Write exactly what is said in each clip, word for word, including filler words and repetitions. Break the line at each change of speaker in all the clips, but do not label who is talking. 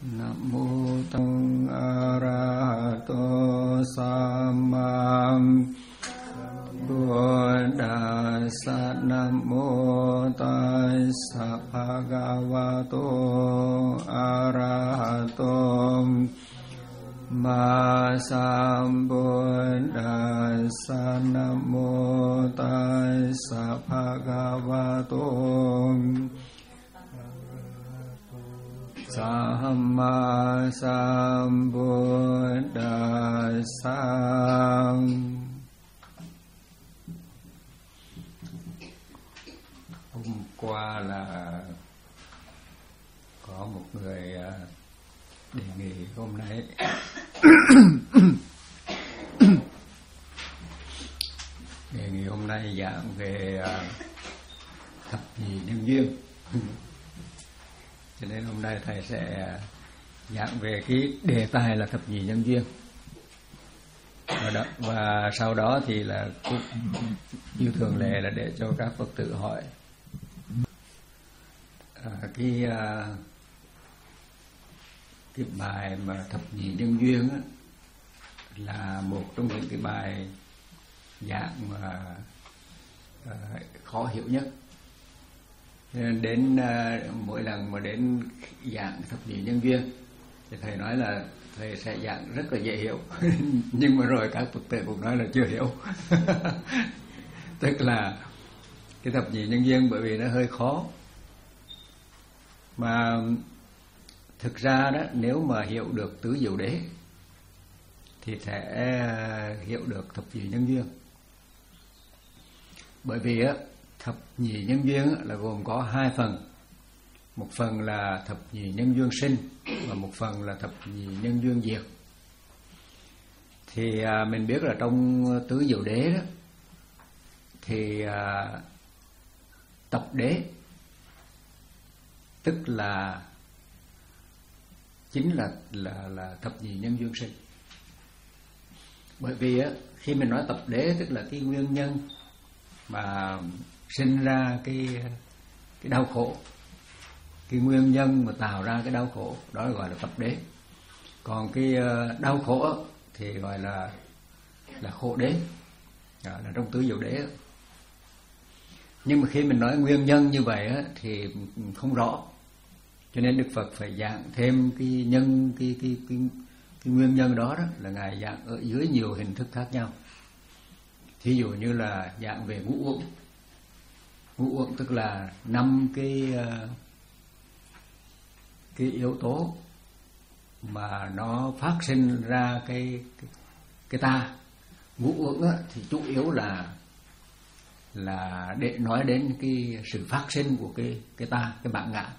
Nam mô Tăng A Ra Hả Tô Samma Buddhassa. Nam mô Tassa Bhagavato A Ra Hả Tô Ma Sambuddhassa. Nam mô Tassa Bhagavato Samma Sambuddhassa. Hôm qua là có một người đề nghị hôm nay đề nghị hôm nay giảng về thập nhị nhân duyên. Cho nên hôm nay thầy sẽ giảng về cái đề tài là thập nhị nhân duyên. Và, đó, và sau đó thì là như thường lệ là để cho các Phật tử hỏi. À, cái cái bài mà thập nhị nhân duyên á, là một trong những cái bài giảng mà à, khó hiểu nhất. Nên đến uh, mỗi lần mà đến giảng thập nhị nhân duyên thì thầy nói là thầy sẽ giảng rất là dễ hiểu. Nhưng mà rồi các Phật tử cũng nói là chưa hiểu. Tức là cái thập nhị nhân duyên bởi vì nó hơi khó. Mà thực ra đó, nếu mà hiểu được tứ diệu đế thì sẽ hiểu được thập nhị nhân duyên. Bởi vì á, thập nhị nhân duyên là gồm có hai phần. Một phần là thập nhị nhân duyên sinh và một phần là thập nhị nhân duyên diệt. Thì à, mình biết là trong tứ diệu đế đó thì à, tập đế tức là chính là là là thập nhị nhân duyên sinh. Bởi vì á, khi mình nói tập đế tức là cái nguyên nhân mà sinh ra cái cái đau khổ, cái nguyên nhân mà tạo ra cái đau khổ đó gọi là tập đế. Còn cái đau khổ thì gọi là là khổ đế, đó là trong tứ diệu đế. Nhưng mà khi mình nói nguyên nhân như vậy á, thì không rõ, cho nên Đức Phật phải giảng thêm cái nhân cái cái cái, cái nguyên nhân đó, đó là ngài giảng ở dưới nhiều hình thức khác nhau. Thí dụ như là giảng về ngũ uẩn. Ngũ uẩn tức là năm cái cái yếu tố mà nó phát sinh ra cái cái, cái ta. Ngũ uẩn á, thì chủ yếu là là để nói đến cái sự phát sinh của cái cái ta, cái bản ngã.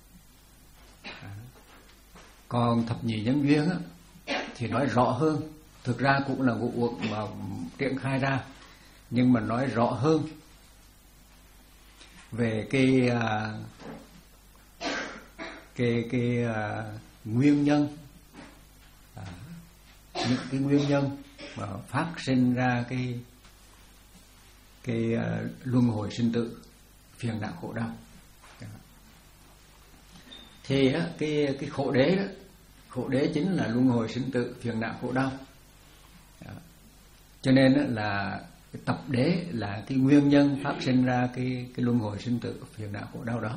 Còn thập nhị nhân duyên á, thì nói rõ hơn. Thực ra cũng là ngũ uẩn mà triển khai ra, nhưng mà nói rõ hơn về cái cái cái uh, nguyên nhân, à, những cái nguyên nhân mà phát sinh ra cái cái uh, luân hồi sinh tử, phiền não khổ đau. Thì uh, cái cái khổ đế đó, khổ đế chính là luân hồi sinh tử, phiền não khổ đau. Đó. Cho nên uh, là cái tập đế là cái nguyên nhân phát sinh ra cái cái luân hồi sinh tử, phiền não khổ đau đó.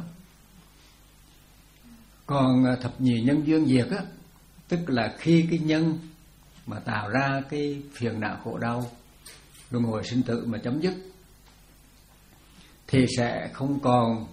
Còn thập nhị nhân duyên diệt á, tức là khi cái nhân mà tạo ra cái phiền não khổ đau, luân hồi sinh tử mà chấm dứt thì sẽ không còn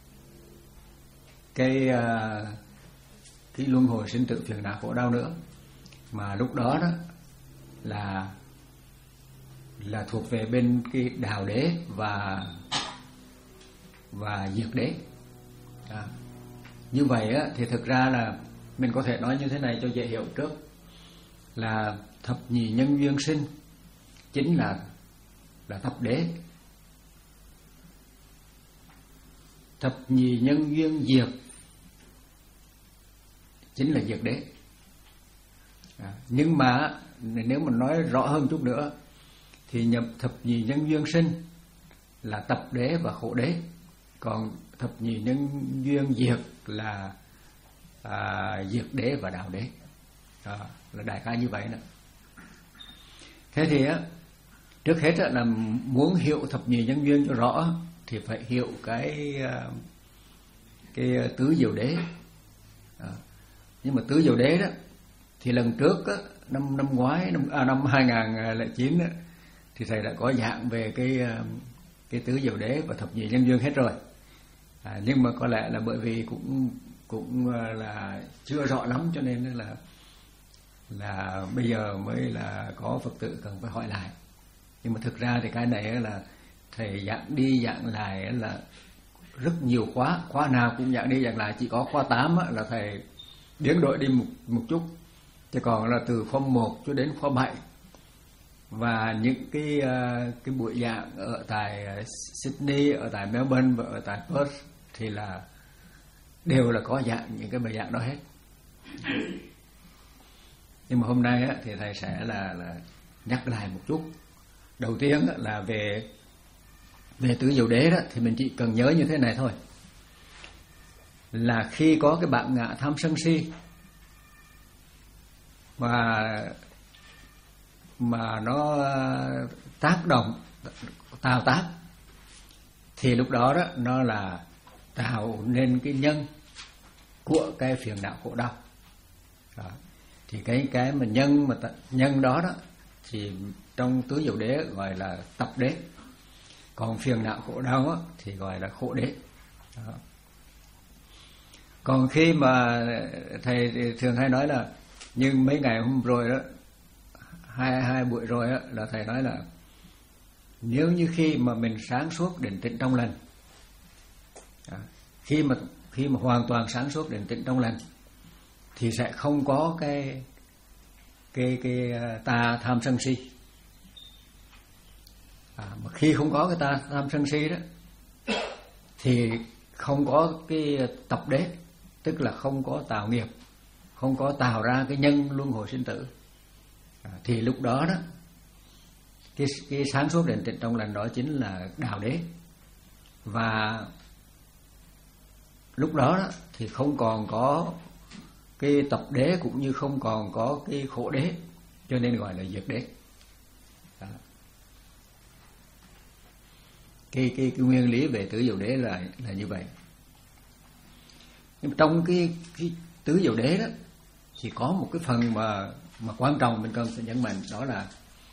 cái cái luân hồi sinh tử, phiền não khổ đau nữa, mà lúc đó đó là là thuộc về bên cái đạo đế và và diệt đế. À, như vậy á, thì thực ra là mình có thể nói như thế này cho dễ hiểu trước, là thập nhị nhân duyên sinh chính là là thập đế, thập nhị nhân duyên diệt chính là diệt đế. À, nhưng mà nếu mà nói rõ hơn chút nữa thì nhập thập nhị nhân duyên sinh là tập đế và khổ đế, còn thập nhị nhân duyên diệt là à, diệt đế và đạo đế. Đó, là đại khái như vậy đó. Thế thì á, trước hết là muốn hiểu thập nhị nhân duyên cho rõ thì phải hiểu cái cái tứ diệu đế. Đó. Nhưng mà tứ diệu đế đó thì lần trước á, năm năm ngoái năm à, năm hai nghìn lẻ chín á, thì thầy đã có giảng về cái cái tứ diệu đế và thập nhị nhân duyên hết rồi. À, nhưng mà có lẽ là bởi vì cũng cũng là chưa rõ lắm cho nên là là bây giờ mới là có Phật tử cần phải hỏi lại. Nhưng mà thực ra thì cái này là thầy giảng đi giảng lại là rất nhiều khóa, khóa nào cũng giảng đi giảng lại, chỉ có khóa tám là thầy biến đổi đi một một chút, chứ còn là từ khóa một cho đến khóa bảy. Và những cái cái buổi giảng ở tại Sydney, ở tại Melbourne và ở tại Perth thì là đều là có giảng những cái bài giảng đó hết. Nhưng mà hôm nay á, thì thầy sẽ là, là nhắc lại một chút. Đầu tiên á, là về về tứ diệu đế đó, thì mình chỉ cần nhớ như thế này thôi, là khi có cái bản ngã tham sân si mà mà nó tác động, tạo tác, thì lúc đó đó nó là tạo nên cái nhân của cái phiền não khổ đau. Đó. Thì cái cái mà nhân mà nhân đó đó thì trong tứ diệu đế gọi là tập đế, còn phiền não khổ đau đó, thì gọi là khổ đế. Đó. Còn khi mà thầy thường hay nói là, nhưng mấy ngày hôm rồi đó, hai hai buổi rồi đó, là thầy nói là nếu như khi mà mình sáng suốt định tĩnh trong lành, đó, khi mà khi mà hoàn toàn sáng suốt định tĩnh trong lành thì sẽ không có cái cái cái tà tham sân si. À, mà khi không có cái tà tham sân si đó thì không có cái tập đế, tức là không có tạo nghiệp, không có tạo ra cái nhân luân hồi sinh tử. À, thì lúc đó đó cái cái sáng suốt định tĩnh trong lành đó chính là đạo đế. Và lúc đó, đó thì không còn có cái tập đế cũng như không còn có cái khổ đế, cho nên gọi là diệt đế. Đó. Cái, cái cái nguyên lý về tứ diệu đế là là như vậy. Nhưng trong cái, cái tứ diệu đế đó thì có một cái phần mà mà quan trọng mình cần phải nhấn mạnh, đó là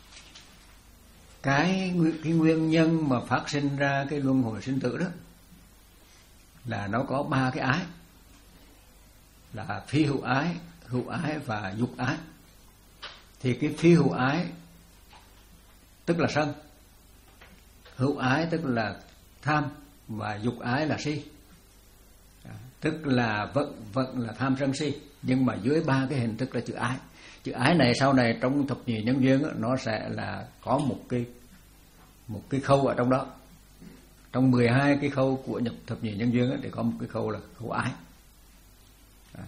cái cái nguyên nhân mà phát sinh ra cái luân hồi sinh tử đó là nó có ba cái ái, là phi hữu ái, hữu ái và dục ái. Thì cái phi hữu ái tức là sân, hữu ái tức là tham, và dục ái là si. Tức là vận vận là tham sân si, nhưng mà dưới ba cái hình thức là chữ ái. Chữ ái này sau này trong thập nhị nhân duyên đó, nó sẽ là có một cái một cái khâu ở trong đó. Trong mười hai cái khâu của nhập thập nhị nhân duyên đó, thì có một cái khâu là khâu ái. À.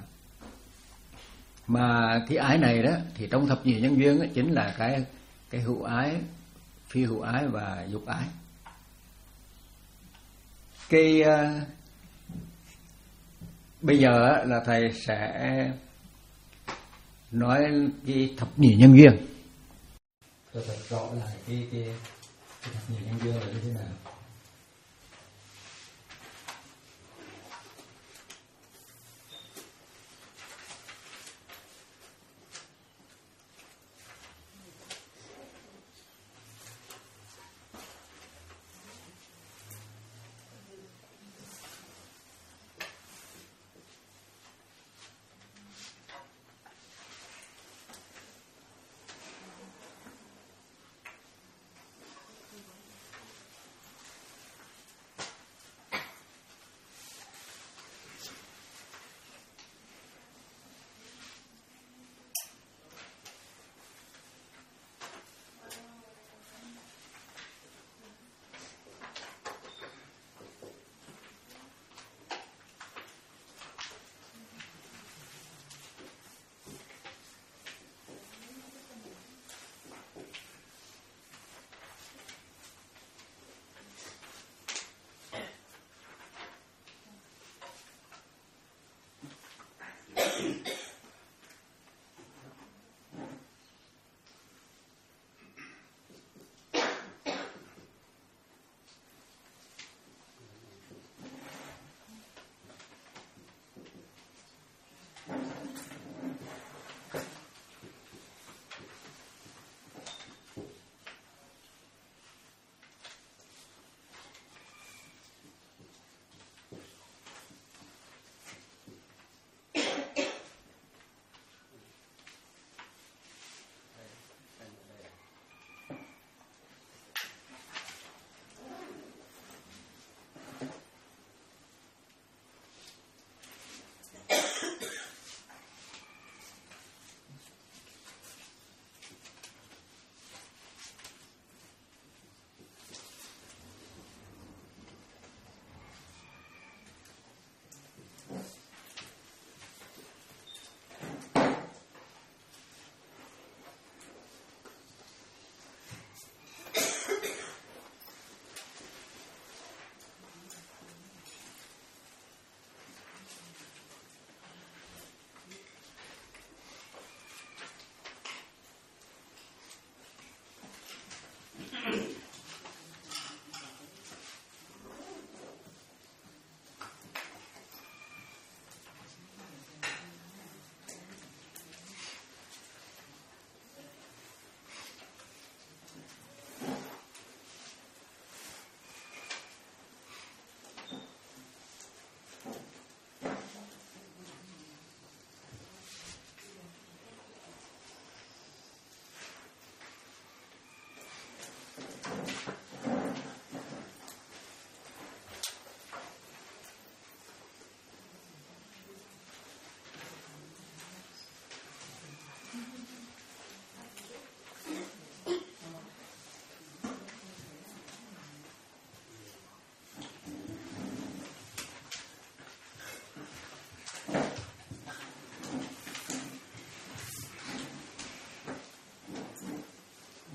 Mà cái ái này đó thì trong thập nhị nhân duyên đó, chính là cái cái hữu ái, phi hữu ái và dục ái. Cái uh, bây giờ là thầy sẽ nói cái thập nhị nhân duyên cho thật rõ lại cái cái, cái thập nhị nhân duyên là như thế nào.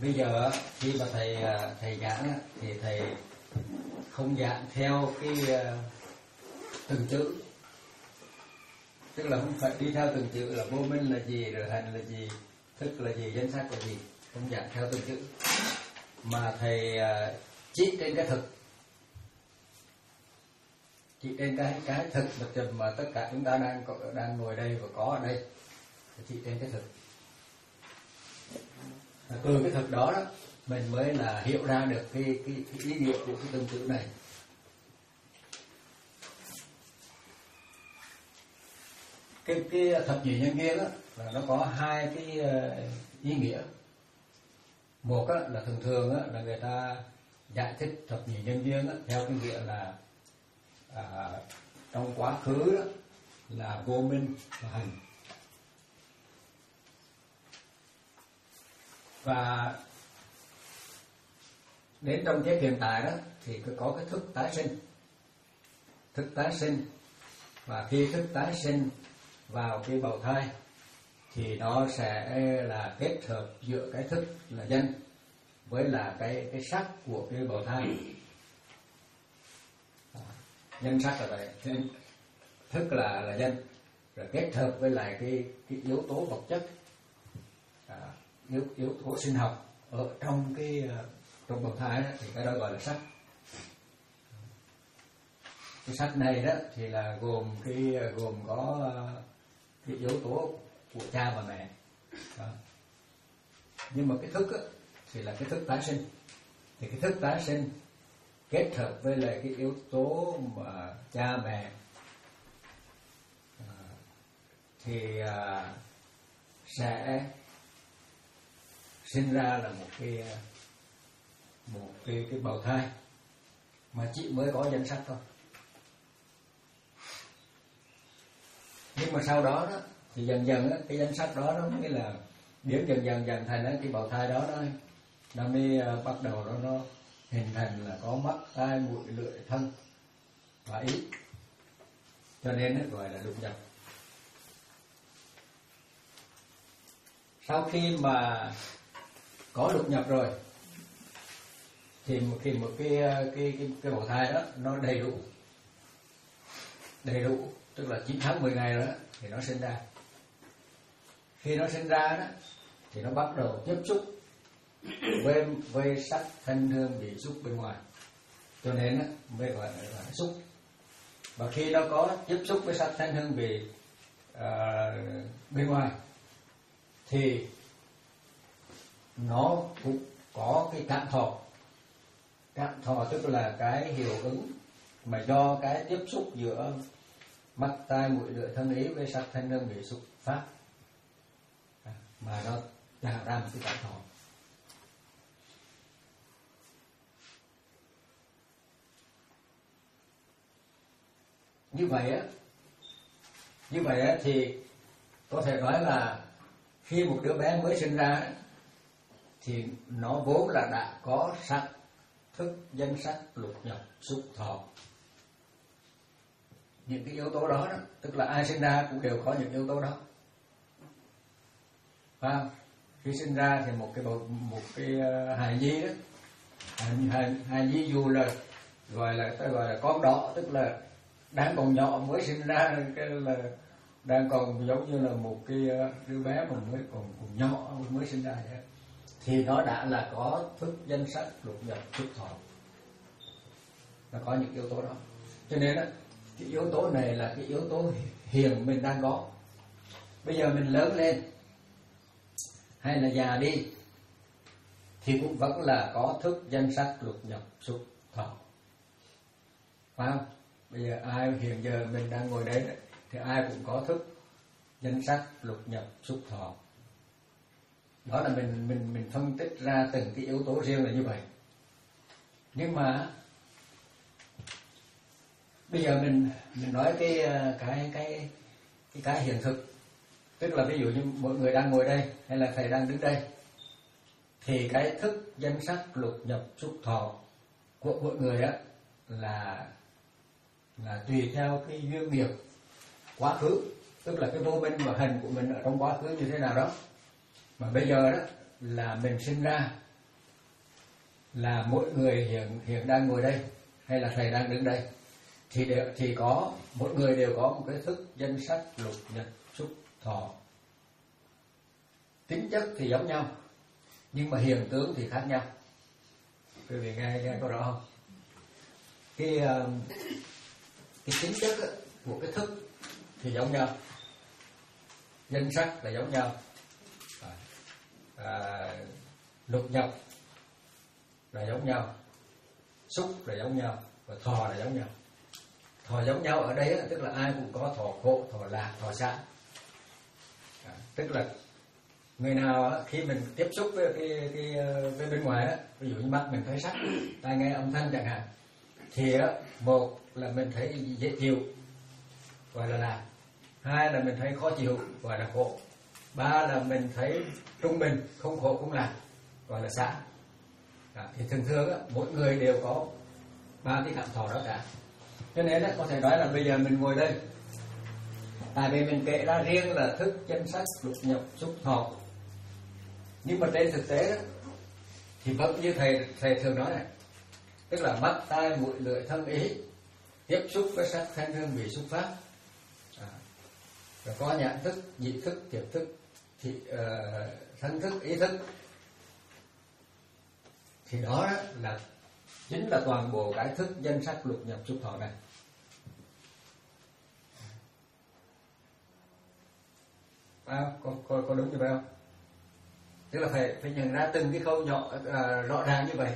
bây giờ khi mà thầy thầy giảng thì thầy không giảng theo cái từng chữ, tức là không phải đi theo từng chữ là vô minh là gì, rồi hành là gì, thức là gì, danh sắc là gì, không giảng theo từng chữ, mà thầy chỉ trên cái thực, chỉ trên cái cái thực mà, mà tất cả chúng ta đang đang ngồi đây và có ở đây, chỉ trên cái thực. Từ cái thực đó đó mình mới là hiểu ra được cái cái, cái ý nghĩa của cái từng chữ này. Cái cái thập nhị nhân duyên đó là nó có hai cái ý nghĩa. Một á, là thường thường á, là người ta giải thích thập nhị nhân duyên á, theo cái nghĩa là à, trong quá khứ đó là vô minh và hành, và đến trong kiếp hiện tại đó thì có cái thức tái sinh, thức tái sinh, và khi thức tái sinh vào cái bào thai thì nó sẽ là kết hợp giữa cái thức là danh với là cái cái sắc của cái bào thai. Nhân sắc là vậy, thức là là danh, rồi kết hợp với lại cái cái yếu tố vật chất, à, yếu yếu tố sinh học ở trong cái trong bào thai đó, thì cái đó gọi là sắc. Cái sắc này đó thì là gồm cái gồm có cái yếu tố của cha và mẹ đó. Nhưng mà cái thức á, thì là cái thức tái sinh, thì cái thức tái sinh kết hợp với lại cái yếu tố mà cha mẹ à, thì à, sẽ sinh ra là một cái một cái cái bào thai mà chỉ mới có danh sắc thôi. Nhưng mà sau đó đó thì dần dần á, cái danh sắc đó nó mới là biến dần dần dần thành cái bào thai đó nó nó mới uh, bắt đầu nó nó hình thành là có mắt, tai, mũi, lưỡi, thân và ý, cho nên nó gọi là lục nhập. Sau khi mà có lục nhập rồi thì một khi một cái cái cái cái bào thai đó nó đầy đủ đầy đủ tức là chín tháng mười ngày rồi đó, thì nó sinh ra. Khi nó sinh ra đó thì nó bắt đầu tiếp xúc với với sắc thanh hương vị xúc bên ngoài, cho nên đó, mới gọi là, là xúc. Và khi nó có tiếp xúc với sắc thanh hương vị uh, bên ngoài thì nó cũng có cái cảm thọ. Cảm thọ tức là cái hiệu ứng mà do cái tiếp xúc giữa mắt, tai, mũi, lưỡi, thân, ý với sắc thanh hương vị xúc pháp mà nó tạo ra một cái cảm thọ. Như vậy á, như vậy á thì có thể nói là khi một đứa bé mới sinh ra thì nó vốn là đã có sắc, thức, danh sắc, lục nhập, xúc, thọ. Những cái yếu tố đó, đó tức là ai sinh ra cũng đều có những yếu tố đó. Phải không? Khi sinh ra thì một cái một cái hài nhi đó, hài, hài, hài nhi dù là gọi là ta gọi là con đỏ, tức là đang còn nhỏ mới sinh ra, cái là đang còn giống như là một cái đứa bé mà mới còn, còn nhỏ mới sinh ra vậy, thì nó đã là có thức, danh sắc, lục nhập, xúc, thọ. Nó có những yếu tố đó, cho nên đó, cái yếu tố này là cái yếu tố hiền mình đang có. Bây giờ mình lớn lên hay là già đi thì cũng vẫn là có thức, danh sắc, lục nhập, xúc, thọ. Phải không? Bây giờ ai hiện giờ mình đang ngồi đấy thì ai cũng có thức, danh sắc, lục nhập, xúc, thọ. Đó là mình mình mình phân tích ra từng cái yếu tố riêng là như vậy. Nhưng mà bây giờ mình mình nói cái cái cái cái cái hiện thực, tức là ví dụ như mọi người đang ngồi đây hay là thầy đang đứng đây thì cái thức, danh sắc, lục nhập, xúc, thọ của mọi người á là là tùy theo cái duyên nghiệp quá khứ, tức là cái vô minh và hành của mình ở trong quá khứ như thế nào đó. Mà bây giờ đó là mình sinh ra là mỗi người hiện hiện đang ngồi đây hay là thầy đang đứng đây thì đều, thì có mỗi người đều có một cái thức danh sắc lục nhật xúc thọ. Tính chất thì giống nhau nhưng mà hiện tướng thì khác nhau. Quý vị nghe nghe có rõ không? Cái cái tính chất của cái thức thì giống nhau, danh sắc là giống nhau, à, à, lục nhập là giống nhau, xúc là giống nhau và thọ là giống nhau. Thọ giống nhau ở đây tức là ai cũng có thọ khổ, thọ lạc, thọ xả. À, tức là người nào khi mình tiếp xúc với cái, cái, với bên ngoài đó, ví dụ như mắt mình thấy sắc, tai nghe âm thanh chẳng hạn, thì một là mình thấy dễ chịu gọi là lạc, hai là mình thấy khó chịu gọi là khổ, ba là mình thấy trung bình không khổ không lạc gọi là xả. À, thì thường thường á, mỗi người đều có ba cái cảm thọ đó cả. Cho nên á, có thể nói là bây giờ mình ngồi đây, tại vì mình kể ra riêng là thức danh sắc lục nhập xúc thọ, nhưng mà trên thực tế đó, thì vẫn như thầy thầy thường nói này, tức là mắt tai mũi lưỡi thân ý tiếp xúc với sắc thanh hương vị xúc pháp, à, rồi có nhãn thức, nhị thức, thiệt thức, thì uh, thân thức, ý thức, thì đó, đó là chính là toàn bộ cái thức danh sắc lục nhập xúc thọ này. À, có, có, có đúng như vậy không? Tức là phải phải nhận ra từng cái khâu nhỏ à, rõ ràng như vậy.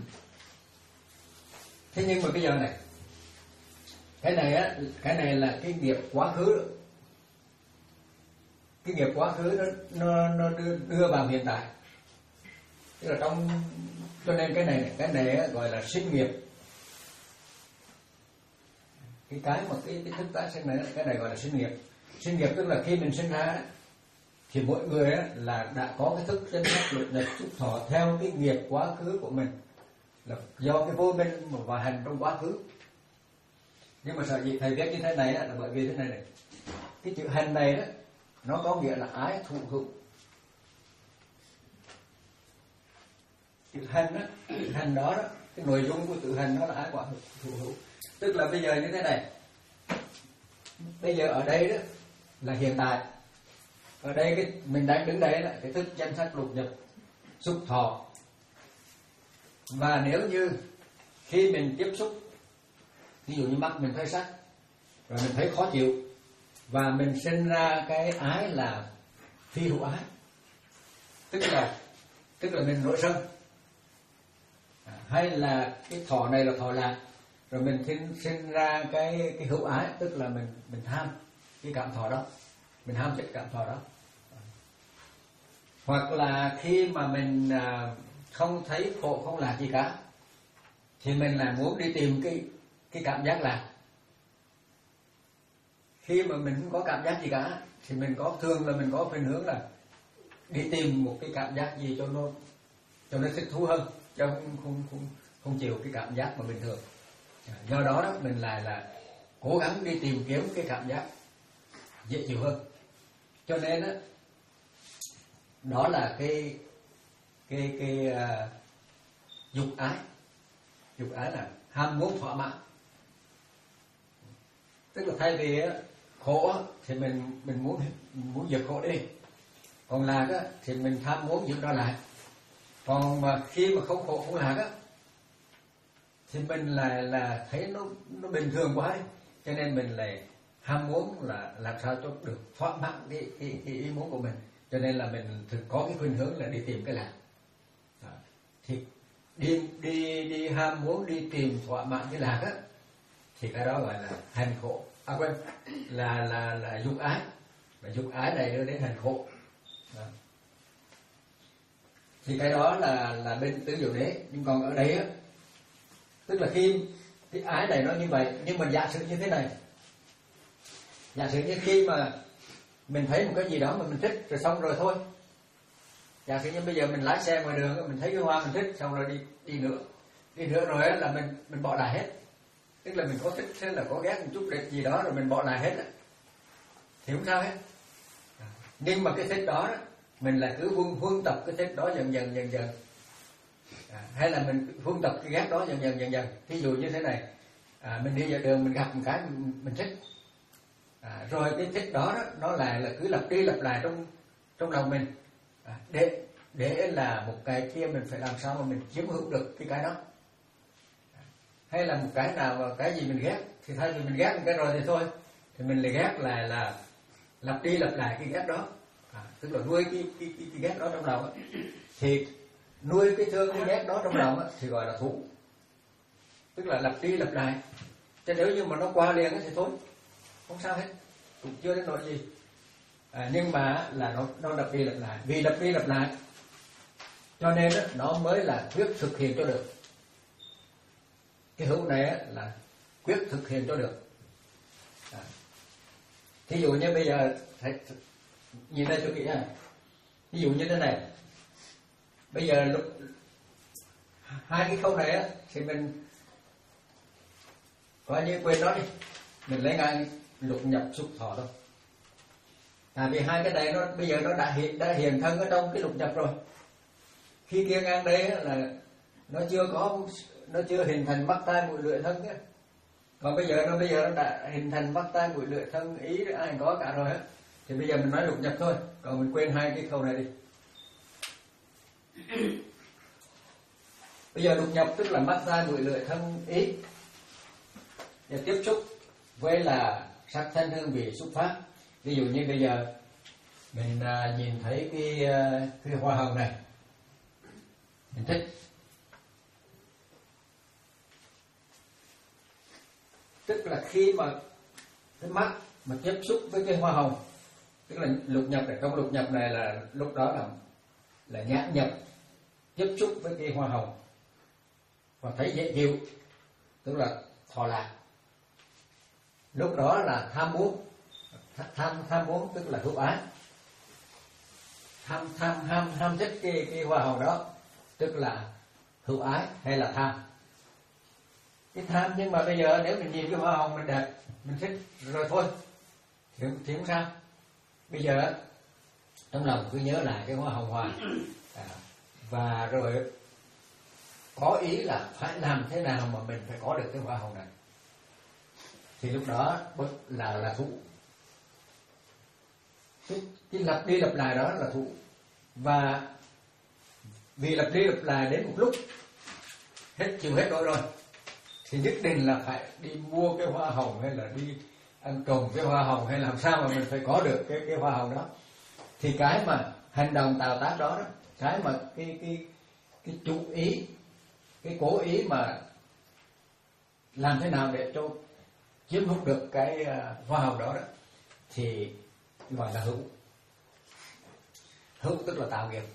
Thế nhưng mà bây giờ này, cái này á, cái này là cái nghiệp quá khứ, cái nghiệp quá khứ nó nó nó đưa, đưa vào hiện tại. Tức là trong, cho nên cái này cái này á, gọi là sinh nghiệp. Cái cái mà cái cái thức tái sinh này, cái này gọi là sinh nghiệp. Sinh nghiệp tức là khi mình sinh ra thì mỗi người á, là đã có cái thức danh sắc lục nhập xúc thọ theo cái nghiệp quá khứ của mình, là do cái vô minh mà và hành trong quá khứ. Nhưng mà sợ gì thầy viết như thế này á, là bởi vì thế này này, cái chữ hành này đó nó có nghĩa là ái thụ hữu. Chữ hành đó, chữ hành đó, đó cái nội dung của chữ hành nó là ái quả thụ hữu. Tức là bây giờ như thế này, bây giờ ở đây đó là hiện tại, ở đây cái mình đang đứng đây là cái thức danh sắc lục nhập xúc thọ. Và nếu như khi mình tiếp xúc, ví dụ như mắt mình thấy sắc rồi mình thấy khó chịu và mình sinh ra cái ái là phi hữu ái, tức là tức là mình nổi sân, à, hay là cái thọ này là thọ lạc, rồi mình sinh, sinh ra cái cái hữu ái, tức là mình mình tham cái cảm thọ đó, mình ham chất cảm thọ đó. Hoặc là khi mà mình à, không thấy khổ không lạc gì cả thì mình là muốn đi tìm cái cái cảm giác lạc. Khi mà mình không có cảm giác gì cả thì mình có thường là mình có khuynh hướng là đi tìm một cái cảm giác gì cho nó cho nó thích thú hơn, cho không không không, không chịu cái cảm giác mà bình thường. Do đó đó mình lại là cố gắng đi tìm kiếm cái cảm giác dễ chịu hơn. Cho nên đó, đó là cái cái cái uh, dục ái. Dục ái là ham muốn thỏa mãn. Tức là thay vì khổ thì mình mình muốn mình muốn vượt khổ đi, còn lạc á thì mình tham muốn giữ đó lại. Còn mà khi mà không khổ không lạc á thì mình lại là thấy nó nó bình thường quá ấy. Cho nên mình lại ham muốn là làm sao cho được thỏa mãn cái, cái, cái ý muốn của mình. Cho nên là mình thường có cái khuynh hướng là đi tìm cái lạc. Đó. Thì đi đi đi ham muốn đi tìm thỏa mãn cái lạc á thì cái đó gọi là hành khổ. À quên, là là là dục ái. Và dục ái này đưa đến hành khổ. Đó. Thì cái đó là là bên tứ diệu đế. Nhưng còn ở đây á, tức là khi cái ái này nó như vậy, nhưng mà giả sử như thế này, giả sử như khi mà mình thấy một cái gì đó mà mình thích rồi xong rồi thôi. Giả sử như bây giờ mình lái xe ngoài đường, mình thấy cái hoa mình thích, xong rồi đi đi nữa, đi nữa rồi là mình mình bỏ lại hết. Tức là mình có thích hay là có ghét một chút đẹp gì đó rồi mình bỏ lại hết á, thì không sao hết. Nhưng mà cái thích đó, đó mình lại cứ huân huân tập cái thích đó dần dần dần dần, À, hay là mình huân tập cái ghét đó dần dần dần dần. Thí dụ như thế này, à, mình đi vào đường mình gặp một cái mình, mình thích, à, rồi cái thích đó, đó nó lại là cứ lặp đi lặp lại trong trong lòng mình, à, để để là một cái kia mình phải làm sao mà mình chiếm hữu được cái cái đó. À, hay là một cái nào mà cái gì mình ghét thì thay vì mình ghét một cái rồi thì thôi, thì mình lại ghét lại là lặp đi lặp lại cái ghét đó, à, tức là nuôi cái cái, cái, cái ghét đó trong lòng ấy. Thì nuôi cái thương cái ghét đó trong lòng ấy, thì gọi là thụ, tức là lặp đi lặp lại. Chứ nếu như mà nó qua liền thì thôi, không sao hết, cũng chưa đến nỗi gì. À, nhưng mà là nó nó lặp đi lặp lại, vì lặp đi lặp lại cho nên đó, nó mới là quyết thực hiện cho được. Cái hữu này là quyết thực hiện cho được. À, thí dụ như bây giờ thấy, nhìn đây cho kỹ nha. Ví dụ như thế này, bây giờ lúc hai cái câu này á thì mình coi như quên nó đi, mình lấy ngay lục nhập xúc thọ thôi. Tại vì hai cái này nó bây giờ nó đã hiện đã hiện thân ở trong cái lục nhập rồi. Khi kia ngang đây là nó chưa có, nó chưa hình thành mắt tai mũi lưỡi thân nhé. Còn bây giờ nó bây giờ nó đã hình thành mắt tai mũi lưỡi thân ý ai có cả rồi á. Thì bây giờ mình nói lục nhập thôi, còn mình quên hai cái câu này đi. Bây giờ lục nhập tức là mắt tai mũi lưỡi thân ý, để tiếp xúc với là sắc thanh hương vị xúc pháp. Ví dụ như bây giờ mình à, nhìn thấy cái cái hoa hồng này, mình thích, tức là khi mà cái mắt mà tiếp xúc với cái hoa hồng, tức là lục nhập ở trong lục nhập này là lúc đó là là nhãn nhập tiếp xúc với cái hoa hồng và thấy dễ chịu, tức là thọ lạc. Lúc đó là tham muốn, tham tham muốn tức là hữu ái, tham tham ham ham thích cái cái hoa hồng đó, tức là hữu ái hay là tham. Cái tham, nhưng mà bây giờ nếu mình nhìn cái hoa hồng mình đẹp, mình thích rồi thôi thì, thì không sao. Bây giờ trong lòng cứ nhớ lại cái hoa hồng hoa, à, và rồi có ý là phải làm thế nào mà mình phải có được cái hoa hồng này, thì lúc đó là là thụ. Cái, cái lặp đi lặp lại đó là thụ. Và vì lặp đi lặp lại đến một lúc hết chịu hết nổi rồi thì nhất định là phải đi mua cái hoa hồng, hay là đi ăn trồng cái hoa hồng, hay làm sao mà mình phải có được cái cái hoa hồng đó. Thì cái mà hành động tạo tác đó, đó cái mà cái cái cái chú ý, cái cố ý mà làm thế nào để cho chiếm hút được cái hoa hồng đó, đó thì gọi là hữu. Hữu tức là tạo nghiệp.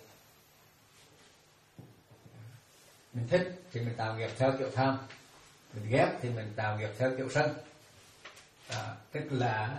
Mình thích thì mình tạo nghiệp theo kiểu tham, mình ghét thì mình tạo nghiệp theo kiểu sân. À, tức là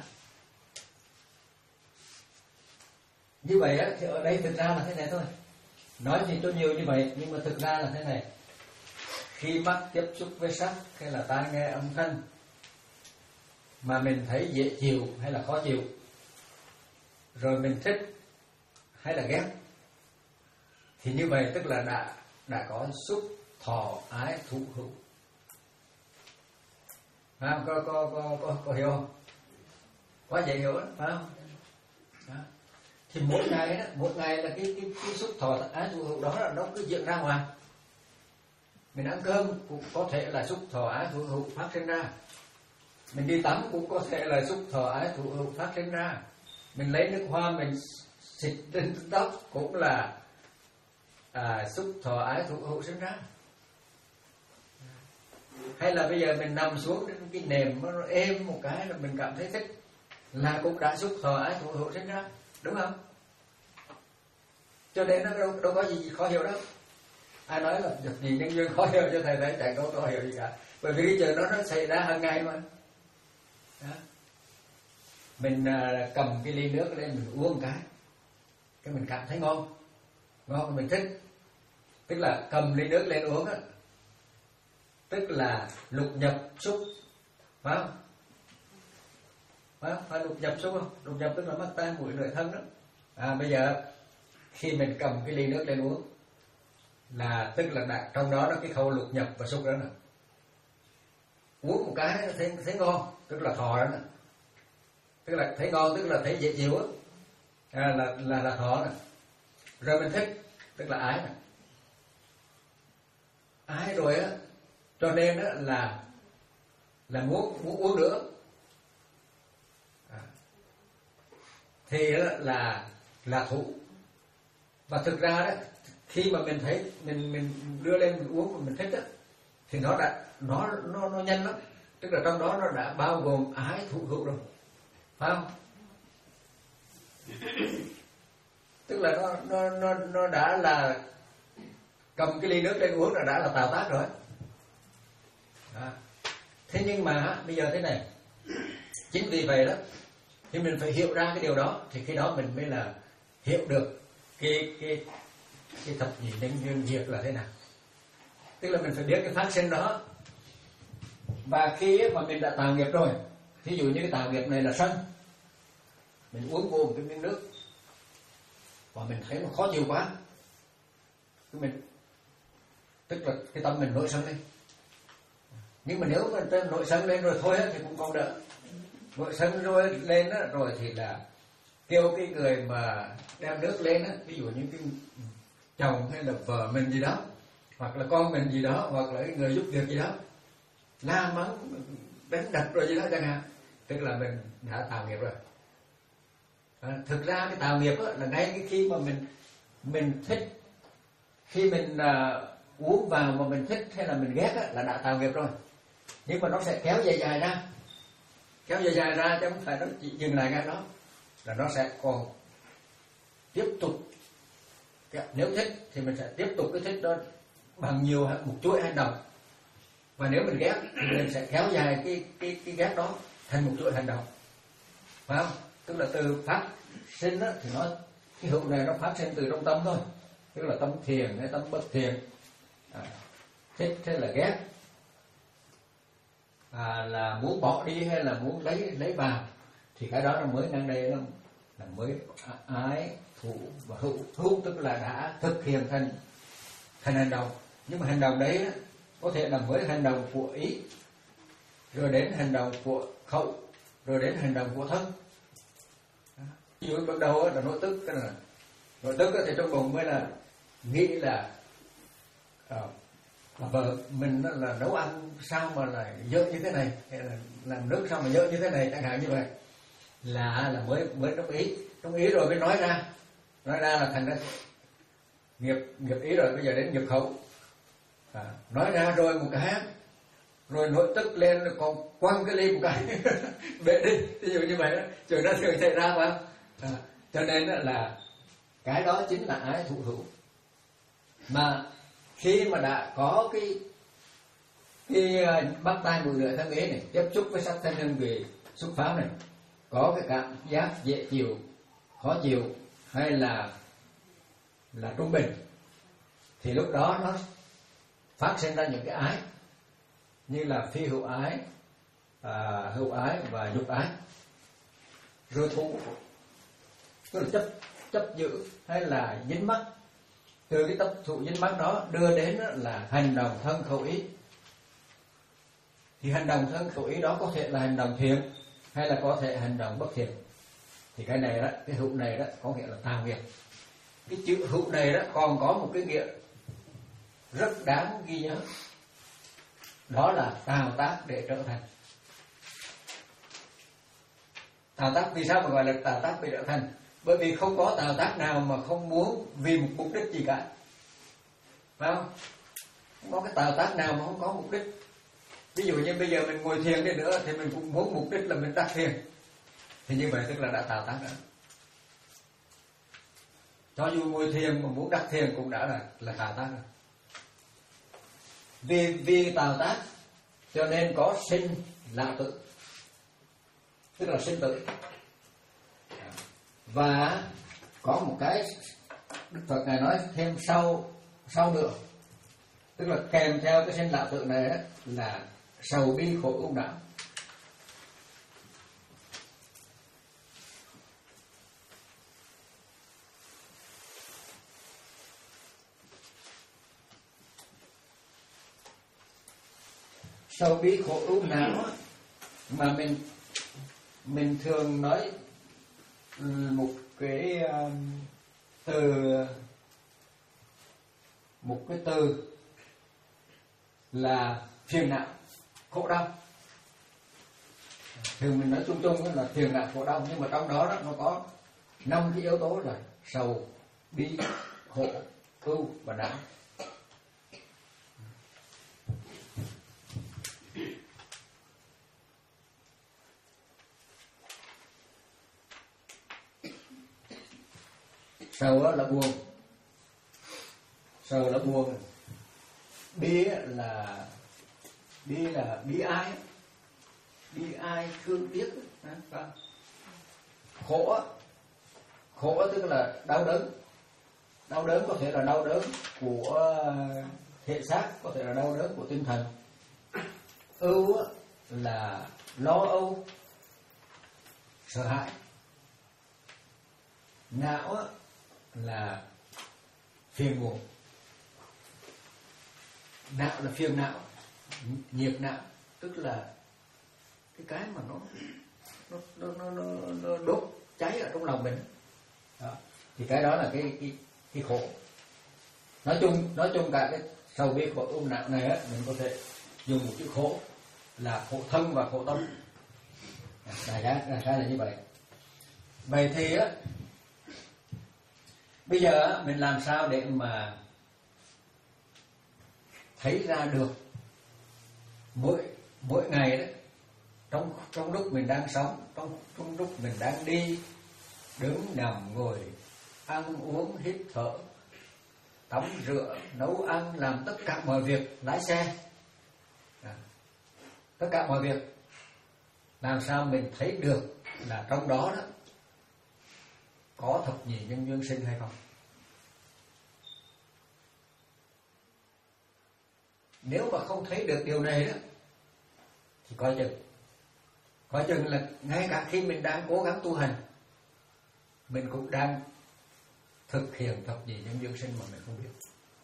như vậy á, thì ở đây thực ra là thế này thôi. Nói thì cho nhiều như vậy, nhưng mà thực ra là thế này. Khi mắt tiếp xúc với sắc hay là tai nghe âm thanh mà mình thấy dễ chịu hay là khó chịu, rồi mình thích hay là ghét, thì như vậy tức là đã đã có xúc thọ ái thụ hữu. À, có, có, có, có, có hiểu không? Quá dễ hiểu đó, phải không? Đó. Thì mỗi ngày đó, mỗi ngày là cái, cái, cái xúc thọ ái thụ hữu đó là nó cứ diễn ra ngoài. Mình ăn cơm cũng có thể là xúc thọ ái thụ hữu phát sinh ra. Mình đi tắm cũng có thể là xúc thọ ái thụ hữu phát sinh ra. Mình lấy nước hoa mình xịt trên tóc cũng là à, xúc thọ ái thụ hữu sinh ra. Hay là bây giờ mình nằm xuống trên cái nệm nó êm một cái là mình cảm thấy thích, là cũng đã xúc thọ ái thụ hữu sinh ra, đúng không? Cho nên nó đâu, đâu có gì khó hiểu đâu. Ai nói là việc gì nhân duyên khó hiểu cho thầy thấy, chẳng có khó hiểu gì cả. Bởi vì cái chuyện đó nó xảy ra hàng ngày mà. Đó. Mình à, cầm cái ly nước lên mình uống một cái, cái mình cảm thấy ngon, ngon mình thích, tức là cầm ly nước lên uống á, tức là lục nhập xúc, phải không? Phải không? Phải lục nhập xúc không? Lục nhập tức là mắt tai mũi lưỡi thân đó. À bây giờ khi mình cầm cái ly nước lên uống là tức là đã, trong đó nó cái khâu lục nhập và xúc đó nè. Uống một cái thấy thấy ngon, tức là thọ đó nè. Tức là thấy ngon tức là thấy dễ chịu á, à, là là là thọ nè. Rồi mình thích tức là ái nè. Ái rồi á, cho nên á là là muốn muốn uống nữa. À, thì đó là là thụ. Và thực ra đó, khi mà mình thấy mình mình đưa lên mình uống mà mình thích á, thì nó đã nó nó nó nhanh lắm, tức là trong đó nó đã bao gồm ái thụ hữu rồi, phải không? Tức là nó nó nó nó đã là cầm cái ly nước lên uống là đã là tạo tác rồi. À. Thế nhưng mà bây giờ thế này, chính vì vậy đó thì mình phải hiểu ra cái điều đó, thì khi đó mình mới là hiểu được cái cái cái thập nhị nhân duyên diệt là thế nào. Tức là mình phải biết cái phát sinh đó. Và khi mà mình đã tạo nghiệp rồi, thí dụ như cái tạo nghiệp này là sân, mình uống vô một cái miếng nước và mình thấy nó khó chịu quá, thì mình tức là cái tâm mình nổi sân lên. Nhưng mà nếu mà nổi sân lên rồi thôi thì cũng còn đỡ. Nổi sân rồi lên đó, rồi thì là kêu cái người mà đem nước lên á, ví dụ như cái chồng hay là vợ mình gì đó, hoặc là con mình gì đó, hoặc là cái người giúp việc gì đó, la mắng đánh đập rồi gì đó chẳng hạn, tức là mình đã tạo nghiệp rồi. À, thực ra cái tạo nghiệp á, là ngay cái khi mà mình mình thích, khi mình uh, uống vào mà mình thích hay là mình ghét á, là đã tạo nghiệp rồi. Nhưng mà nó sẽ kéo dài dài ra, kéo dài dài ra chứ không phải nó chỉ dừng lại ngay đó, là nó sẽ còn tiếp tục. Nếu thích thì mình sẽ tiếp tục cái thích đó bằng nhiều một chuỗi hành động, và nếu mình ghét thì mình sẽ kéo dài cái cái cái ghét đó thành một chuỗi hành động, phải không? Tức là từ phát sinh đó, thì nó cái hữu này nó phát sinh từ trong tâm thôi, tức là tâm thiền hay tâm bất thiền, à, thích hay là ghét, à, là muốn bỏ đi hay là muốn lấy lấy vào, thì cái đó nó mới ngang đây nó là mới ái thụ và hữu. Hữu tức là đã thực hiện thành thành hành động, nhưng mà hành động đấy á, có thể là mới hành động của ý, rồi đến hành động của khẩu, rồi đến hành động của thân. Ví dụ bắt đầu là nội tức, cái là nội tức thì trong bụng mới là nghĩ là uh, vợ mình là nấu ăn sao mà lại dở như thế này, hay là làm nước sao mà dở như thế này chẳng hạn như vậy, là là mới mới trong ý, trong ý rồi mới nói ra, nói ra là thành ra nghiệp nghiệp ý rồi. Bây giờ đến nghiệp khẩu, à, nói ra rồi một cái, rồi nội tức lên còn quăng cái ly một cái bể đi, ví dụ như vậy đó, chuyện đó thường xảy ra phải không? À, cho nên là cái đó chính là ái thụ hữu. Mà khi mà đã có cái cái bắt tay mũi lưỡi thân ý này tiếp xúc với sắc thanh hương vị xúc pháp này, có cái cảm giác dễ chịu, khó chịu hay là là trung bình, thì lúc đó nó phát sinh ra những cái ái, như là phi hữu ái, à, hữu ái và dục ái. Rồi thụ tức là chấp chấp giữ hay là dính mắc, từ cái tập thụ dính mắc đó đưa đến là hành động thân khẩu ý. Thì hành động thân khẩu ý đó có thể là hành động thiện hay là có thể hành động bất thiện. Thì cái này đó, cái hữu này đó có nghĩa là tạo nghiệp. Cái chữ hữu này đó còn có một cái nghĩa rất đáng ghi nhớ, đó là tạo tác để trở thành. Tạo tác vì sao mà gọi là tạo tác để trở thành? Bởi vì không có tạo tác nào mà không muốn vì một mục đích gì cả, phải không? Không có cái tạo tác nào mà không có mục đích. Ví dụ như bây giờ mình ngồi thiền đi nữa thì mình cũng muốn mục đích là mình đắc thiền, thì như vậy tức là đã tạo tác nữa. Cho dù ngồi thiền mà muốn đắc thiền cũng đã là là tạo tác rồi. Vì vì tạo tác cho nên có sinh lão tử, tức là sinh tử. Và có một cái Đức Phật này nói thêm sau sau nữa, tức là kèm theo cái sinh lão tử này đó, là sầu bi khổ ưu não. sầu bi khổ ưu não mà mình mình thường nói một cái uh, từ một cái từ là phiền não khổ đau. Thường mình nói chung chung là phiền não khổ đau, nhưng mà trong đó, đó nó có năm cái yếu tố là sầu bi khổ ưu và não. Sầu là buồn, sầu là buồn. Bi là bi là bi ai, bi ai thương tiếc. Khổ, khổ tức là đau đớn. Đau đớn có thể là đau đớn của thể xác, có thể là đau đớn của tinh thần. Ưu là lo âu, sợ hãi. Não là phiền muộn. Não là phiền não, nhiệt não tức là cái cái mà nó nó nó nó, nó, nó đốt cháy ở trong lòng mình. Đó. Thì cái đó là cái cái cái khổ. Nói chung nói chung cả cái sầu bi khổ ưu não này á, mình có thể dùng một chữ khổ là khổ thân và khổ tâm. Đại khái đại khái là như vậy. Vậy thì á, bây giờ mình làm sao để mà thấy ra được mỗi mỗi ngày đó, trong trong lúc mình đang sống, trong trong lúc mình đang đi, đứng, nằm, ngồi, ăn uống, hít thở, tắm rửa, nấu ăn, làm tất cả mọi việc, lái xe, à, tất cả mọi việc, làm sao mình thấy được là trong đó đó có thập nhị nhân duyên sinh hay không? Nếu mà không thấy được điều này đó thì coi chừng, coi chừng là ngay cả khi mình đang cố gắng tu hành, mình cũng đang thực hiện thập nhị nhân duyên sinh mà mình không biết,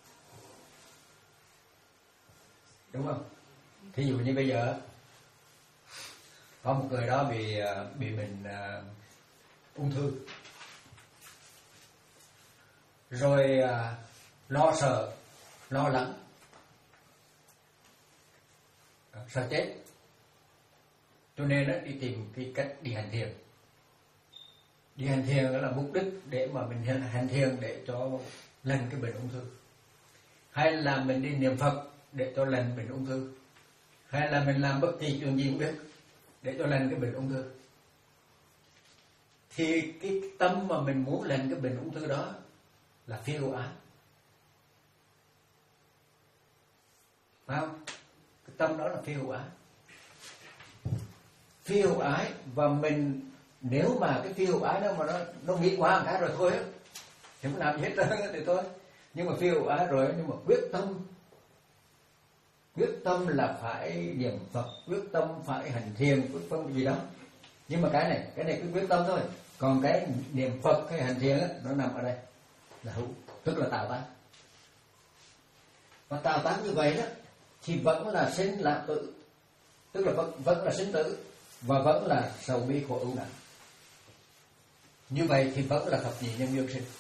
đúng không? Thí dụ như bây giờ có một người đó bị bị mình uh, ung thư, rồi uh, lo sợ, lo lắng, uh, sợ chết, cho nên uh, đi tìm cái cách đi hành thiền. Đi hành thiền đó là mục đích để mà mình hành thiền để cho lành cái bệnh ung thư, hay là mình đi niệm Phật để cho lành bệnh ung thư, hay là mình làm bất kỳ chuyện gì cũng biết để cho lành cái bệnh ung thư. Thì cái tâm mà mình muốn lành cái bệnh ung thư đó là phi hữu ái, phải không? Cái tâm đó là phi hữu ái, phi hữu ái. Và mình nếu mà cái phi hữu ái đó mà nó nó nghĩ quá một cái rồi thôi á, thì không làm gì hết trơn thì thôi. Nhưng mà phi hữu ái rồi, nhưng mà quyết tâm, quyết tâm là phải niệm Phật, quyết tâm phải hành thiền, quyết tâm gì đó. Nhưng mà cái này, cái này cứ quyết tâm thôi. Còn cái niệm Phật hay hành thiền á, nó nằm ở đây là hữu, tức là tạo tác. Và tạo tác như vậy đó thì vẫn là sinh lạc tử, tức là vẫn, vẫn là sinh tử, và vẫn là sầu bi khổ ưu não. Như vậy thì vẫn là thập nhị nhân duyên sinh.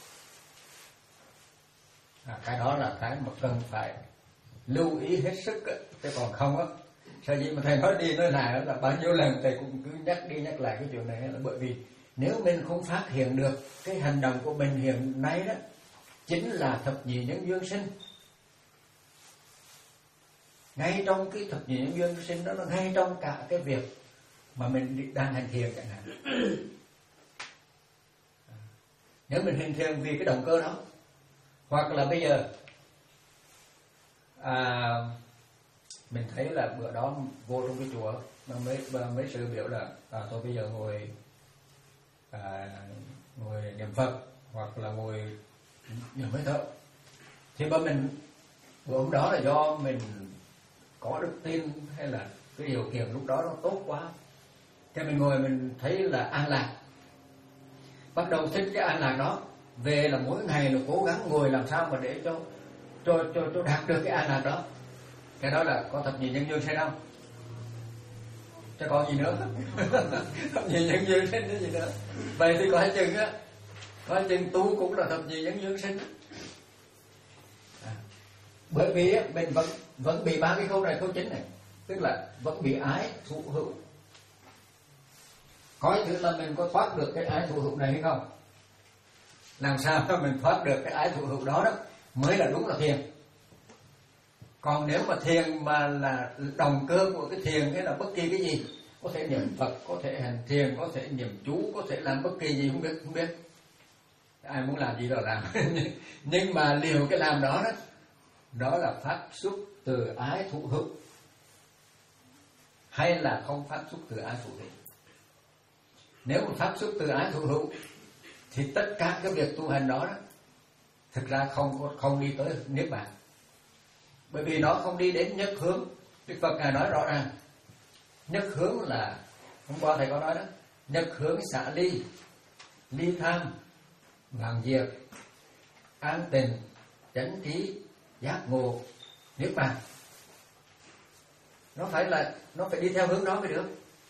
À, cái đó là cái mà cần phải lưu ý hết sức á, chứ còn không á, sao gì mà thầy nói đi nói lại là bao nhiêu lần thầy cũng cứ nhắc đi nhắc lại cái chuyện này, là bởi vì nếu mình không phát hiện được cái hành động của mình hiện nay đó chính là thập nhị nhân duyên sinh. Ngay trong cái thập nhị nhân duyên sinh đó, là ngay trong cả cái việc mà mình đang hành thiền chẳng hạn. Nếu mình hành thiền vì cái động cơ đó, hoặc là bây giờ à, mình thấy là bữa đó vô trong cái chùa mà mấy mấy sư biểu là à, tôi bây giờ ngồi à, ngồi niệm Phật hoặc là ngồi niệm hơi thở, thì bữa mình bữa hôm đó là do mình có đức tin hay là cái điều kiện lúc đó nó tốt quá, thì mình ngồi mình thấy là an lạc, bắt đầu thích cái an lạc đó, về là mỗi ngày là cố gắng ngồi làm sao mà để cho cho cho cho đạt được cái an lạc đó. Cái đó là có thập nhị nhân duyên sinh không? chứ còn gì nữa. Thập nhị nhân duyên sinh cái gì nữa. Vậy thì coi chừng á, coi chừng tu cũng là thập nhị nhân duyên sinh. À, bởi vì á, mình vẫn vẫn bị ba cái câu này, câu chính này, tức là vẫn bị ái thụ hữu. Coi thử là mình có thoát được cái ái thụ hữu này hay không. Làm sao mà mình thoát được cái ái thụ hữu đó đó mới là đúng là thiền. Còn nếu mà thiền mà là động cơ của cái thiền hay là bất kỳ cái gì, có thể niệm Phật, có thể hành thiền, có thể niệm chú, có thể làm bất kỳ gì không biết, không biết. Ai muốn làm gì đó làm. Nhưng mà liều cái làm đó đó, đó là phát xuất từ ái thụ hữu hay là không phát xuất từ ái thụ hữu. Nếu mà phát xuất từ ái thụ hữu thì tất cả cái việc tu hành đó, đó thực ra không không đi tới niết bàn. Bởi vì nó không đi đến nhất hướng. Đức Phật Ngài nói rõ ràng, nhất hướng là, hôm qua thầy có nói đó, nhất hướng xả ly, ly tham, vàng diệt, an tình, chánh trí, giác ngộ, niết bàn. Nó phải là nó phải đi theo hướng đó mới được.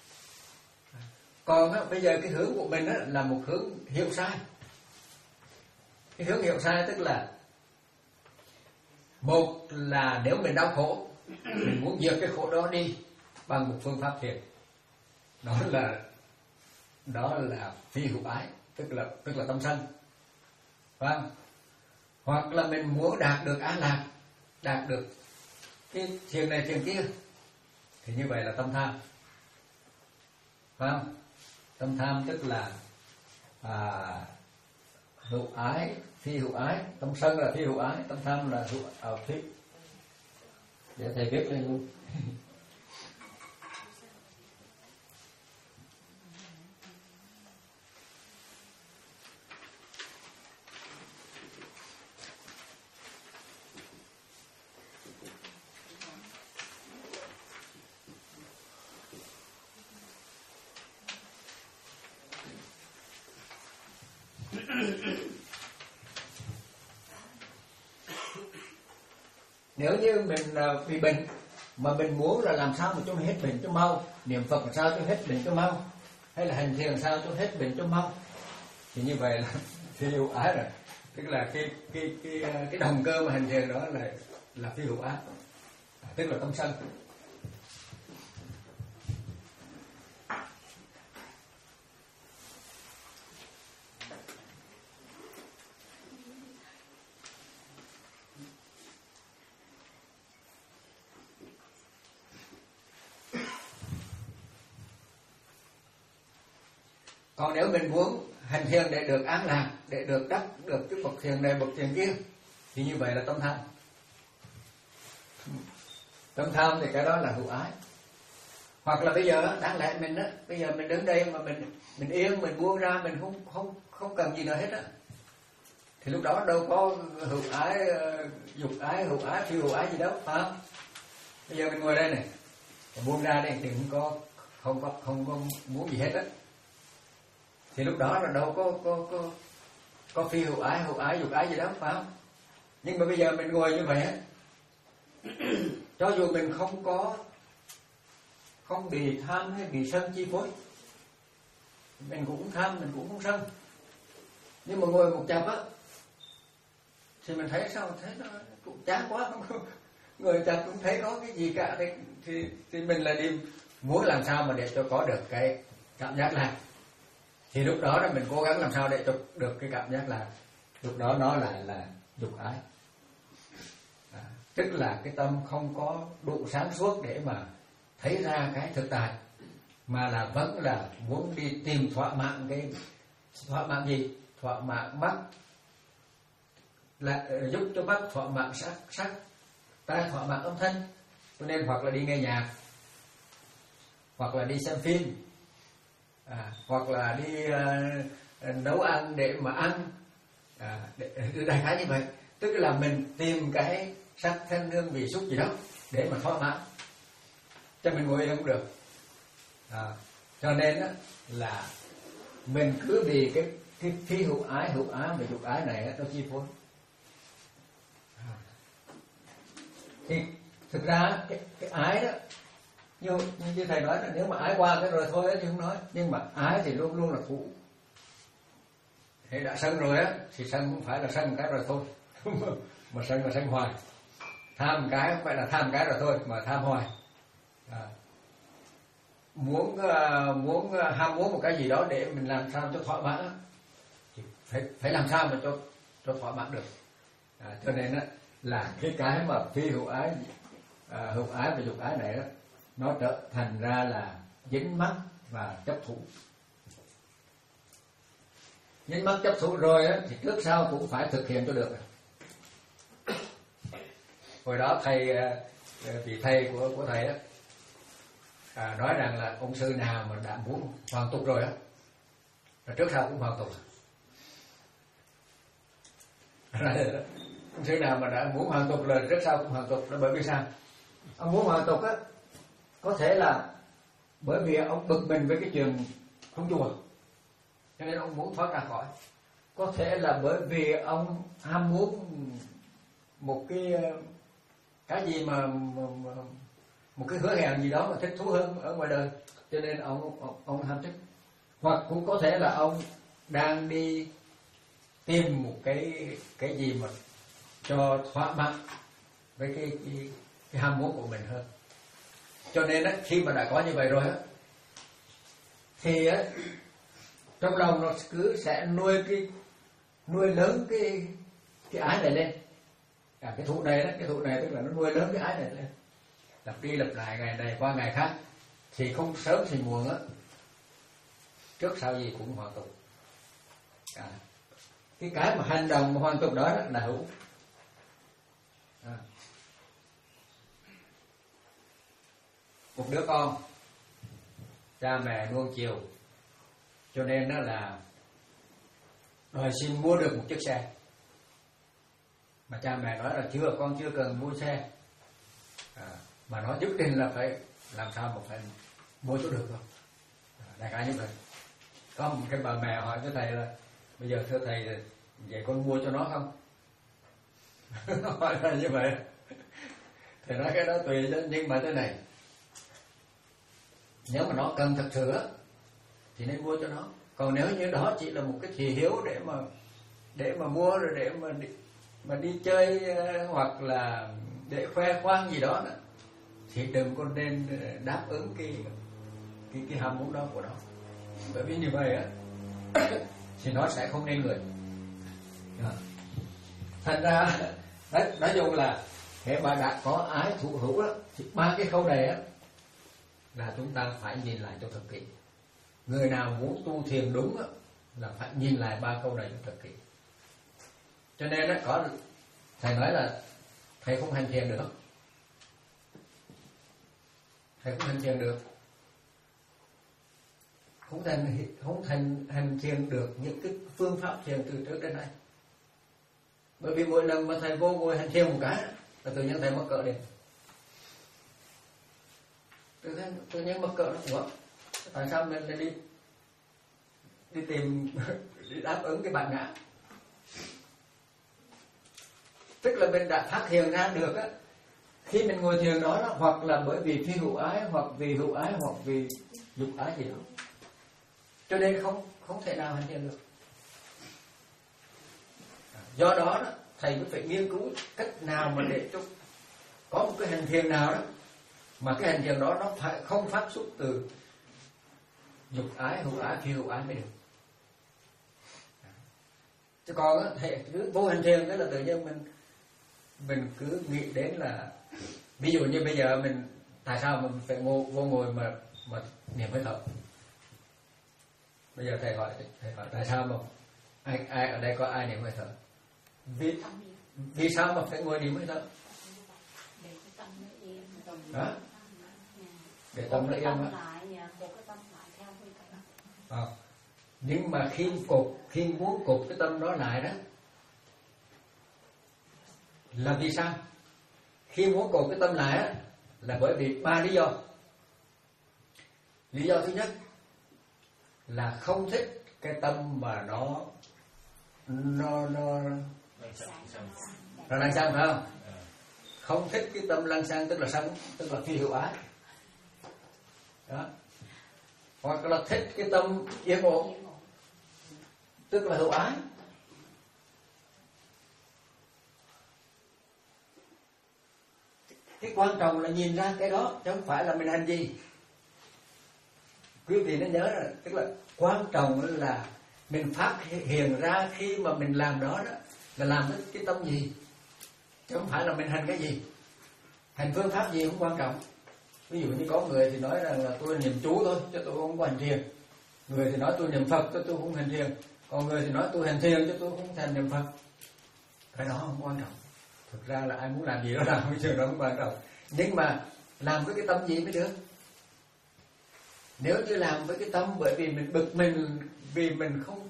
Còn á, bây giờ cái hướng của mình á, là một hướng hiểu sai. Cái hướng hiểu sai tức là, một là nếu mình đau khổ, mình muốn diệt cái khổ đó đi bằng một phương pháp thiền. Đó là đó là phi hữu ái, tức là tức là tâm sân, phải không? Hoặc là mình muốn đạt được an lạc, đạt được cái thiền này thiền kia, thì như vậy là tâm tham, phải không? Tâm tham tức là à, hữu ái, phi hữu ái. Tâm sân là phi hữu ái, tâm tham là hữu à, phi. Để thầy viết lên luôn. Nếu như mình bị bệnh mà mình muốn là làm sao mà cho hết bệnh cho mau, niệm Phật làm sao cho hết bệnh cho mau, hay là hành thiền làm sao cho hết bệnh cho mau, thì như vậy là phi hữu ái rồi. Tức là cái cái cái cái động cơ mà hành thiền đó là là phi hữu ái, tức là tâm sân. Còn nếu mình muốn hành thiền để được an lạc, để được đắc được cái bậc thiền này bậc thiền kia, thì như vậy là tâm tham. Tâm tham thì cái đó là hữu ái. Hoặc là bây giờ đáng lẽ mình á, bây giờ mình đứng đây mà mình mình yên, mình buông ra, mình không không không cần gì nữa hết á, thì lúc đó đâu có hữu ái, dục ái, hữu ái, phi hữu ái gì đâu, phải không? Bây giờ mình ngồi đây này, buông ra đây thì không có không có không có muốn gì hết á, thì lúc đó là đâu có có có có phi hữu ái, hữu ái, dục ái gì đó, phải không? Nhưng mà bây giờ mình ngồi như vậy á, cho dù mình không có không bị tham hay bị sân chi phối, mình cũng tham, mình cũng không sân, nhưng mà ngồi một chập á thì mình thấy sao, thấy nó cũng chán quá, không người chập cũng thấy có cái gì cả, thì thì, thì mình là đi muốn làm sao mà để cho có được cái cảm giác lạc. Thì lúc đó là mình cố gắng làm sao để cho được cái cảm giác là lúc đó nó lại là dục ái. À, tức là cái tâm không có đủ sáng suốt để mà thấy ra cái thực tại, mà là vẫn là muốn đi tìm thỏa mãn. Cái thỏa mãn gì? Thỏa mãn mắt, là giúp cho mắt thỏa mãn sắc, sắc tai thỏa mãn âm thanh, cho nên hoặc là đi nghe nhạc, hoặc là đi xem phim, à, hoặc là đi uh, nấu ăn để mà ăn, à, để, đại khái như vậy. Tức là mình tìm cái sắc thanh hương vị xúc gì đó để mà thỏa mãn, cho mình ngồi không được. À, cho nên đó là mình cứ vì cái cái phi hữu ái, hữu ái và dục ái này nó chi phối. À, thì thực ra cái, cái ái đó như, như thầy nói là nếu mà ái qua cái rồi thôi thì không nói, nhưng mà ái thì luôn luôn là phụ. Thế đã sân rồi á thì sân không phải là sân cái rồi thôi mà sân là sân hoài. Tham cái không phải là tham cái rồi thôi mà tham hoài. À, muốn uh, muốn uh, ham muốn một cái gì đó để mình làm sao cho thỏa mãn thì phải phải làm sao mà cho cho thỏa mãn được. À, cho nên á là cái cái mà phi hữu ái, à, hữu ái và dục ái này đó, nó trở thành ra là dính mắc và chấp thủ. Dính mắc chấp thủ rồi á thì trước sau cũng phải thực hiện cho được. Hồi đó thầy, vị thầy của của thầy á, à, nói rằng là ông sư nào mà đã muốn hoàn tục rồi á, là trước sau cũng hoàn tục. Ông sư nào mà đã muốn hoàn tục là trước sau cũng hoàn tục, là bởi vì sao? Ông muốn hoàn tục á, có thể là bởi vì ông bực mình với cái chuyện không chùa, cho nên ông muốn thoát ra khỏi. Có thể là bởi vì ông ham muốn một cái cái gì mà, mà, mà một cái hứa hẹn gì đó mà thích thú hơn ở ngoài đời, cho nên ông ông, ông ham thích. Hoặc cũng có thể là ông đang đi tìm một cái cái gì mà cho thỏa mãn với cái, cái cái ham muốn của mình hơn. Cho nên á, khi mà đã có như vậy rồi á, thì á, trong lòng nó cứ sẽ nuôi cái nuôi lớn cái cái ái này lên. À, cái thụ này đó, cái thụ này tức là nó nuôi lớn cái ái này lên, lặp đi lặp lại ngày này qua ngày khác, thì không sớm thì muộn á, trước sau gì cũng hoàn tục. À, cái cái mà hành động mà hoàn tục đó, đó là hữu. À, một đứa con cha mẹ nuông chiều, cho nên đó là đòi xin mua được một chiếc xe, mà cha mẹ nói là chưa, con chưa cần mua xe, à, mà nó nhất định là phải làm sao mà phải mua chỗ được không. À, đại khái như vậy. Có một cái bà mẹ hỏi với thầy là bây giờ thưa thầy, vậy con mua cho nó không? Hỏi là như vậy. Thầy nói cái đó tùy đó, nhưng mà thế này, nếu mà nó cần thật sự á thì nên mua cho nó. Còn nếu như đó chỉ là một cái thị hiếu để mà để mà mua rồi để mà đi, mà đi chơi hoặc là để khoe khoang gì đó, đó thì đừng có nên đáp ứng cái cái cái ham muốn đó của nó. Bởi vì như vậy á thì nó sẽ không nên người. Thành ra đấy, nói chung là khi mà đã có ái thụ hữu đó, thì ba cái câu này á là chúng ta phải nhìn lại cho thật kỹ. Người nào muốn tu thiền đúng á, là phải nhìn lại ba câu này cho thật kỹ. Cho nên đó, có thầy nói là thầy không hành thiền được không? Thầy không hành thiền được, không thành không thành hành thiền được những cái phương pháp thiền từ trước đến nay. Bởi vì mỗi lần mà thầy vô ngồi hành thiền một cái là tự nhiên thầy mắc cỡ đến. Tự nhiên, tự nhiên mắc cỡ nó ủa, tại sao mình lại đi đi tìm đi đáp ứng cái bản ngã? Tức là mình đã phát hiện ra được á, khi mình ngồi thiền đó, đó hoặc là bởi vì phi hữu ái, hoặc vì hữu ái, hoặc vì dục ái gì đó, cho nên không không thể nào hành thiền được. Do đó, đó thầy mới phải nghiên cứu cách nào mà để cho có một cái hành thiền nào đó mà cái hành thiền đó nó phải không phát xuất từ dục ái, hữu ái, phi hữu ái mới được. Chứ còn á, thầy cứ vô hành thiền cái là tự nhiên mình mình cứ nghĩ đến là, ví dụ như bây giờ mình tại sao mình phải ngồi vô ngồi mà mà niệm hơi thở. Bây giờ thầy hỏi thầy hỏi tại sao mà ai ai ở đây có ai niệm hơi thở? Vì vì sao mà phải ngồi niệm hơi thở? Đó. Để tâm nó yên á. À, nhưng mà khi cột khi muốn cột cái tâm đó lại đó là vì sao? Khi muốn cột cái tâm lại á là bởi vì ba lý do. Lý do thứ nhất là không thích cái tâm mà nó nó nó nó lăng xăng, phải không? Không thích cái tâm lăng xăng, tức là sân, tức là phi hữu ái. đó. Hoặc là thích cái tâm yên ổn, tức là hữu ái. Cái quan trọng là nhìn ra cái đó, chứ không phải là mình hành gì. Quý vị nên nhớ là, tức là quan trọng là mình phát hiện ra khi mà mình làm đó, đó là làm với cái tâm gì, chứ không phải là mình hành cái gì. Hành phương pháp gì không quan trọng. Ví dụ như có người thì nói rằng là tôi niệm chú thôi, chứ tôi không có hành thiền. Người thì nói tôi niệm Phật, chứ tôi không hành thiền. Còn người thì nói tôi hành thiền, chứ tôi không thành niệm Phật. Cái đó không quan trọng. Thực ra là ai muốn làm gì đó làm, cái chuyện đó không quan trọng. Nhưng mà làm với cái tâm gì mới được. Nếu như làm với cái tâm bởi vì mình bực mình, vì mình không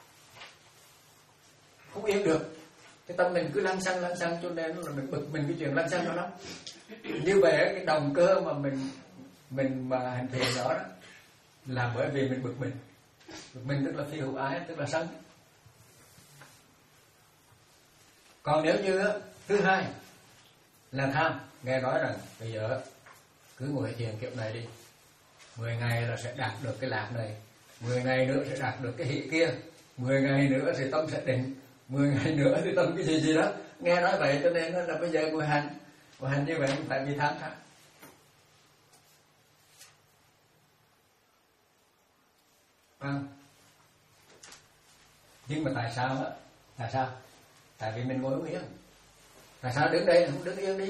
không yên được, cái tâm mình cứ lăng xăng lăng xăng, cho nên là mình bực mình cái chuyện lăng xăng đó lắm. Như vậy cái động cơ mà mình mình mà hành thiền đó, đó là bởi vì mình bực mình. Bực mình tức là phi hữu ái, tức là sân. Còn nếu như thứ hai là tham, nghe nói rằng bây giờ cứ ngồi thiền kiểu này đi, mười ngày là sẽ đạt được cái lạc này, mười ngày nữa sẽ đạt được cái hỷ kia, mười ngày nữa thì tâm sẽ định, mười ngày nữa thì tâm cái gì gì đó. Nghe nói vậy cho nên là bây giờ ngồi hành, ngồi hành như vậy không phải vì tham tham. À. Nhưng mà tại sao á? Tại sao? Tại vì mình ngồi không yên. Tại sao đứng đây không đứng yên đi?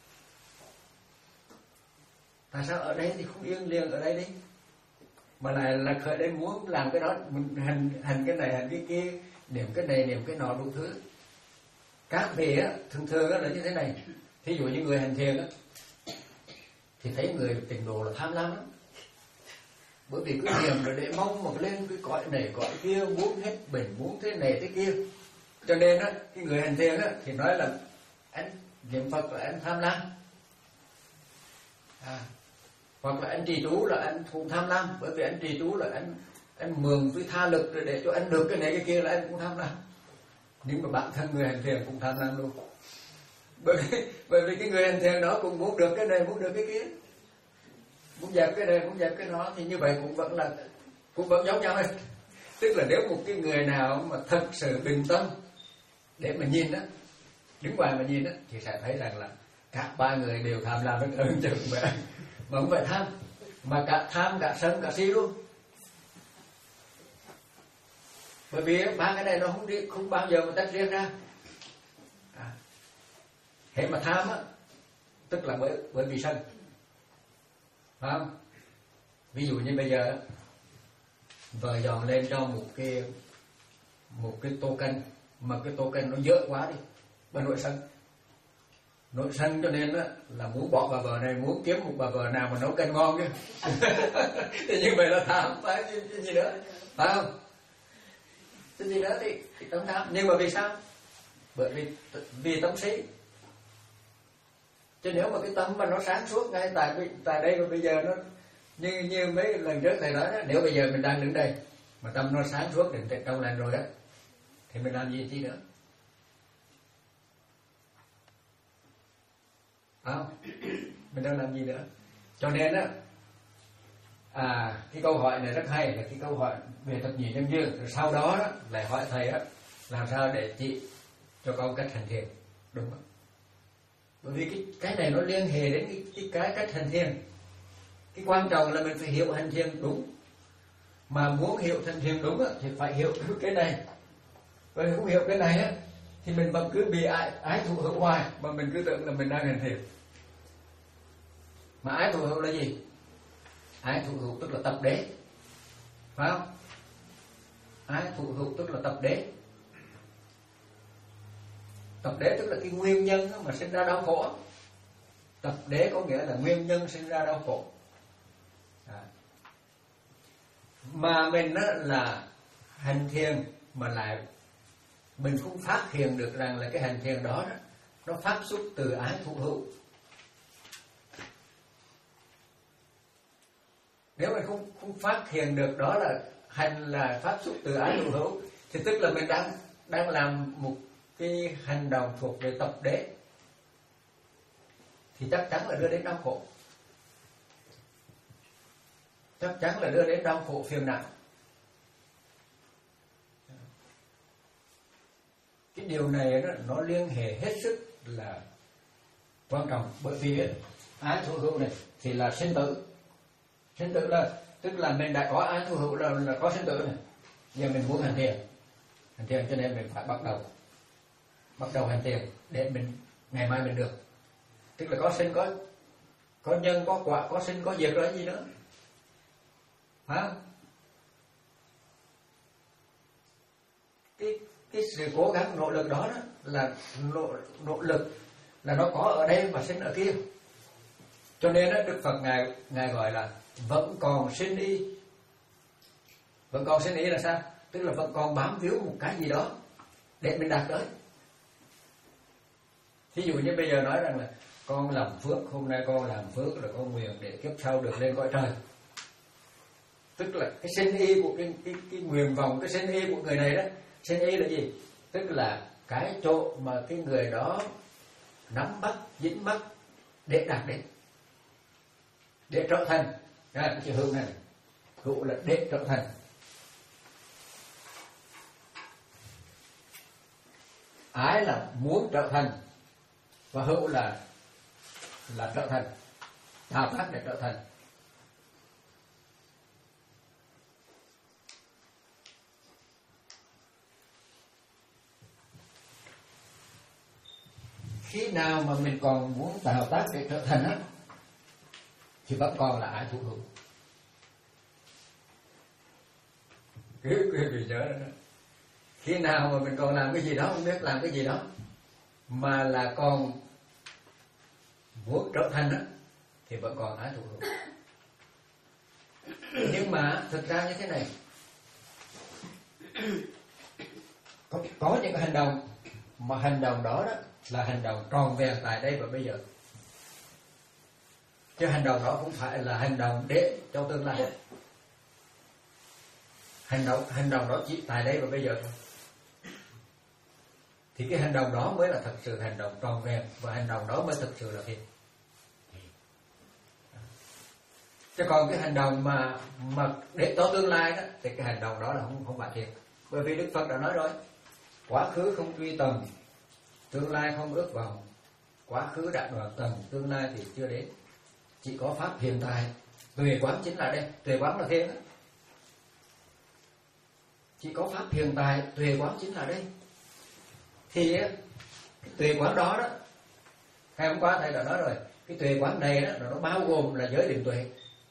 Tại sao ở đây thì không yên liền ở đây đi? Mà lại là khởi đây muốn làm cái đó, mình hành hành cái này hành cái kia, niệm cái này niệm cái nọ đủ thứ. Các vị á thường thường á là như thế này. Thí dụ như người hành thiền á thì thấy người trình độ là tham lam lắm. Bởi vì cứ niệm rồi để mong một lên cái cõi này cõi kia, muốn hết bệnh, muốn thế này thế kia. Cho nên á cái người hành thiền á thì nói là anh niệm Phật là anh tham lam. À, hoặc là anh trì chú là anh cũng tham lam, bởi vì anh trì chú là anh anh mượn với tha lực rồi để cho anh được cái này cái kia là anh cũng tham lam. Nhưng mà bản thân người hành thiền cũng tham lam luôn. Bởi vì, bởi vì cái người hành thiền đó cũng muốn được cái này, muốn được cái kia, muốn dẹp cái này, muốn dẹp cái đó, thì như vậy cũng vẫn là cũng vẫn giống nhau ấy. Tức là nếu một cái người nào mà thật sự bình tâm để mà nhìn đó, đứng ngoài mà nhìn đó, thì sẽ thấy rằng là cả ba người đều tham lam rất ơn chừng vậy. Mà không phải tham, mà cả tham, cả sân, cả si luôn. Bởi vì ba cái này nó không đi, không bao giờ mà tách riêng ra. À, thế mà tham á, tức là bởi bởi vì sân, phải không? Ví dụ như bây giờ vợ dọn lên cho một cái một cái tô canh, mà cái tô canh nó dở quá đi, bà nội sân. Nội sân cho nên là, là muốn bỏ bà vợ này, muốn kiếm một bà vợ nào mà nấu canh ngon chứ. Thì như vậy là tham, phải cái gì nữa, phải không? Cái gì nữa thì, thì tâm tham. Nhưng mà vì sao? Bởi vì vì tâm si. Chứ nếu mà cái tâm mà nó sáng suốt ngay tại tại đây và bây giờ nó như như mấy lần trước thầy nói đó, nếu bây giờ mình đang đứng đây mà tâm nó sáng suốt định tĩnh trong lành rồi đó, thì mình làm gì chi nữa? Không, mình đang làm gì nữa? Cho nên á, à cái câu hỏi này rất hay, là cái câu hỏi về thập nhị nhân duyên. Rồi sau đó, đó lại hỏi thầy á, làm sao để chỉ cho con cách hành thiền, đúng không? Bởi vì cái cái này nó liên hệ đến cái, cái cái cách hành thiền. Cái quan trọng là mình phải hiểu hành thiền đúng. Mà muốn hiểu hành thiền đúng á, thì phải hiểu cái này. Bởi vì không hiểu cái này á, thì mình vẫn cứ bị ái, ái thụ hữu hoài, mà mình cứ tưởng là mình đang hành thiền. Mà ái thụ hữu là gì? Ái thụ hữu tức là tập đế, phải không? Ái thụ hữu tức là tập đế. Tập đế tức là cái nguyên nhân mà sinh ra đau khổ. Tập đế có nghĩa là nguyên nhân sinh ra đau khổ. À. Mà mình á, là hành thiền mà lại mình không phát hiện được rằng là cái hành thiền đó, đó nó phát xuất từ ái thụ hữu. Nếu mình không không phát hiện được đó là hành là phát xuất từ ái thụ hữu, thì tức là mình đang đang làm một cái hành động thuộc về tập đế, thì chắc chắn là đưa đến đau khổ. chắc chắn là đưa đến đau khổ phiền não. Cái điều này đó, nó liên hệ hết sức là quan trọng, bởi vì ái thụ hữu này thì là sinh tử. Sinh tử là tức là mình đã có ái thụ hữu là, là có sinh tử này. Giờ mình muốn hành thiền, hành thiền cho nên mình phải bắt đầu bắt đầu hành thiền để mình ngày mai mình được. Tức là có sinh có có nhân có quả, có sinh có diệt rồi gì nữa, phải không? Cái cái sự cố gắng nỗ lực đó, đó là nỗ, nỗ lực là nó có ở đây và sinh ở kia. Cho nên đó, Đức Phật ngài ngài gọi là vẫn còn sinh y. Vẫn còn sinh y là sao? Tức là vẫn còn bám víu một cái gì đó để mình đạt tới. Thí dụ như bây giờ nói rằng là con làm phước, hôm nay con làm phước là con nguyện để kiếp sau được lên cõi trời. Tức là cái sinh y của cái, cái, cái nguyện vọng, cái sinh y của người này đó. Sinh y là gì? Tức là cái chỗ mà cái người đó nắm bắt, dính bắt để đạt đến, để trở thành. Đó là cái chữ hữu này. Hữu là để trở thành. Ái là muốn trở thành, và hữu là là trở thành, thao tác để trở thành. Khi nào mà mình còn muốn tạo tác để trở thành á, thì vẫn còn là ái thụ hữu. Cứ quý vị nhớ đó. Khi nào mà mình còn làm cái gì đó, không biết làm cái gì đó, mà là còn muốn trở thành á, thì vẫn còn ái thụ hữu. Nhưng mà thực ra như thế này, có, có những cái hành động mà hành động đó đó là hành động tròn vẹn tại đây và bây giờ, chứ hành động đó cũng phải là hành động để cho tương lai. Hành động hành động đó chỉ tại đây và bây giờ thôi, thì cái hành động đó mới là thật sự hành động tròn vẹn, và hành động đó mới thực sự là thiện. Chứ còn cái hành động mà mà để cho tương lai đó, thì cái hành động đó là không không phải thiện. Bởi vì Đức Phật đã nói rồi, quá khứ không truy tầm, tương lai không ước vọng. Quá khứ đã đoạn tầm, tương lai thì chưa đến. Chỉ có pháp hiện tại. Tuệ quán chính là đây. Tuệ quán là thiện đó. Chỉ có pháp hiện tại, tuệ quán chính là đây. Thì cái tuệ quán đó đó, ngày hôm qua thầy đã nói rồi, cái tuệ quán này đó nó bao gồm là giới định tuệ.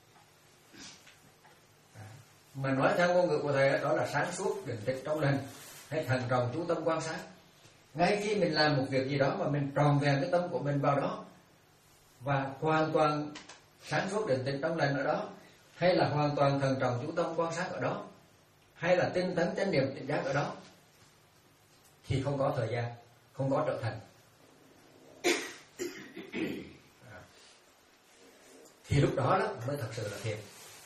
Mà nói theo ngôn ngữ của thầy đó, đó là sáng suốt, định tĩnh trong lành, hay thần trọng chú tâm quan sát. Ngay khi mình làm một việc gì đó mà mình tròn vẹn cái tâm của mình vào đó, và hoàn toàn sáng suốt định tĩnh trong lành ở đó, hay là hoàn toàn thần trọng chú tâm quan sát ở đó, hay là tinh tấn chánh niệm tỉnh giác ở đó, thì không có thời gian, không có trở thành. Thì lúc đó đó mới thật sự là thiện.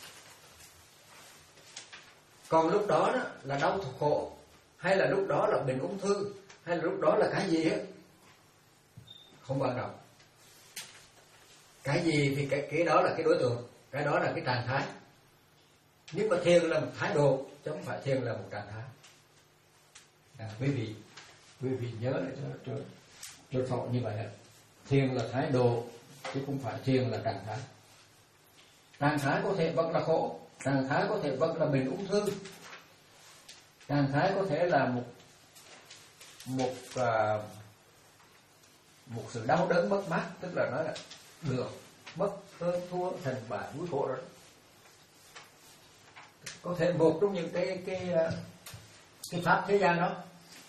Còn lúc đó đó là đau khổ, hay là lúc đó là bệnh ung thư, hay là lúc đó là cái gì á, không quan trọng. Cái gì thì cái, cái đó là cái đối tượng, cái đó là cái trạng thái. Nhưng mà thiền là một thái độ, chứ không phải thiền là một trạng thái. À, quý vị quý vị nhớ để cho cho cho rõ như vậy. Thiền là thái độ, chứ không phải thiền là trạng thái. Trạng thái có thể vẫn là khổ, trạng thái có thể vẫn là bệnh ung thư, trạng thái có thể là một một uh, một sự đau đớn mất mát, tức là nói là được, mất, hơn, thua, thành bại, vui khổ đó. Có thể một trong những cái cái cái pháp thế gian đó,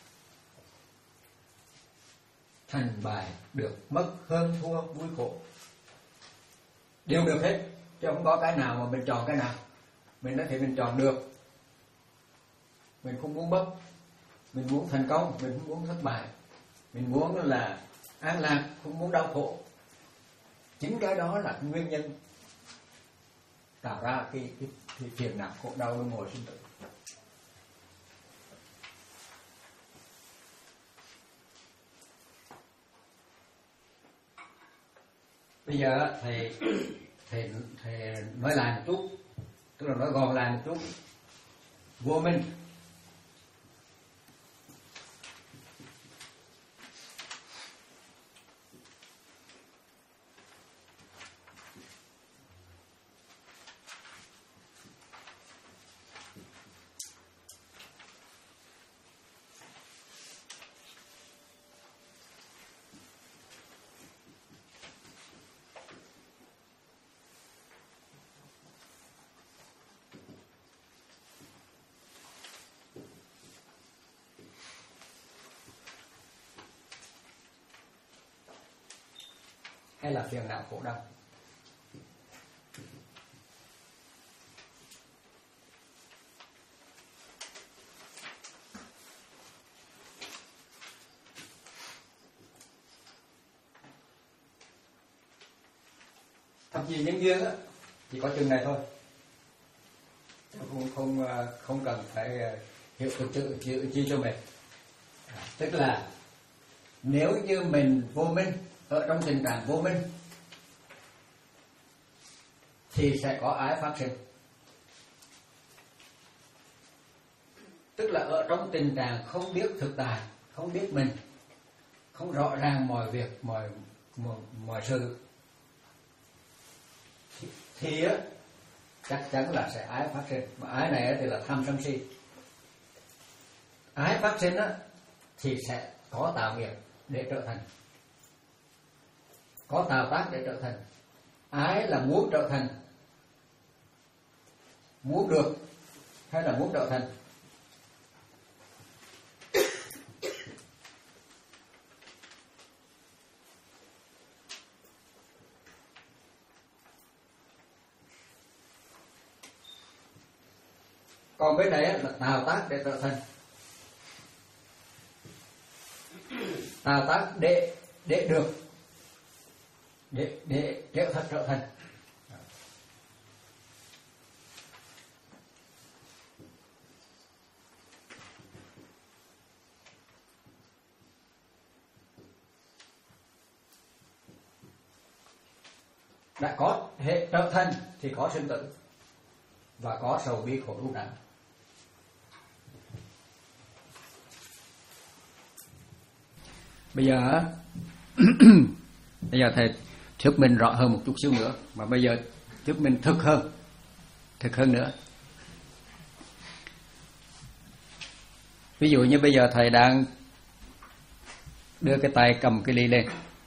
thành bại, được, mất, hơn, thua, vui khổ, đều được hết, chứ không có cái nào mà mình chọn cái nào. Mình nói thì mình chọn được, mình không muốn mất, mình muốn thành công, mình không muốn thất bại, mình muốn là an lạc, không muốn đau khổ. Chính cái đó là cái nguyên nhân tạo ra cái cái, cái phiền não khổ đau luân hồi sinh tử. Bây giờ thầy thầy thầy nói lại một chút tức là nói gọn lại một chút, vô minh. Hay là phiền não khổ đau. Thậm chí nhân duyên á chỉ có chừng này thôi, không không không cần phải hiểu cái chữ chữ chi cho mình. Tức là nếu như mình vô minh, ở trong tình trạng vô minh thì sẽ có ái phát sinh. Tức là ở trong tình trạng không biết thực tại, không biết mình, không rõ ràng mọi việc, mọi mọi, mọi sự, thì, thì á, chắc chắn là sẽ ái phát sinh. Mà ái này thì là tham sân si. Ái phát sinh á thì sẽ có tạo nghiệp để trở thành, có tạo tác để trở thành. Ái là muốn trở thành, muốn được hay là muốn trở thành. Còn bên này là tạo tác để trở thành, tạo tác để để được, để để trở thành trở thành. Đã có hệ trở thành thì có sinh tử và có sầu bi khổ đau đớn. Bây giờ bây giờ thầy thuyết minh rõ hơn một chút xíu nữa, mà bây giờ thuyết minh thực hơn, thực hơn nữa. Ví dụ như bây giờ thầy đang đưa cái tay cầm cái ly lên,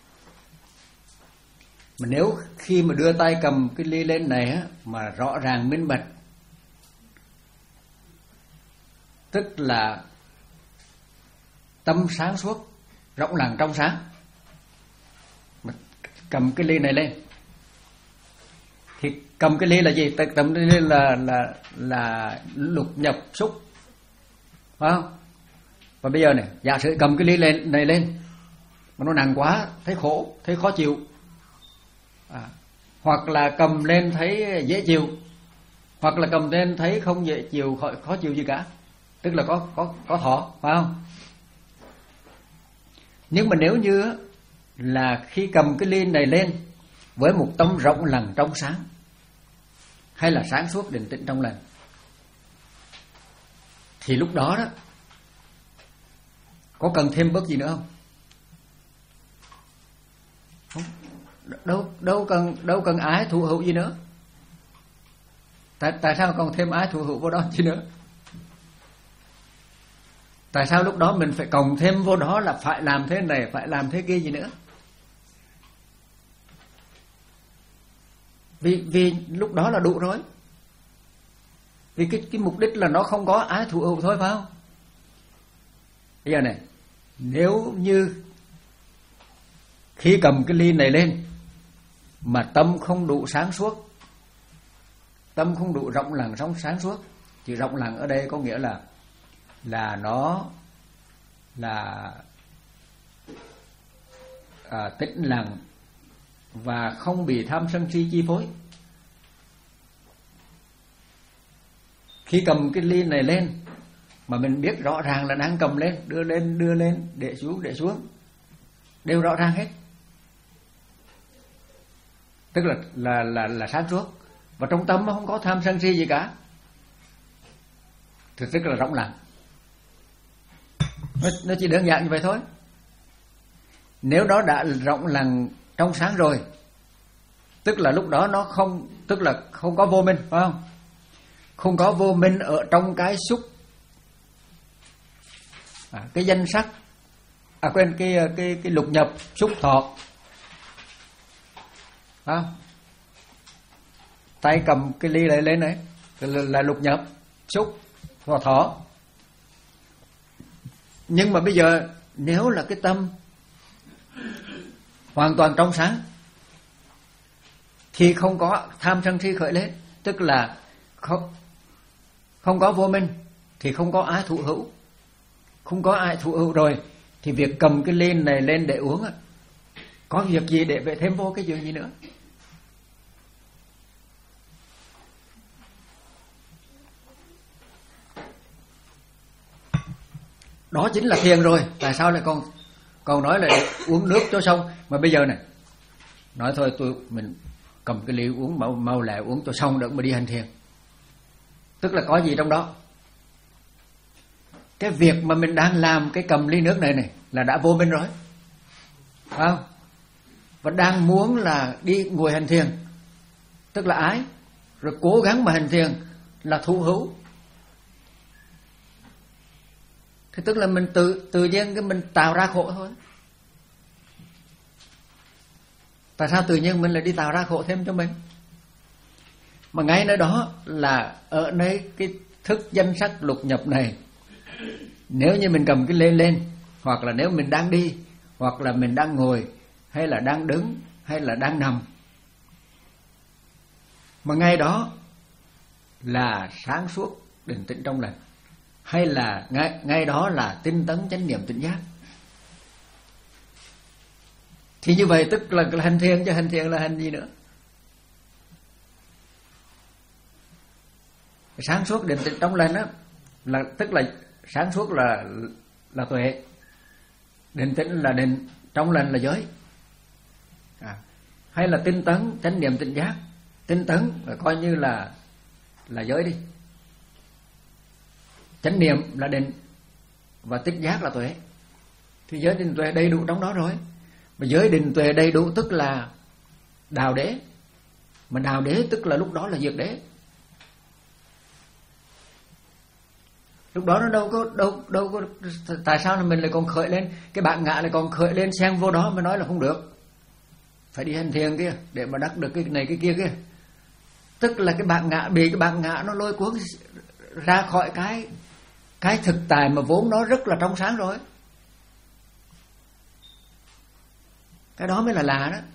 mà nếu khi mà đưa tay cầm cái ly lên này á, mà rõ ràng minh bạch, tức là tâm sáng suốt, rộng lặng trong sáng, mà cầm cái ly này lên, thì cầm cái ly là gì? Cầm cái ly là là là lục nhập xúc, phải không? Và bây giờ này, giả sử cầm cái ly lên này lên mà nó nặng quá, thấy khổ, thấy khó chịu, à, hoặc là cầm lên thấy dễ chịu, hoặc là cầm lên thấy không dễ chịu, khó, khó chịu gì cả, tức là có có có thọ, phải không? Nhưng mà nếu như là khi cầm cái ly này lên với một tâm rộng lặng trong sáng, hay là sáng suốt định tĩnh trong lành, thì lúc đó đó có cần thêm bớt gì nữa không? Không. Đâu đâu cần đâu cần ái thụ hữu gì nữa. Tại tại sao còn thêm ái thụ hữu vô đó chi nữa? Tại sao lúc đó mình phải cộng thêm vô đó là phải làm thế này, phải làm thế kia gì nữa? Vì vì lúc đó là đủ rồi. Vì cái cái mục đích là nó không có ái thụ hữu thôi, phải không? Bây giờ này, nếu như khi cầm cái ly này lên mà tâm không đủ sáng suốt, tâm không đủ rộng lặng trong sáng suốt, thì rộng lặng ở đây có nghĩa là là nó là à, tĩnh lặng và không bị tham sân si chi phối. Khi cầm cái ly này lên mà mình biết rõ ràng là đang cầm lên, đưa lên, đưa lên, để xuống, để xuống, đều rõ ràng hết, tức là là là là sáng suốt. và trong tâm không có tham sân si gì cả, thì tức là rộng lặng. Nó, nó chỉ đơn giản như vậy thôi. Nếu đó đã rộng lặng trong sáng rồi, tức là lúc đó nó không, tức là không có vô minh, phải không? Không có vô minh ở trong cái xúc, à, cái danh sắc, à quên cái cái cái lục nhập xúc thọ, à, tay cầm cái ly này lên đấy là, là lục nhập xúc và thọ. Nhưng mà bây giờ nếu là cái tâm hoàn toàn trong sáng thì không có tham sân si khởi lên, tức là không không có vô minh thì không có ai thụ hữu. Không có ai thụ hữu rồi thì việc cầm cái ly này lên để uống, có việc gì để về thêm vô cái chuyện gì nữa? Đó chính là thiền rồi. Tại sao lại còn còn nói là uống nước cho xong? Mà bây giờ này nói thôi tôi mình cầm cái ly uống mau mau lẹ uống cho xong được mà đi hành thiền, tức là có gì trong đó? Cái việc mà mình đang làm cái cầm ly nước này này là đã vô minh rồi, phải không? Và đang muốn là đi ngồi hành thiền, tức là ái, rồi cố gắng mà hành thiền là thụ hữu. Thì tức là mình tự tự nhiên cái mình tạo ra khổ thôi. Tại sao tự nhiên mình lại đi tạo ra khổ thêm cho mình? Mà ngay nơi đó là ở nơi cái thức danh sắc lục nhập này, nếu như mình cầm cái lên lên, hoặc là nếu mình đang đi, hoặc là mình đang ngồi, hay là đang đứng, hay là đang nằm, mà ngay đó là sáng suốt định tĩnh trong lành, hay là ngay, ngay đó là tinh tấn chánh niệm tỉnh giác, thì như vậy tức là, là hành thiền, chứ hành thiền là hành gì nữa? Sáng suốt định tĩnh trong lành á, là tức là sáng suốt là là tuệ, định tĩnh là định, trong lành là giới, à, hay là tinh tấn chánh niệm tỉnh giác. Tinh tấn là coi như là là giới đi, chánh niệm là định, và tỉnh giác là tuệ. Thì giới định tuệ đầy đủ trong đó rồi. Mà giới định tuệ đầy đủ tức là đào đế, mà đào đế tức là lúc đó là diệt đế. Lúc đó nó đâu có đâu đâu có tại sao là mình lại còn khởi lên cái bạn ngã, lại còn khởi lên xen vô đó mà nói là không được, phải đi hành thiền kia để mà đắc được cái này cái kia kia. Tức là cái bạn ngã, bị cái bạn ngã nó lôi cuốn ra khỏi cái cái thực tại mà vốn nó rất là trong sáng rồi. Cái đó mới là lạ đó.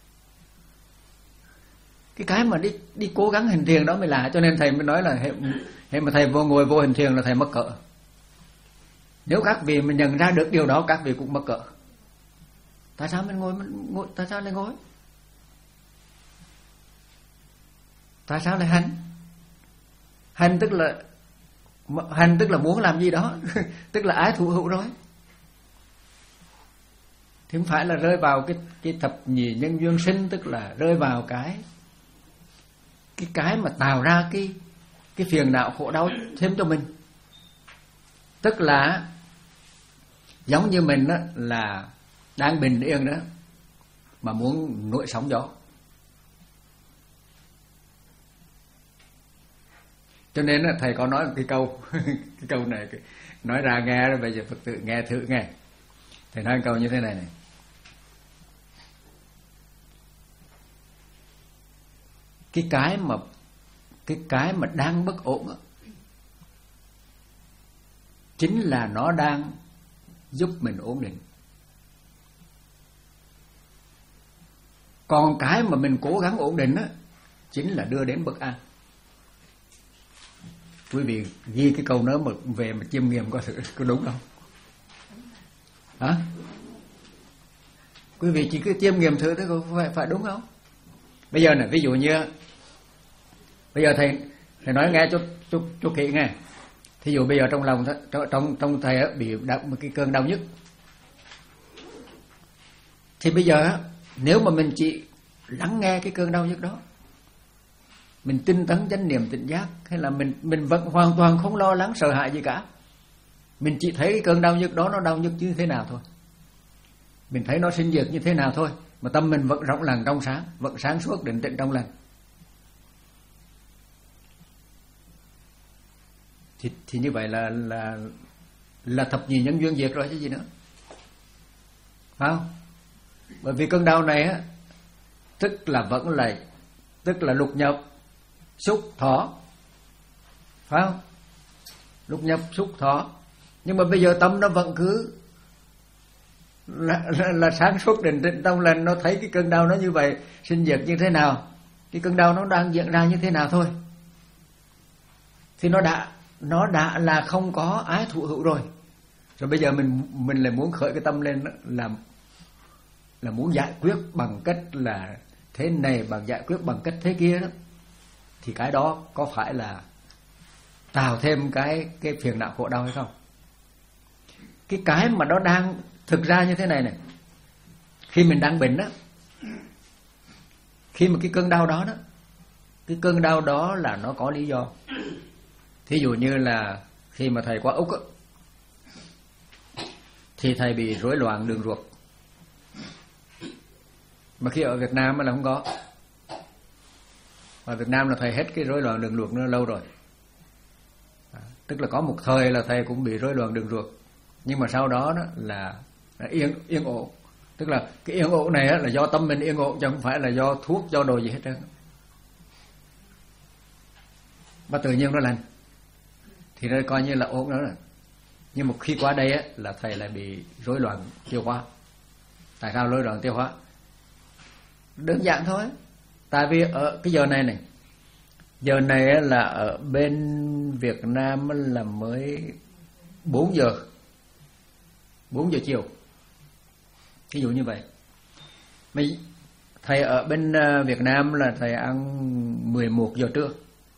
Cái cái mà đi đi cố gắng hành thiền đó mới lạ. Cho nên thầy mới nói là hệ, hệ mà thầy vô ngồi vô hành thiền là thầy mắc cỡ. Nếu các vị mà nhận ra được điều đó, các vị cũng mắc cỡ. Tại sao mình ngồi, mình ngồi tại sao lại ngồi? Tại sao lại hành? Hành tức là hành tức là muốn làm gì đó, tức là ái thụ hữu rồi. Thì không phải là rơi vào cái cái thập nhị nhân duyên sinh, tức là rơi vào cái cái cái mà tạo ra cái cái phiền não khổ đau thêm cho mình. Tức là giống như mình đó là đang bình yên đó mà muốn nổi sóng gió. Cho nên là thầy có nói cái câu cái câu này nói ra nghe rồi, bây giờ Phật tử nghe thử nghe. Thầy nói câu như thế này này: cái cái mà cái cái mà đang bất ổn đó, chính là nó đang giúp mình ổn định. Còn cái mà mình cố gắng ổn định đó, chính là đưa đến bất an. Quý vị ghi cái câu đó mà về mà chiêm nghiệm có thử có đúng không? Hả? Quý vị chỉ cứ chiêm nghiệm thử thế có phải, phải đúng không? Bây giờ này, ví dụ như bây giờ thầy thầy nói nghe chút chút chút kỹ nghe. Thí dụ bây giờ trong lòng trong trong trong thầy bị đau, một cái cơn đau nhức, thì bây giờ nếu mà mình chỉ lắng nghe cái cơn đau nhức đó, mình tinh tấn chánh niệm tỉnh giác, hay là mình mình vẫn hoàn toàn không lo lắng sợ hãi gì cả. Mình chỉ thấy cái cơn đau nhức đó nó đau nhức như thế nào thôi, mình thấy nó sinh diệt như thế nào thôi, mà tâm mình vẫn rộng lặng trong sáng, vẫn sáng suốt định tĩnh trong lành. Thì, thì như vậy là là là thập nhị nhân duyên diệt rồi chứ gì nữa, phải không? Bởi vì cơn đau này á, tức là vẫn là tức là lục nhập xúc thọ, phải không? Lục nhập xúc thọ, nhưng mà bây giờ tâm nó vẫn cứ là, là, là sáng suốt định tĩnh trong lành, nó thấy cái cơn đau nó như vậy sinh diệt như thế nào, cái cơn đau nó đang diễn ra như thế nào thôi, thì nó đã nó đã là không có ái thụ hữu rồi. Rồi bây giờ mình mình lại muốn khởi cái tâm lên là là muốn giải quyết bằng cách là thế này, bằng giải quyết bằng cách thế kia đó, thì cái đó có phải là tạo thêm cái cái phiền não khổ đau hay không? Cái cái mà nó đang thực ra như thế này này, khi mình đang bệnh đó, khi mà cái cơn đau đó đó, cái cơn đau đó là nó có lý do. Thí dụ như là khi mà thầy qua Úc á, thì thầy bị rối loạn đường ruột, mà khi ở Việt Nam là không có. Ở Việt Nam là thầy hết cái rối loạn đường ruột nó lâu rồi. À, tức là có một thời là thầy cũng bị rối loạn đường ruột, nhưng mà sau đó, đó là, là yên yên ổn. Tức là cái yên ổn này là do tâm mình yên ổn, chứ không phải là do thuốc, do đồ gì hết trơn. Và tự nhiên nó lành, thì nó coi như là ổn đó rồi. Nhưng một khi qua đây á, là thầy lại bị rối loạn tiêu hóa. Tại sao rối loạn tiêu hóa? Đơn giản thôi. Tại vì ở cái giờ này này, giờ này là ở bên Việt Nam là mới bốn giờ, bốn giờ chiều, ví dụ như vậy. Mình, thầy ở bên Việt Nam là thầy ăn mười một giờ trưa,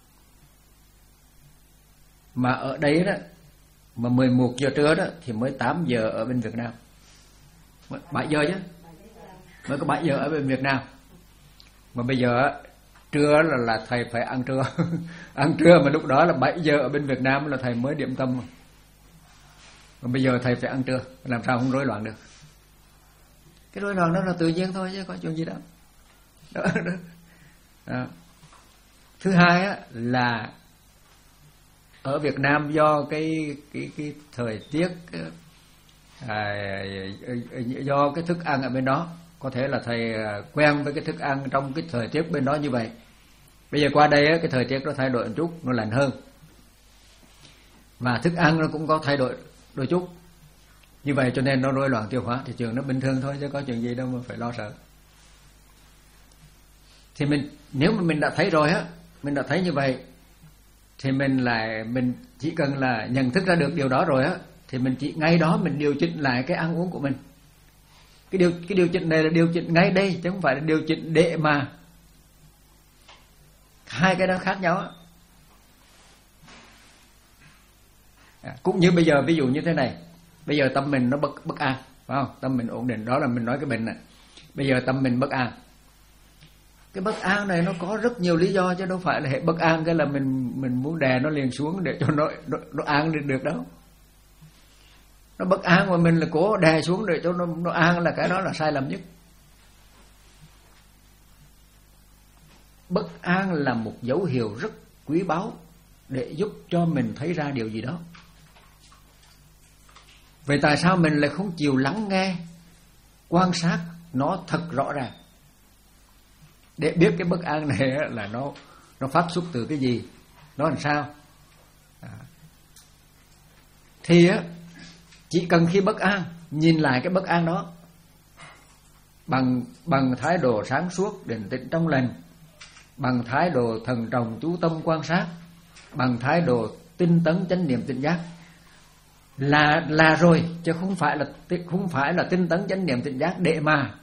mà ở đấy đó, mà mười một giờ trưa đó thì mới tám giờ ở bên Việt Nam, bảy giờ chứ, mới có bảy giờ ở bên Việt Nam. Mà bây giờ trưa là, là thầy phải ăn trưa ăn trưa, mà lúc đó là bảy giờ ở bên Việt Nam là thầy mới điểm tâm. Mà bây giờ thầy phải ăn trưa, làm sao không rối loạn được? Cái rối loạn đó là tự nhiên thôi chứ có chuyện gì đâu. Đó, đó. Đó. Thứ hai á, là ở Việt Nam do cái cái cái thời tiết, à, do cái thức ăn ở bên đó, có thể là thầy quen với cái thức ăn trong cái thời tiết bên đó như vậy. Bây giờ qua đây á, cái thời tiết nó thay đổi một chút, nó lạnh hơn, và thức ăn nó cũng có thay đổi đôi chút. Như vậy cho nên nó rối loạn tiêu hóa, thì chuyện nó bình thường thôi chứ có chuyện gì đâu mà phải lo sợ. Thì mình nếu mà mình đã thấy rồi á, mình đã thấy như vậy, thì mình lại mình chỉ cần là nhận thức ra được điều đó rồi á, thì mình chỉ ngay đó mình điều chỉnh lại cái ăn uống của mình. Cái điều cái điều chỉnh này là điều chỉnh ngay đây, chứ không phải là điều chỉnh để mà. Hai cái đó khác nhau á. À, cũng như bây giờ ví dụ như thế này, bây giờ tâm mình nó bất bất an, phải không? Tâm mình ổn định, đó là mình nói cái bệnh này. Bây giờ tâm mình bất an. Cái bất an này nó có rất nhiều lý do, chứ đâu phải là hệ bất an cái là mình mình muốn đè nó liền xuống để cho nó nó, nó an được được đâu. Nó bất an mà mình là cố đè xuống để cho nó nó an, là cái đó là sai lầm nhất. Bất an là một dấu hiệu rất quý báu để giúp cho mình thấy ra điều gì đó. Vậy tại sao mình lại không chịu lắng nghe, quan sát nó thật rõ ràng, để biết cái bất an này là nó nó phát xuất từ cái gì, nó làm sao? À. Thì á, chỉ cần khi bất an, nhìn lại cái bất an đó bằng bằng thái độ sáng suốt, định tĩnh trong lành, bằng thái độ thần trọng chú tâm quan sát, bằng thái độ tinh tấn chánh niệm tỉnh giác, là là rồi, chứ không phải là không phải là tinh tấn chánh niệm tỉnh giác để mà.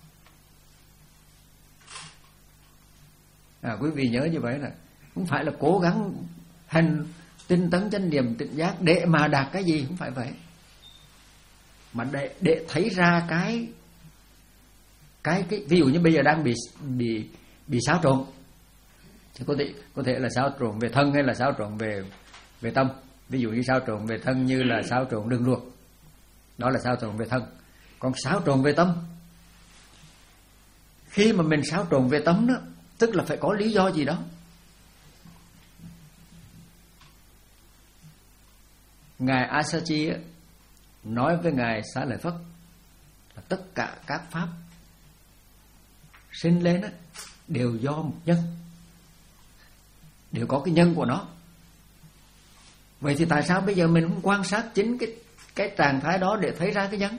À, quý vị nhớ như vậy là không phải là cố gắng hành tinh tấn chánh niệm tỉnh giác để mà đạt cái gì, không phải vậy, mà để để thấy ra cái cái cái ví dụ như bây giờ đang bị bị bị xáo trộn, Thì có thể có thể là xáo trộn về thân hay là xáo trộn về về tâm. Ví dụ như xáo trộn về thân như là xáo trộn đường ruột, đó là xáo trộn về thân. Còn xáo trộn về tâm, khi mà mình xáo trộn về tâm đó, tức là phải có lý do gì đó. Ngài Asachi nói với Ngài Xá Lợi Phất là tất cả các pháp sinh lên đều do một nhân, đều có cái nhân của nó. Vậy thì tại sao bây giờ mình không quan sát chính cái cái trạng thái đó để thấy ra cái nhân,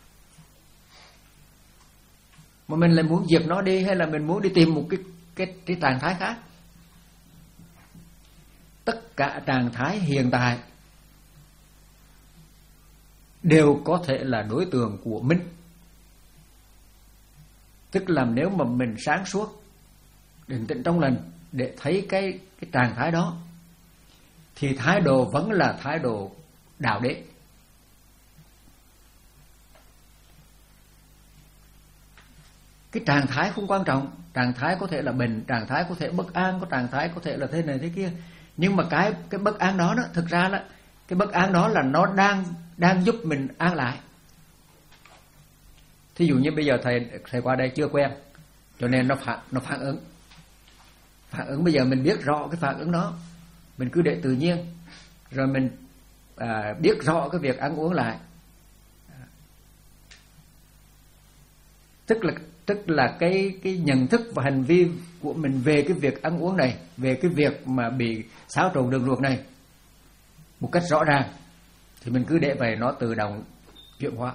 mà mình lại muốn diệt nó đi, hay là mình muốn đi tìm một cái cái cái trạng thái khác? Tất cả trạng thái hiện tại đều có thể là đối tượng của minh. Tức là nếu mà mình sáng suốt, định tĩnh trong lành để thấy cái cái trạng thái đó, thì thái độ vẫn là thái độ đạo đế. Cái trạng thái không quan trọng, trạng thái có thể là bệnh, trạng thái có thể bất an, có trạng thái có thể là thế này thế kia. Nhưng mà cái cái bất an đó đó, thực ra là cái bất an đó là nó đang đang giúp mình an lại. Thí dụ như bây giờ thầy thầy qua đây chưa quen, cho nên nó phản nó phản ứng. Phản ứng bây giờ mình biết rõ cái phản ứng đó, mình cứ để tự nhiên, rồi mình à, biết rõ cái việc ăn uống lại. Tức là tức là cái cái nhận thức và hành vi của mình về cái việc ăn uống này, về cái việc mà bị xáo trộn đường ruột này một cách rõ ràng, thì mình cứ để vậy, nó tự động chuyển hóa.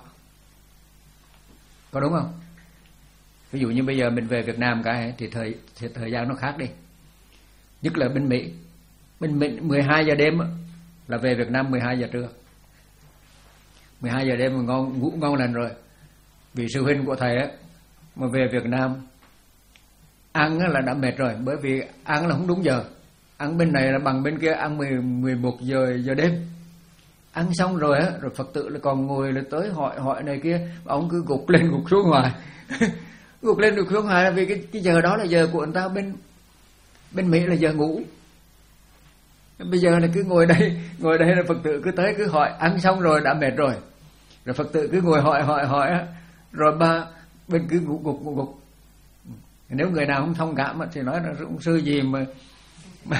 Có đúng không? Ví dụ như bây giờ mình về Việt Nam cái thì thời thì thời gian nó khác đi. Nhất là bên Mỹ, bên Mỹ mười hai giờ đêm là về Việt Nam mười hai giờ trưa. mười hai giờ đêm mà ngon, ngủ ngon lành rồi. Vì sư huynh của thầy á, mà về Việt Nam ăn là đã mệt rồi, bởi vì ăn là không đúng giờ. Ăn bên này là bằng bên kia ăn mười một giờ giờ đêm. Ăn xong rồi á, rồi Phật tử là còn ngồi là tới hỏi hỏi này kia, ông cứ gục lên gục xuống hoài. Gục lên gục xuống hoài là vì cái cái giờ đó là giờ của người ta, bên bên Mỹ là giờ ngủ. Bây giờ là cứ ngồi đây, ngồi đây là Phật tử cứ tới cứ hỏi, ăn xong rồi đã mệt rồi. Rồi Phật tử cứ ngồi hỏi hỏi hỏi á, rồi ba bên cứ gục gục gục gục. Nếu người nào không thông cảm thì nói là ông sư gì mà, mà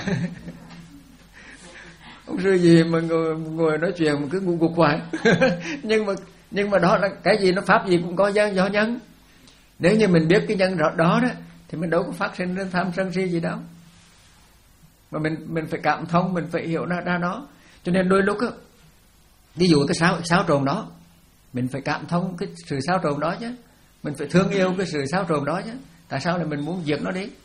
ông sư gì mà ngồi, ngồi nói chuyện mà cứ gục gục hoài. nhưng mà nhưng mà đó là cái gì, nó pháp gì cũng có do, do nhân. Nếu như mình biết cái nhân đó, đó đó thì mình đâu có phát sinh đến tham sân si gì đâu. Mà mình mình phải cảm thông, mình phải hiểu ra ra đó. Cho nên đôi lúc á, ví dụ cái xáo xáo trộn đó, mình phải cảm thông cái sự xáo trộn đó chứ. Mình phải thương yêu cái sự xáo trộn đó chứ. Tại sao lại mình muốn diệt nó đi?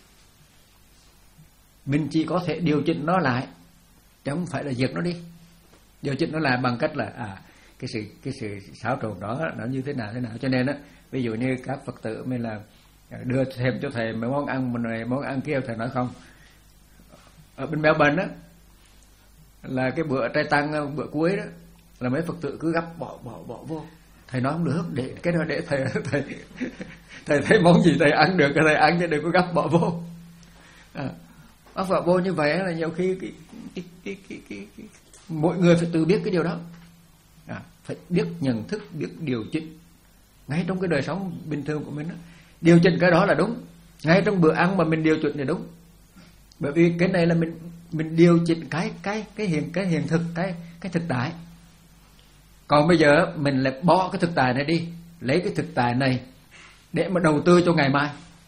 Mình chỉ có thể điều chỉnh nó lại, chứ không phải là diệt nó đi. Điều chỉnh nó lại bằng cách là à cái sự cái sự xáo trộn đó nó như thế nào thế nào. Cho nên á, ví dụ như các Phật tử mình là đưa thêm cho thầy mấy món ăn, mình này món ăn kia, thầy nói không. Ở bên Melbourne á, là cái bữa trai tăng bữa cuối đó, là mấy Phật tử cứ gấp bỏ bỏ bỏ vô. Thầy nói không được, để cái đó để thầy thầy thầy thấy món gì thầy ăn được thầy ăn, chứ đừng có gấp bỏ vô. À, bác vợ vô như vậy là nhiều khi cái, cái, cái, cái, cái, cái, mỗi người phải tự biết cái điều đó. À, phải biết nhận thức, biết điều chỉnh ngay trong cái đời sống bình thường của mình đó. Điều chỉnh cái đó là đúng, ngay trong bữa ăn mà mình điều chỉnh thì đúng. Bởi vì cái này là mình mình điều chỉnh cái cái cái hiện cái hiện thực, cái cái thực tại. Còn bây giờ mình lại bỏ cái thực tại này đi, lấy cái thực tại này để mà đầu tư cho ngày mai.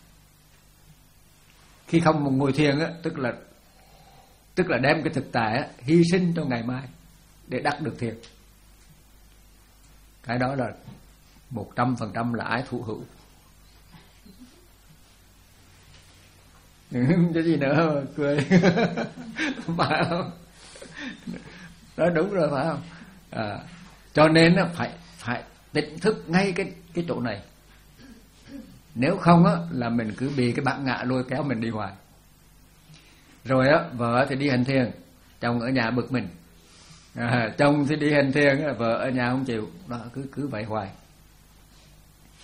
Khi không một ngồi thiền á, tức là tức là đem cái thực tại á, hy sinh cho ngày mai để đắc được thiền. Cái đó là một trăm phần trăm là ái thụ hữu. Cái gì nữa cười. Phải không? Nói đúng rồi phải không? À, cho nên phải phải tỉnh thức ngay cái cái chỗ này. Nếu không á là mình cứ bị cái bản ngã lôi kéo mình đi hoài. Rồi á, vợ thì đi hành thiền, chồng ở nhà bực mình. À, chồng thì đi hành thiền, vợ ở nhà không chịu, đó cứ cứ vậy hoài.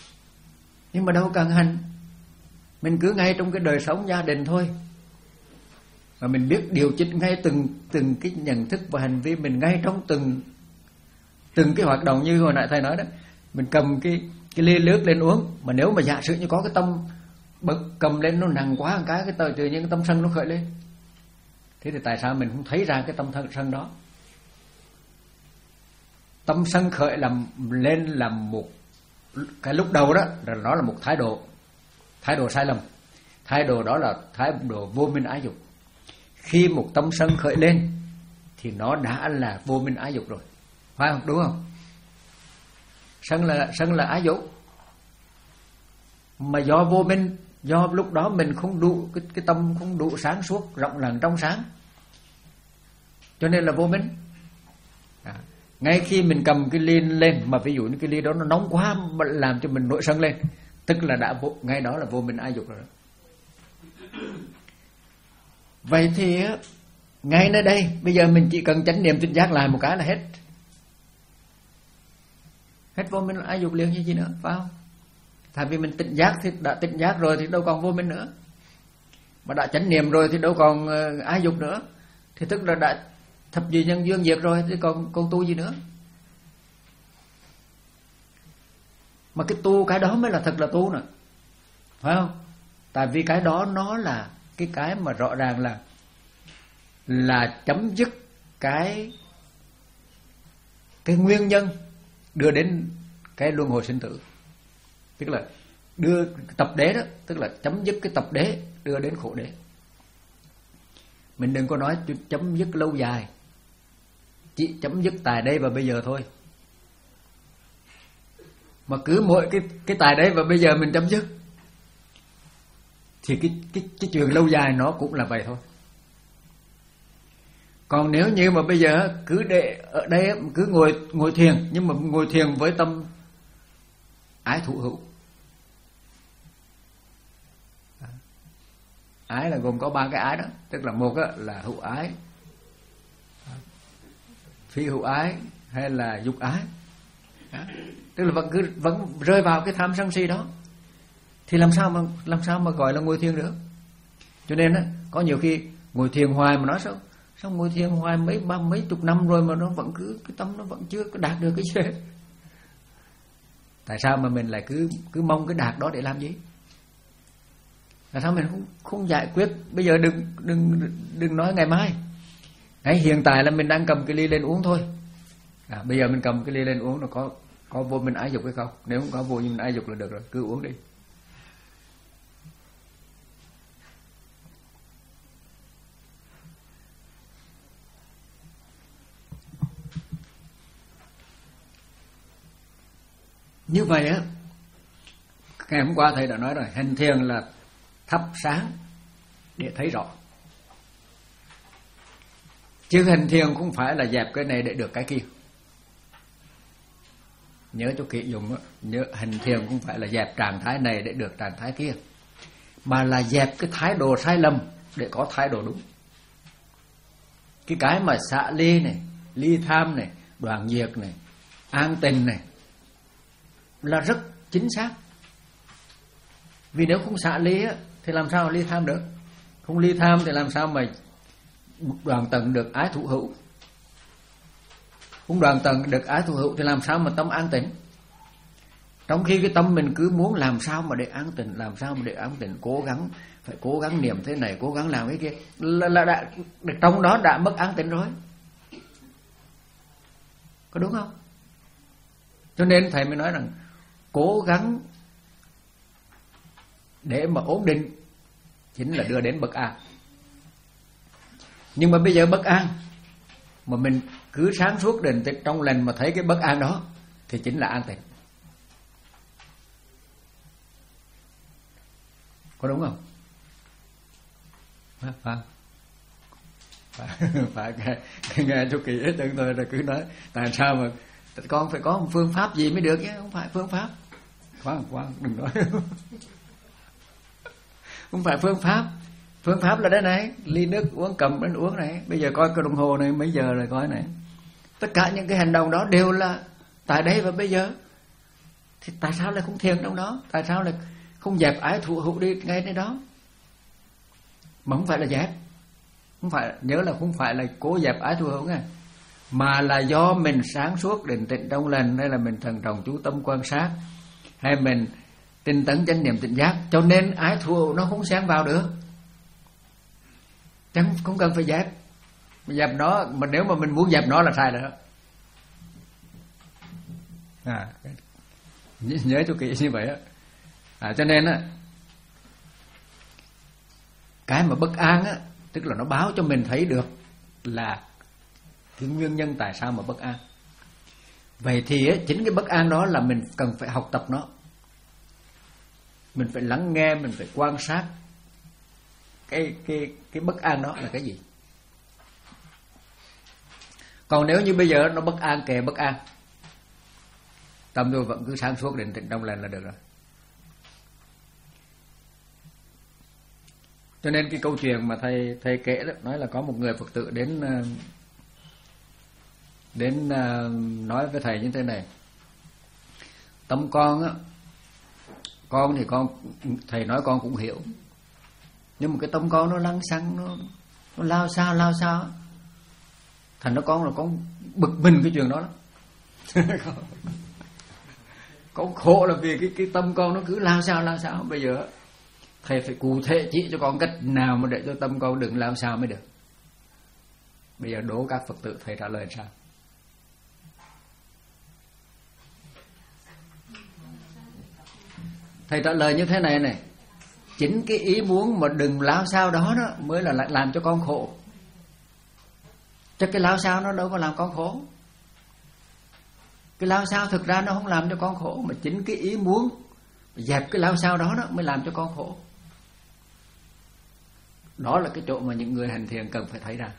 Nhưng mà đâu cần hành, mình cứ ngay trong cái đời sống gia đình thôi. mà mình biết điều chỉnh ngay từng từng cái nhận thức và hành vi mình, ngay trong từng từng cái hoạt động. Như hồi nãy thầy nói đó, mình cầm cái cái ly nước lên uống, mà nếu mà giả sử như có cái tâm bật cầm lên nó nặng quá một cái cái tự tự nhiên cái tâm sân nó khởi lên, thế thì tại sao mình không thấy ra cái tâm thân sân đó? Tâm sân khởi làm lên là một cái lúc đầu đó là nó là một thái độ, thái độ sai lầm. Thái độ đó là thái độ vô minh ái dục. Khi một tâm sân khởi lên thì nó đã là vô minh ái dục rồi, phải không? Đúng không? Sân là sân là ái dục, mà do vô minh, do lúc đó mình không đủ cái, cái tâm không đủ sáng suốt, rộng lặng trong sáng, cho nên là vô minh. À, ngay khi mình cầm cái ly lên mà ví dụ như cái ly đó nó nóng quá mà làm cho mình nổi sân lên, tức là đã vô, ngay đó là vô minh ái dục rồi. Vậy thì ngay nơi đây bây giờ mình chỉ cần chánh niệm tỉnh giác lại một cái là hết hết vô minh ái dục liền như gì nữa, phải không? Tại vì mình tỉnh giác thì đã tỉnh giác rồi thì đâu còn vô minh nữa, mà đã chánh niệm rồi thì đâu còn ái dục nữa, thì tức là đã thập nhị nhân duyên diệt rồi thì còn còn tu gì nữa? Mà cái tu cái đó mới là thật là tu nè, phải không? Tại vì cái đó nó là cái cái mà rõ ràng là là chấm dứt cái cái nguyên nhân đưa đến cái luân hồi sinh tử, tức là đưa tập đế đó, tức là chấm dứt cái tập đế đưa đến khổ đế. Mình đừng có nói chấm dứt lâu dài, chỉ chấm dứt tại đây và bây giờ thôi. Mà cứ mỗi cái cái tại đây và bây giờ mình chấm dứt thì cái cái cái chuyện lâu dài nó cũng là vậy thôi. Còn nếu như mà bây giờ cứ để ở đây cứ ngồi ngồi thiền, nhưng mà ngồi thiền với tâm ái thụ hữu. Ái là gồm có ba cái ái đó, tức là một là hữu ái, phi hữu ái hay là dục ái. Đó. Tức là vẫn cứ vẫn rơi vào cái tham sân si đó, thì làm sao mà làm sao mà gọi là ngồi thiền được? Cho nên á, có nhiều khi ngồi thiền hoài mà nói sao sao ngồi thiền hoài mấy ba mấy chục năm rồi mà nó vẫn cứ cái tâm nó vẫn chưa có đạt được cái gì. Tại sao mà mình lại cứ cứ mong cái đạt đó để làm gì? Tại sao mình không không giải quyết bây giờ? Đừng đừng đừng nói ngày mai. Đấy, hiện tại là mình đang cầm cái ly lên uống thôi. À, bây giờ mình cầm cái ly lên uống, nó có có vô minh ái dục hay không? Nếu không có vô minh ái dục là được rồi, cứ uống đi. Như vậy á, ngày hôm qua thầy đã nói rồi, hành thiền là thắp sáng để thấy rõ. Chứ hành thiền không phải là dẹp cái này để được cái kia. Nhớ cho kỹ dùng á, nhớ hành thiền không phải là dẹp trạng thái này để được trạng thái kia, mà là dẹp cái thái độ sai lầm để có thái độ đúng. Cái cái mà xả ly này, ly tham này, đoạn diệt này, an tình này là rất chính xác. Vì nếu không xả ly á, thì làm sao ly tham được? Không ly tham thì làm sao mà đoàn tận được ái thụ hữu? Không đoàn tận được ái thụ hữu thì làm sao mà tâm an tịnh? Trong khi cái tâm mình cứ muốn làm sao mà để an tịnh, làm sao mà để an tịnh, cố gắng phải cố gắng niệm thế này, cố gắng làm cái kia, là, là đã, trong đó đã mất an tịnh rồi. Có đúng không? Cho nên thầy mới nói rằng cố gắng để mà ổn định chính là đưa đến bất an. Nhưng mà bây giờ bất an mà mình cứ sáng suốt định tĩnh trong lành mà thấy cái bất an đó thì chính là an tịnh. Có đúng không? Phải phải phải nghe, nghe cho kỹ hết từng tôi là cứ nói tại sao mà con phải có một phương pháp gì mới được chứ, không phải phương pháp. Khoan khoan đừng nói. Không phải phương pháp. Phương pháp là đây này, ly nước uống cầm đến uống này, bây giờ coi cái đồng hồ này mấy giờ rồi coi này. Tất cả những cái hành động đó đều là tại đây và bây giờ. Thì tại sao lại không thiền trong đó? Tại sao lại không dẹp ái thụ hữu đi ngay nơi đó? Mà không phải là dẹp. Không phải, nhớ là không phải là cố dẹp ái thù hữu nghe, mà là do mình sáng suốt định tĩnh trong lành, hay là mình thần trọng chú tâm quan sát, hay mình tinh tấn chánh niệm tỉnh giác, cho nên ái thù hữu nó không xen vào được. Chẳng không cần phải dẹp. Dẹp nó, mà nếu mà mình muốn dẹp nó là sai rồi đó. À, nhớ cho kỹ như vậy á. À, cho nên á, cái mà bất an á, tức là nó báo cho mình thấy được là cái nguyên nhân tại sao mà bất an. Vậy thì á, chính cái bất an đó là mình cần phải học tập nó. Mình phải lắng nghe, mình phải quan sát cái cái cái bất an đó là cái gì. Còn nếu như bây giờ nó bất an kệ bất an, tâm tôi vẫn cứ sáng suốt định tĩnh trong lành là được rồi. Cho nên cái câu chuyện mà thầy thầy kể đó, nói là có một người Phật tử đến đến nói với thầy như thế này: tâm con á, con thì con, thầy nói con cũng hiểu, nhưng mà cái tâm con nó lăng xăng, nó nó lao sao lao sao, thành nó con là con bực mình cái chuyện đó lắm. Con khổ là vì cái cái tâm con nó cứ lao sao lao sao. Bây giờ thầy phải cụ thể chỉ cho con cách nào mà để cho tâm con đừng lao sao mới được. Bây giờ đố các Phật tử thầy trả lời sao? Thầy trả lời như thế này này: chính cái ý muốn mà đừng lao sao đó đó mới là làm cho con khổ. Chứ cái lao sao nó đâu có làm con khổ. Cái lao sao thực ra nó không làm cho con khổ, mà chính cái ý muốn dẹp cái lao sao đó đó mới làm cho con khổ. Đó là cái chỗ mà những người hành thiền cần phải thấy ra.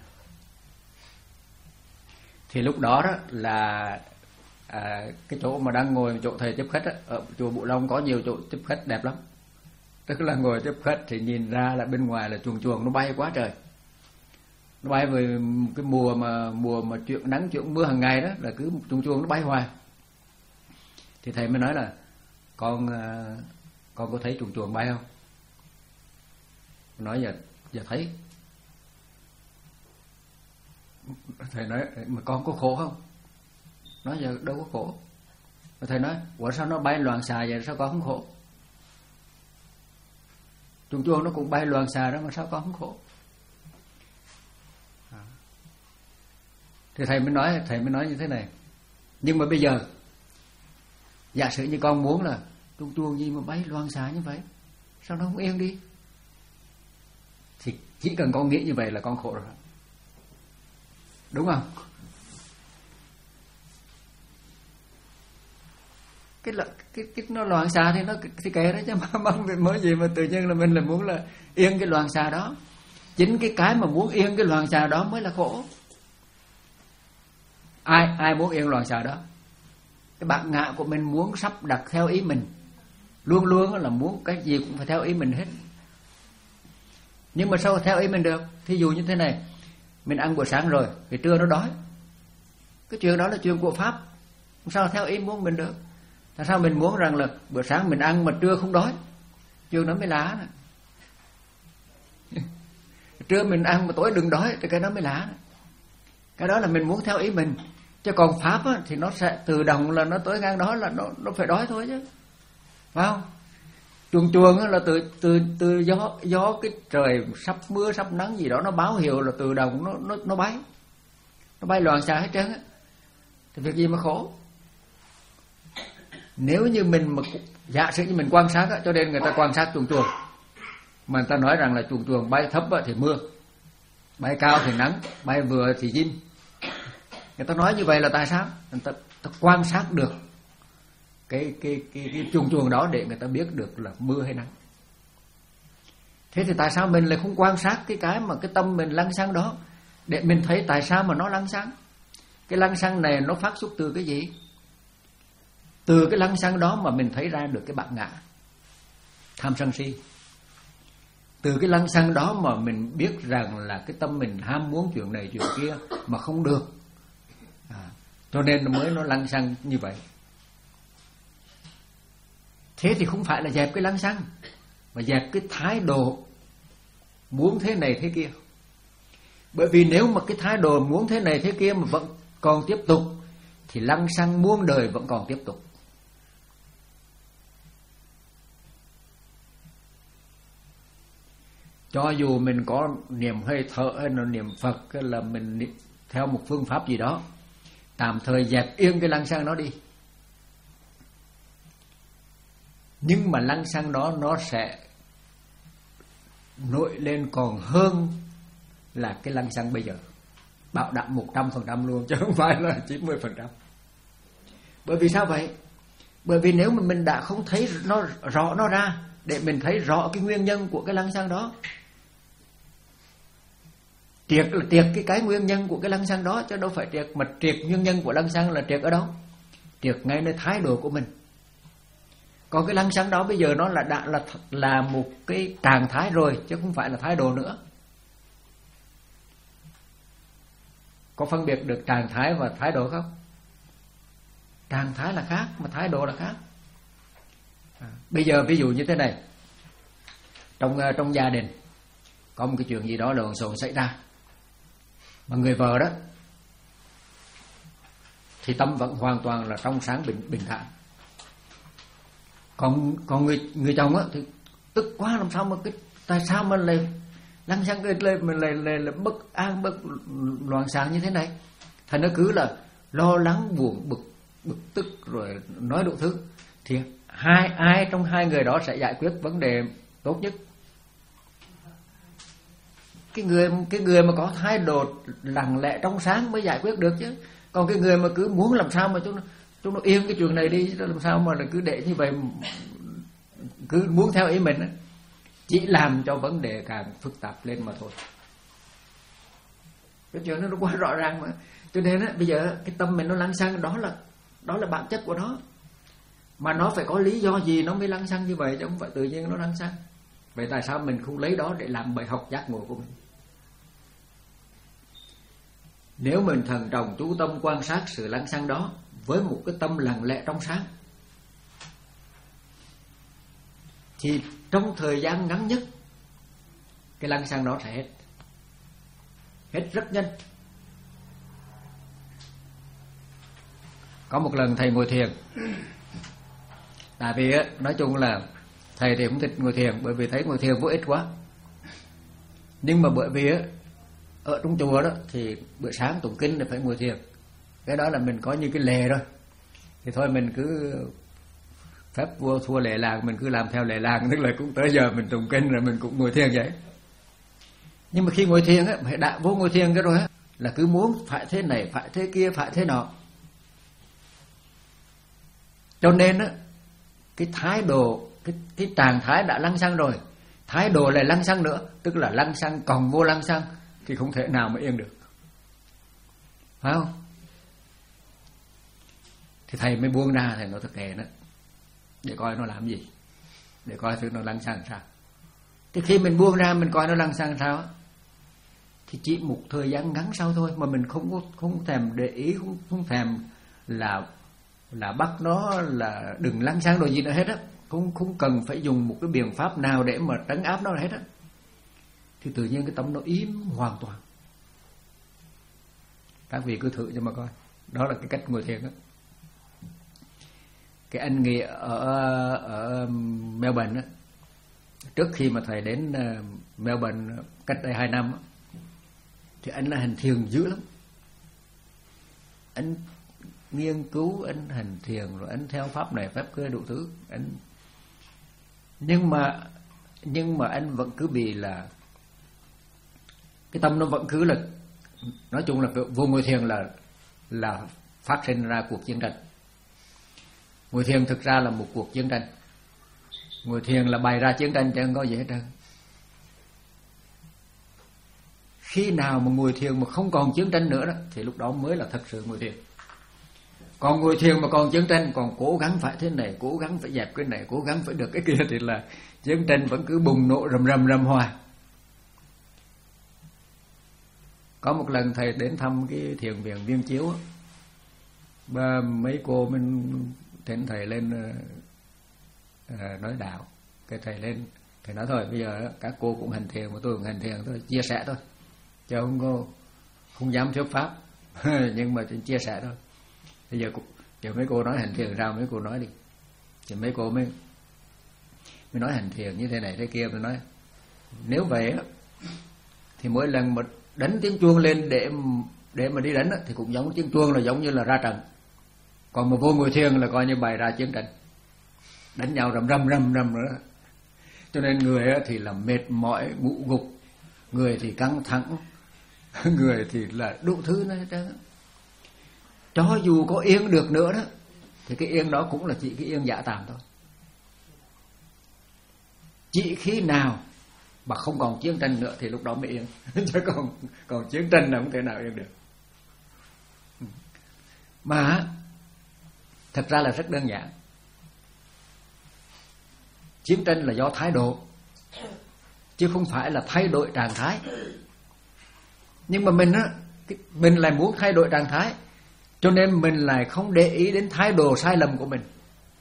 Thì lúc đó đó là à, cái chỗ mà đang ngồi, chỗ thầy tiếp khách đó, ở chùa Bộ Long có nhiều chỗ tiếp khách đẹp lắm. Tức là ngồi tiếp khách thì nhìn ra là bên ngoài là chuồng chuồng nó bay quá trời. Nó bay về cái mùa mà mùa mà chuyện nắng chuyện mưa hàng ngày đó là cứ chuồng chuồng nó bay hoài. Thì thầy mới nói là con con có thấy chuồng chuồng bay không? Nói giờ giờ thấy. Thầy nói mà con có khổ không? Nói giờ đâu có khổ. Thầy nói ủa sao nó bay loạn xà vậy, sao con không khổ? Chuồng chuồng nó cũng bay loạn xà đó mà sao con không khổ? Thì thầy mới nói thầy mới nói như thế này: nhưng mà bây giờ giả sử như con muốn là chuồng chuồng gì mà bay loạn xà như vậy, sao nó không yên đi? Thì chỉ cần con nghĩ như vậy là con khổ rồi, đúng không? Cái là cái cái nó loạn xà thì nó thì kệ đó chứ mà mong việc mới gì mà tự nhiên là mình là muốn là yên cái loạn xà đó. Chính cái cái mà muốn yên cái loạn xà đó mới là khổ. Ai ai muốn yên loạn xà đó? Cái bản ngã của mình muốn sắp đặt theo ý mình, luôn luôn là muốn cái gì cũng phải theo ý mình hết. Nhưng mà sao theo ý mình được? Thí dụ như thế này, mình ăn bữa sáng rồi, thì trưa nó đói. Cái chuyện đó là chuyện của Pháp, sao theo ý muốn mình được? Tại sao mình muốn rằng là bữa sáng mình ăn mà trưa không đói? Chuyện đó mới lạ này. Trưa mình ăn mà tối đừng đói, thì cái đó mới lạ này. Cái đó là mình muốn theo ý mình. Chứ còn Pháp á, thì nó sẽ tự động là nó tới ngang đó là nó, nó phải đói thôi chứ, phải không? Chuồng chuồng là từ từ từ gió gió cái trời sắp mưa sắp nắng gì đó nó báo hiệu là tự động nó nó nó bay, nó bay loạn xạ hết trơn á. Thì việc gì mà khổ? Nếu như mình mà giả sử như mình quan sát á, cho nên người ta quan sát chuồng chuồng, mà người ta nói rằng là chuồng chuồng bay thấp á thì mưa, bay cao thì nắng, bay vừa thì diêm. Người ta nói như vậy là tại sao? Người ta, ta quan sát được cái cái cái cái chuồng chuồng đó để người ta biết được là mưa hay nắng. Thế thì tại sao mình lại không quan sát cái cái mà cái tâm mình lăng xăng đó để mình thấy tại sao mà nó lăng xăng? Cái lăng xăng này nó phát xuất từ cái gì? Từ cái lăng xăng đó mà mình thấy ra được cái bản ngã tham sân si. Từ cái lăng xăng đó mà mình biết rằng là cái tâm mình ham muốn chuyện này chuyện kia mà không được, à, cho nên nó mới nó lăng xăng như vậy. Thế thì không phải là dẹp cái lăng xăng, mà dẹp cái thái độ muốn thế này thế kia. Bởi vì nếu mà cái thái độ muốn thế này thế kia mà vẫn còn tiếp tục thì lăng xăng muôn đời vẫn còn tiếp tục. Cho dù mình có niệm hơi thở hay là niệm Phật hay là mình niệm theo một phương pháp gì đó, tạm thời dẹp yên cái lăng xăng đó đi, nhưng mà lăng xăng đó nó sẽ nổi lên còn hơn là cái lăng xăng bây giờ, bảo đảm một trăm phần trăm luôn chứ không phải là chín mươi phần trăm. Bởi vì sao vậy? Bởi vì nếu mà mình đã không thấy nó rõ nó ra để mình thấy rõ cái nguyên nhân của cái lăng xăng đó, triệt là triệt cái cái nguyên nhân của cái lăng xăng đó, chứ đâu phải triệt mà triệt nguyên nhân của lăng xăng là triệt ở đâu? Triệt ngay nơi thái độ của mình. Còn cái lăng xăng đó bây giờ nó là đã là là một cái trạng thái rồi chứ không phải là thái độ nữa. Có phân biệt được trạng thái và thái độ không? Trạng thái là khác mà thái độ là khác. À, bây giờ ví dụ như thế này, trong trong gia đình có một cái chuyện gì đó lộn xộn xảy ra, mà người vợ đó thì tâm vẫn hoàn toàn là trong sáng bình bình thản. Còn còn người người chồng á thì tức quá, làm sao mà cái tại sao mà lại lăng xăng cái lên mình lại lại là bất an bất loạn xạ như thế này. Thành nó cứ là lo lắng buồn bực bực tức rồi nói đủ thứ. Thì hai ai trong hai người đó sẽ giải quyết vấn đề tốt nhất? Cái người cái người mà có thái độ lặng lẽ trong sáng mới giải quyết được chứ. Còn cái người mà cứ muốn làm sao mà chúng nó chúng nó yên cái chuyện này đi, làm sao mà cứ để như vậy, cứ muốn theo ý mình ấy, chỉ làm cho vấn đề càng phức tạp lên mà thôi. Cái chuyện đó nó quá rõ ràng mà. Cho nên á, bây giờ cái tâm mình nó lăng xăng, đó là đó là bản chất của nó. Mà nó phải có lý do gì nó mới lăng xăng như vậy, chứ không phải tự nhiên nó lăng xăng. Vậy tại sao mình không lấy đó để làm bài học giác ngộ của mình? Nếu mình thần trọng chú tâm quan sát sự lăng xăng đó với một cái tâm lặng lẽ trong sáng, thì trong thời gian ngắn nhất cái lăng xăng đó sẽ hết. Hết rất nhanh. Có một lần thầy ngồi thiền. Tại vì á, nói chung là thầy thì cũng thích ngồi thiền, bởi vì thấy ngồi thiền vô ích quá. Nhưng mà bởi vì á, ở trong chùa đó thì bữa sáng tụng kinh là phải ngồi thiền. Cái đó là mình có như cái lệ rồi. Thì thôi mình cứ phép vua thua lệ làng, mình cứ làm theo lệ làng, tức là cũng tới giờ mình tụng kinh rồi mình cũng ngồi thiền vậy. Nhưng mà khi ngồi thiền á, phải đã vô ngồi thiền cái rồi á, là cứ muốn phải thế này, phải thế kia, phải thế nọ. Cho nên á, cái thái độ, cái, cái trạng thái đã lăng xăng rồi, thái độ lại lăng xăng nữa, tức là lăng xăng còn vô lăng xăng, thì không thể nào mà yên được. Phải không? Thì thầy mới buông ra, thầy nói thật kệ đó, để coi nó làm gì, để coi thử nó lăng xăng sao. Thì khi mình buông ra, mình coi nó lăng xăng sao, thì chỉ một thời gian ngắn sau thôi, mà mình không có không thèm để ý, không, không thèm là là bắt nó là đừng lăng xăng rồi gì nữa hết á, không không cần phải dùng một cái biện pháp nào để mà trấn áp nó hết á, thì tự nhiên cái tâm nó im hoàn toàn. Các vị cứ thử cho mà coi, đó là cái cách ngồi thiền đó. Cái anh Nghĩa ở ở Melbourne á, trước khi mà thầy đến Melbourne cách đây hai năm á, thì anh là hành thiền dữ lắm. Anh nghiên cứu, anh hành thiền, rồi anh theo pháp này pháp kia đủ thứ. Anh nhưng mà nhưng mà anh vẫn cứ bị là cái tâm nó vẫn cứ là, nói chung là vô ngồi thiền là là phát sinh ra cuộc chiến tranh. Ngồi thiền thực ra là một cuộc chiến tranh. Ngồi thiền là bày ra chiến tranh chứ không có gì hết trơn. Khi nào mà ngồi thiền mà không còn chiến tranh nữa đó, thì lúc đó mới là thật sự ngồi thiền. Còn ngồi thiền mà còn chiến tranh, còn cố gắng phải thế này, cố gắng phải dẹp cái này, cố gắng phải được cái kia, thì là chiến tranh vẫn cứ bùng nổ rầm rầm rầm hoài. Có một lần thầy đến thăm cái thiền viện Viên Chiếu, và mấy cô mình thỉnh thầy lên uh, nói đạo. Cái thầy lên, thầy nói thôi bây giờ các cô cũng hành thiền mà tôi cũng hành thiền thôi, chia sẻ thôi. chứ không có không dám thuyết pháp. Nhưng mà chia sẻ thôi. Bây giờ giờ mấy cô nói hành thiền sao, mấy cô nói đi. Thì mấy cô mới mới nói hành thiền như thế này thế kia. Tôi nói nếu vậy á thì mỗi lần mà đánh tiếng chuông lên để để mà đi đánh á, thì cũng giống tiếng chuông là giống như là ra trận. Còn mà vô ngồi thiền là coi như bày ra chiến trận, đánh nhau rầm rầm rầm rầm nữa. Cho nên người á thì là mệt mỏi ngủ gục, người thì căng thẳng, người thì là đủ thứ nữa hết trơn. Cho dù có yên được nữa đó thì cái yên đó cũng là chỉ cái yên giả tạm thôi. Chỉ khi nào mà không còn chiến tranh nữa thì lúc đó mới yên. Chứ còn còn chiến tranh là không thể nào yên được. Mà thật ra là rất đơn giản. Chiến tranh là do thái độ, chứ không phải là thay đổi trạng thái. Nhưng mà mình á, mình lại muốn thay đổi trạng thái, cho nên mình lại không để ý đến thái độ sai lầm của mình.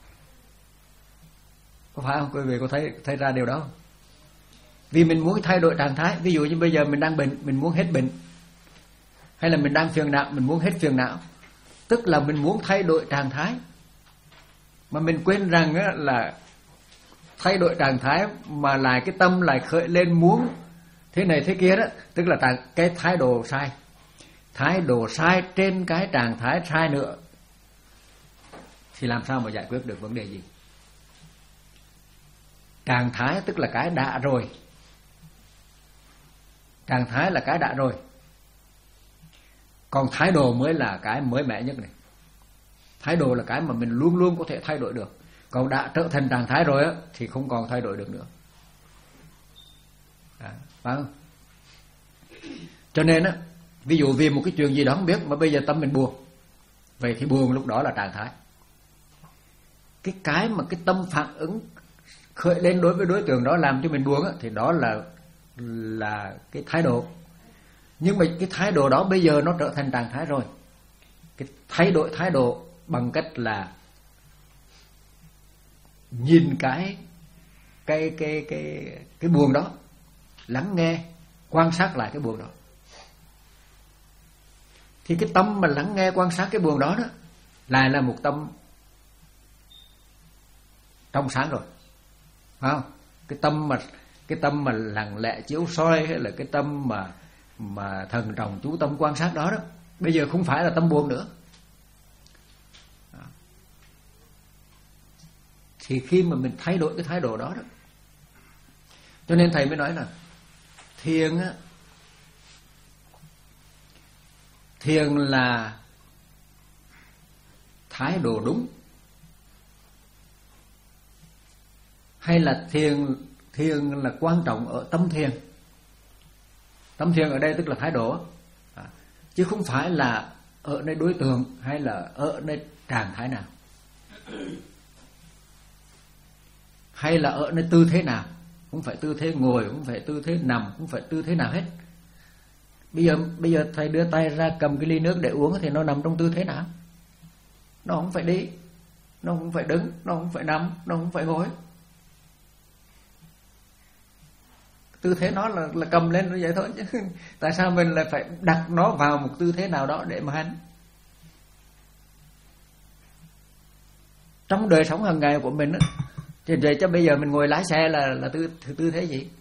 Có phải không? Quý vị có thấy thấy ra điều đó không? Vì mình muốn thay đổi trạng thái. Ví dụ như bây giờ mình đang bệnh, mình muốn hết bệnh. Hay là mình đang phiền não, mình muốn hết phiền não. Tức là mình muốn thay đổi trạng thái. Mà mình quên rằng á, là thay đổi trạng thái mà lại cái tâm lại khởi lên muốn thế này thế kia đó, tức là cái thái độ sai. Thái độ sai trên cái trạng thái sai nữa thì làm sao mà giải quyết được vấn đề gì? Trạng thái tức là cái đã rồi. Trạng thái là cái đã rồi. Còn thái độ mới là cái mới mẻ nhất này. Thái độ là cái mà mình luôn luôn có thể thay đổi được. Còn đã trở thành trạng thái rồi á thì không còn thay đổi được nữa. À, phải không? Cho nên á, ví dụ vì một cái chuyện gì đó không biết mà bây giờ tâm mình buồn, vậy thì buồn lúc đó là trạng thái. Cái cái mà cái tâm phản ứng khởi lên đối với đối tượng đó làm cho mình buồn á, thì đó là là cái thái độ. Nhưng mà cái thái độ đó bây giờ nó trở thành trạng thái rồi. Cái thay đổi thái độ bằng cách là nhìn cái cái cái cái cái buồn đó, lắng nghe, quan sát lại cái buồn đó. Thì cái tâm mà lắng nghe quan sát cái buồn đó đó lại là một tâm trong sáng rồi, phải không? Cái tâm mà cái tâm mà lặng lẽ chiếu soi, hay là cái tâm mà mà thần trọng chú tâm quan sát đó đó, bây giờ không phải là tâm buồn nữa. Thì khi mà mình thay đổi cái thái độ đó đó, cho nên thầy mới nói là thiền á, thiền là thái độ đúng, hay là thiền thiền là quan trọng ở tâm thiền. Tâm thiền ở đây tức là thái độ, à, chứ không phải là ở nơi đối tượng hay là ở nơi trạng thái nào, hay là ở nơi tư thế nào. Không phải tư thế ngồi, không phải tư thế nằm, không phải tư thế nào hết. Bây giờ bây giờ thầy đưa tay ra cầm cái ly nước để uống thì nó nằm trong tư thế nào? Nó không phải đi, nó không phải đứng, nó không phải nằm, nó không phải ngồi. Tư thế nó là, là cầm lên như vậy thôi chứ. Tại sao mình lại phải đặt nó vào một tư thế nào đó để mà hành? Trong đời sống hàng ngày của mình á, thì vậy cho bây giờ mình ngồi lái xe là là tư tư thế gì?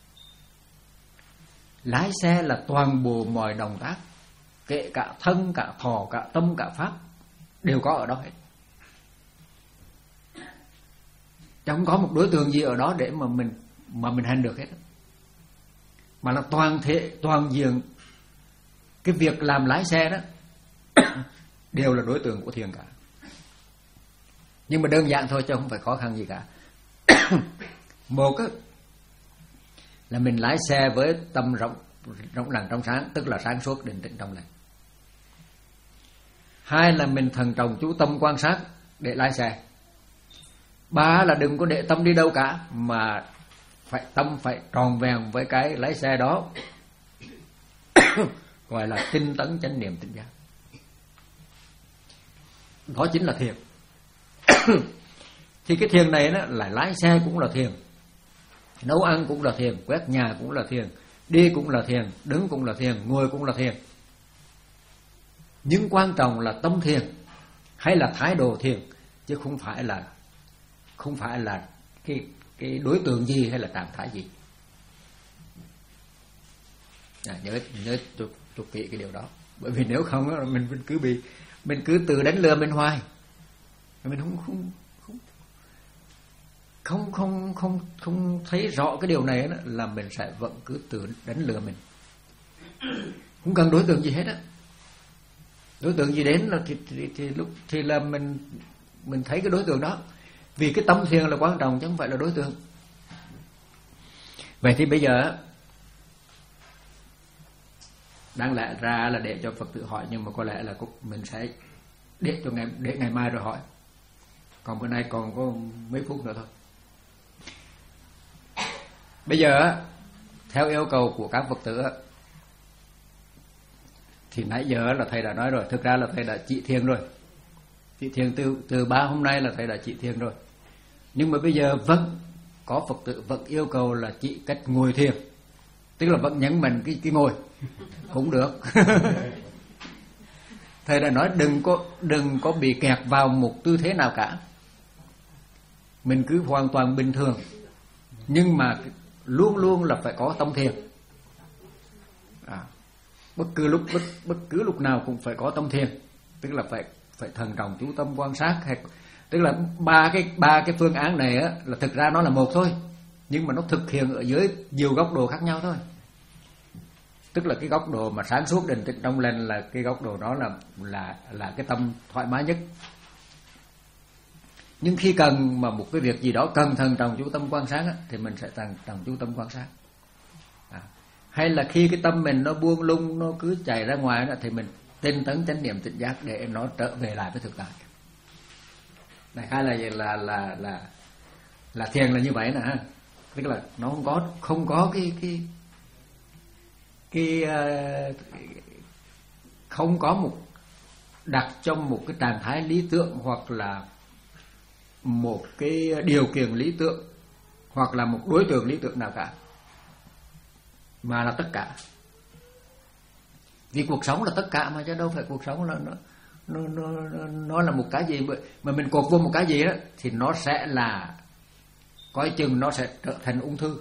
Lái xe là toàn bộ mọi động tác, kể cả thân, cả thọ, cả tâm, cả pháp đều có ở đó hết. Chẳng có một đối tượng gì ở đó để mà mình mà mình hành được hết. Mà là toàn thể, toàn diện. Cái việc làm lái xe đó đều là đối tượng của thiền cả. Nhưng mà đơn giản thôi chứ không phải khó khăn gì cả. Một á, là mình lái xe với tâm rộng rộng lặng trong sáng, tức là sáng suốt định tĩnh trong lành. Hai là mình thần trọng chú tâm quan sát để lái xe. Ba là đừng có để tâm đi đâu cả, mà phải tâm phải tròn vẹn với cái lái xe đó. Gọi là tinh tấn chánh niệm tỉnh giác. Đó chính là thiền. Thì cái thiền này đó, là lái xe cũng là thiền, nấu ăn cũng là thiền, quét nhà cũng là thiền, đi cũng là thiền, đứng cũng là thiền, ngồi cũng là thiền. Nhưng quan trọng là tâm thiền hay là thái độ thiền, chứ không phải là không phải là cái cái đối tượng gì hay là trạng thái gì. À, nhớ nhớ chụp chụp kỹ cái điều đó, bởi vì nếu không đó, mình mình cứ bị mình cứ tự đánh lừa mình hoài, mình không không không không không không không thấy rõ cái điều này đó, là mình sẽ vẫn cứ tự đánh lừa mình. Không cần đối tượng gì hết á, đối tượng gì đến là thì, thì, thì lúc thì là mình mình thấy cái đối tượng đó, vì cái tâm thiền là quan trọng chứ không phải là đối tượng. Vậy thì bây giờ đáng lẽ ra là để cho Phật tử hỏi, nhưng mà có lẽ là mình sẽ để cho ngày để ngày mai rồi hỏi. Còn bữa nay còn có mấy phút nữa thôi. Bây giờ theo yêu cầu của các Phật tử thì nãy giờ là thầy đã nói rồi, thực ra là thầy đã chỉ thiền rồi. Chỉ thiền từ từ ba hôm nay là thầy đã chỉ thiền rồi. Nhưng mà bây giờ vẫn có Phật tử vẫn yêu cầu là chỉ cách ngồi thiền, tức là vẫn nhấn mạnh cái cái ngồi cũng được. Thầy đã nói đừng có đừng có bị kẹt vào một tư thế nào cả, mình cứ hoàn toàn bình thường, nhưng mà luôn luôn là phải có tâm thiền. À, bất cứ lúc bất, bất cứ lúc nào cũng phải có tâm thiền, tức là phải phải thần trọng chú tâm quan sát, hay tức là ba cái ba cái phương án này á, là thực ra nó là một thôi, nhưng mà nó thực hiện ở dưới nhiều góc độ khác nhau thôi. Tức là cái góc độ mà sáng suốt định tĩnh trong lành là cái góc độ đó là là là cái tâm thoải mái nhất. Nhưng khi cần mà một cái việc gì đó cần thần trọng chú tâm quan sát á, thì mình sẽ thần trọng chú tâm quan sát. À, hay là khi cái tâm mình nó buông lung, nó cứ chạy ra ngoài đó, thì mình tinh tấn chánh niệm tỉnh giác để nó trở về lại với thực tại. Đại khái là là là là là thiền là như vậy nè ha. Tức là nó không có không có cái cái cái uh, không có một đặt trong một cái trạng thái lý tưởng, hoặc là một cái điều kiện lý tưởng, hoặc là một đối tượng lý tưởng nào cả, mà là tất cả. Vì cuộc sống là tất cả mà, chứ đâu phải cuộc sống là nó nó nó nó là một cái gì mà mình cột vô một cái gì đó thì nó sẽ là coi chừng nó sẽ trở thành ung thư.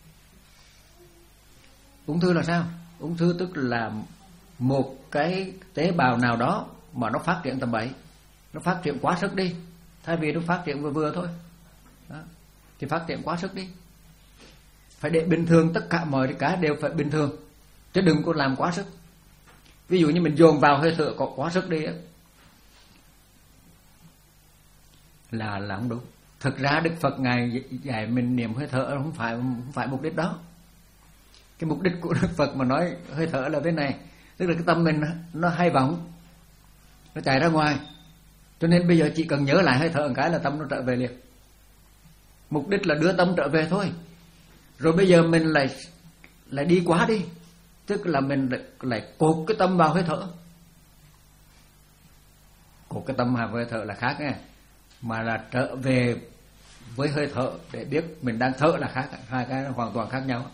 Ung thư là sao? Ung thư tức là một cái tế bào nào đó mà nó phát triển tầm bậy, nó phát triển quá sức đi, thay vì nó phát triển vừa vừa thôi đó, thì phát triển quá sức đi. Phải để bình thường, tất cả mọi cái đều phải bình thường, chứ đừng có làm quá sức. Ví dụ như mình dồn vào hơi thở có quá sức đi á, là là không đúng. Thực ra Đức Phật ngài dạy mình niệm hơi thở không phải không phải mục đích đó. Cái mục đích của Đức Phật mà nói hơi thở là thế này, tức là cái tâm mình nó hay vọng, nó chạy ra ngoài, cho nên bây giờ chỉ cần nhớ lại hơi thở một cái là tâm nó trở về liền. Mục đích là đưa tâm trở về thôi. Rồi bây giờ mình lại lại đi quá đi, tức là mình lại, lại cột cái tâm vào hơi thở. Cột cái tâm vào hơi thở là khác nghe, mà là trở về với hơi thở để biết mình đang thở là khác, hai cái hoàn toàn khác nhau.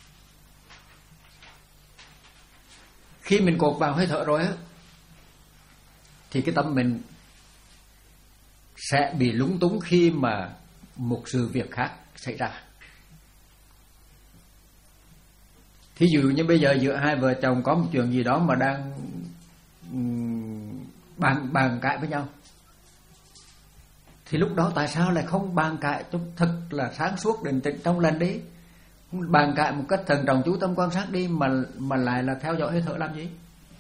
Khi mình cột vào hơi thở rồi á, thì cái tâm mình sẽ bị lúng túng khi mà một sự việc khác xảy ra. Thí dụ như bây giờ giữa hai vợ chồng có một chuyện gì đó mà đang bàn bàn cãi với nhau, thì lúc đó tại sao lại không bàn cãi cho thật là sáng suốt định tĩnh trong lành đi, bàn cãi một cách thần trọng chú tâm quan sát đi, mà mà lại là theo dõi hơi thở làm gì?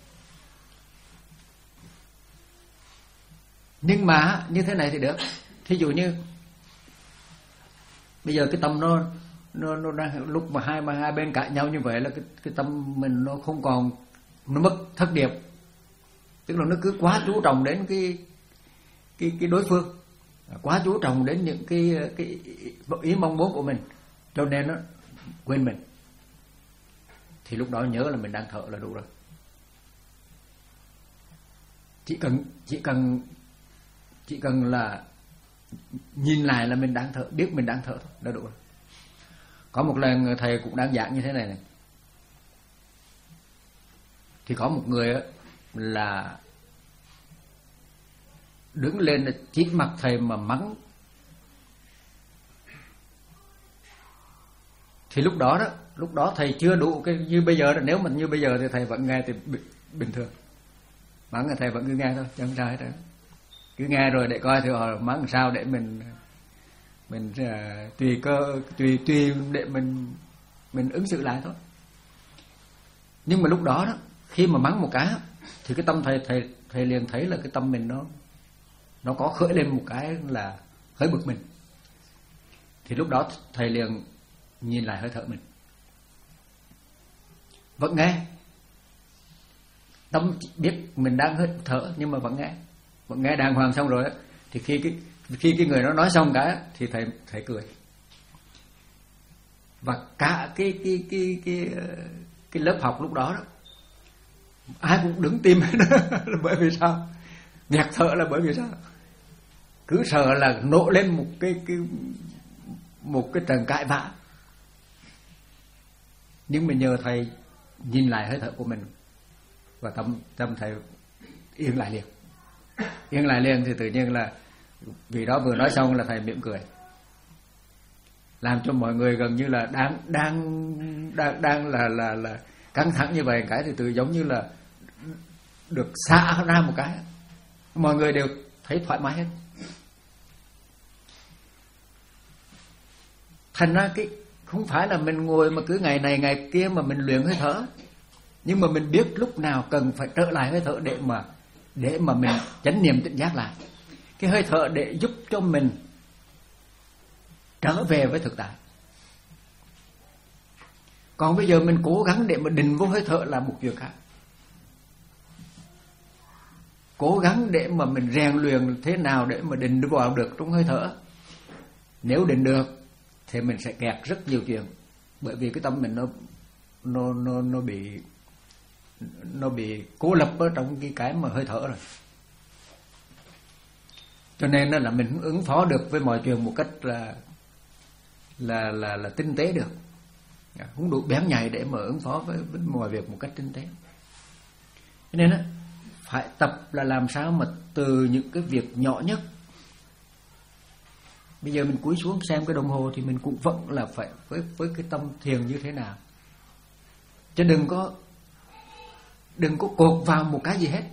Nhưng mà như thế này thì được. Thí dụ như bây giờ cái tâm nó nó nó đang, lúc mà hai mà hai bên cãi nhau như vậy là cái cái tâm mình nó không còn, nó mất thất điệp, tức là nó cứ quá chú trọng đến cái cái cái đối phương, quá chú trọng đến những cái cái ý mong muốn của mình, cho nên nó quên mình. Thì lúc đó nhớ là mình đang thở là đủ rồi. Chỉ cần chỉ cần chỉ cần là nhìn lại là mình đang thở, biết mình đang thở thôi là đủ rồi. Có một lần thầy cũng đang giảng như thế này này, thì có một người là đứng lên là chỉ mặt thầy mà mắng. Thì lúc đó đó, lúc đó thầy chưa đủ cái như bây giờ đó. Nếu mà như bây giờ thì thầy vẫn nghe thì bình thường, mắng là thầy vẫn cứ nghe thôi, chẳng sao hết đó. Cứ nghe rồi để coi thì họ mắng làm sao để mình mình uh, tùy cơ tùy tùy để mình mình ứng xử lại thôi. Nhưng mà lúc đó đó, khi mà mắng một cái thì cái tâm thầy thầy thầy liền thấy là cái tâm mình nó nó có khởi lên một cái là hơi bực mình. Thì lúc đó thầy liền nhìn lại hơi thở mình, vẫn nghe, tâm biết mình đang hơi thở nhưng mà vẫn nghe, vẫn nghe đàng hoàng. Xong rồi thì khi cái khi cái người nó nói xong cái thì thầy thầy cười, và cả cái cái cái cái cái lớp học lúc đó đó ai cũng đứng tim là bởi vì sao? Nghẹt thở là bởi vì sao? Cứ sợ là nổ lên một cái cái một cái trận cãi vã. Nhưng mà nhờ thầy nhìn lại hơi thở của mình và tâm tâm thầy yên lại liền. Yên lại liền thì tự nhiên là vì đó vừa nói xong là thầy mỉm cười, làm cho mọi người gần như là đang đang đang đang là là là căng thẳng như vậy cái thì tự giống như là được xả ra một cái, mọi người đều thấy thoải mái hết. Thành ra cái không phải là mình ngồi mà cứ ngày này ngày kia mà mình luyện hơi thở, nhưng mà mình biết lúc nào cần phải trở lại hơi thở để mà để mà mình chánh niệm tỉnh giác lại. Cái hơi thở để giúp cho mình trở về với thực tại. Còn bây giờ mình cố gắng để mà định vô hơi thở là một việc khác. Cố gắng để mà mình rèn luyện thế nào để mà định vào được trong hơi thở. Nếu định được thì mình sẽ kẹt rất nhiều chuyện, bởi vì cái tâm mình nó nó nó nó bị nó bị cố lập ở trong cái cái mà hơi thở rồi. Cho nên là mình ứng phó được với mọi chuyện một cách là là là là tinh tế được, không đủ bén nhạy để mà ứng phó với, với mọi việc một cách tinh tế. Cho nên á, phải tập là làm sao mà từ những cái việc nhỏ nhất. Bây giờ mình cúi xuống xem cái đồng hồ thì mình cũng vẫn là phải với với cái tâm thiền như thế nào, chứ đừng có đừng có cột vào một cái gì hết.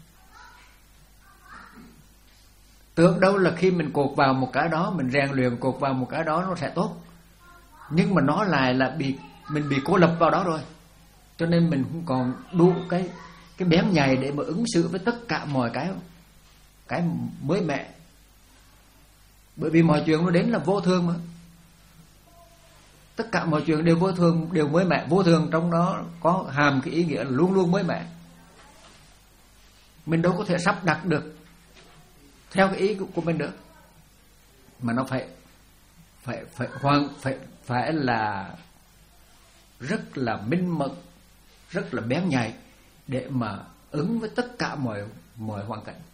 Tưởng đâu là khi mình cột vào một cái đó, mình rèn luyện cột vào một cái đó nó sẽ tốt, nhưng mà nó lại là bị mình bị cố lập vào đó rồi. Cho nên mình không còn đủ cái cái bén nhạy để mà ứng xử với tất cả mọi cái cái mới mẻ. Bởi vì mọi chuyện nó đến là vô thường mà. Tất cả mọi chuyện đều vô thường, đều mới mẻ. Vô thường trong đó có hàm cái ý nghĩa là luôn luôn mới mẻ. Mình đâu có thể sắp đặt được theo cái ý của mình được, mà nó phải phải phải hoàn phải phải là rất là minh mẫn, rất là bén nhạy để mà ứng với tất cả mọi mọi hoàn cảnh.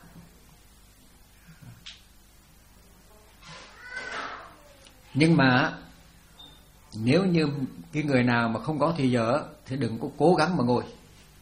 Nhưng mà nếu như cái người nào mà không có thì giờ thì đừng có cố gắng mà ngồi.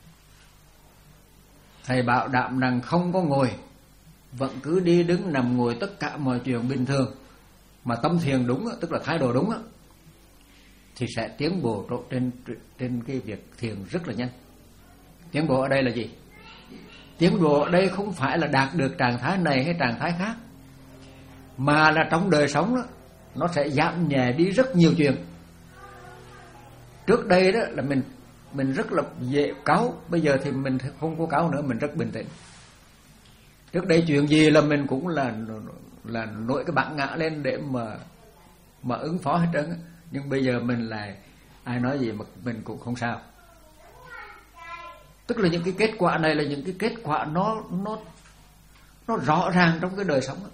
Thầy bảo đảm rằng không có ngồi, vẫn cứ đi đứng nằm ngồi tất cả mọi chuyện bình thường, mà tâm thiền đúng, tức là thái độ đúng, thì sẽ tiến bộ trên trên cái việc thiền rất là nhanh. Tiến bộ ở đây là gì? Tiến bộ ở đây không phải là đạt được trạng thái này hay trạng thái khác, mà là trong đời sống đó, nó sẽ giảm nhẹ đi rất nhiều chuyện. Trước đây đó là mình mình rất là dễ cáu, bây giờ thì mình không có cáu nữa, mình rất bình tĩnh. Trước đây chuyện gì là mình cũng là là nổi cái bản ngã lên để mà mà ứng phó hết trơn. Nhưng bây giờ mình lại ai nói gì mà mình cũng không sao. Tức là những cái kết quả này là những cái kết quả nó nó nó rõ ràng trong cái đời sống đó.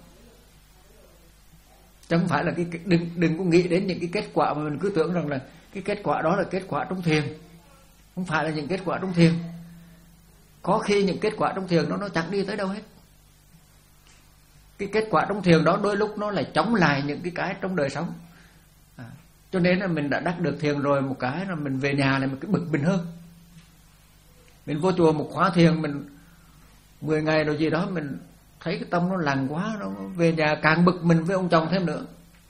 Chứ không phải là cái đừng đừng có nghĩ đến những cái kết quả mà mình cứ tưởng rằng là cái kết quả đó là kết quả trong thiền. Không phải là những kết quả trong thiền. Có khi những kết quả trong thiền đó nó chẳng đi tới đâu hết. Cái kết quả trong thiền đó đôi lúc nó lại chống lại những cái cái trong đời sống. À, cho nên là mình đã đắc được thiền rồi, một cái là mình về nhà là mình cứ bực mình hơn. Mình vô chùa một khóa thiền mình mười ngày rồi gì đó, mình thấy cái tâm nó lằng quá, nó về nhà càng bực mình với ông chồng thêm nữa.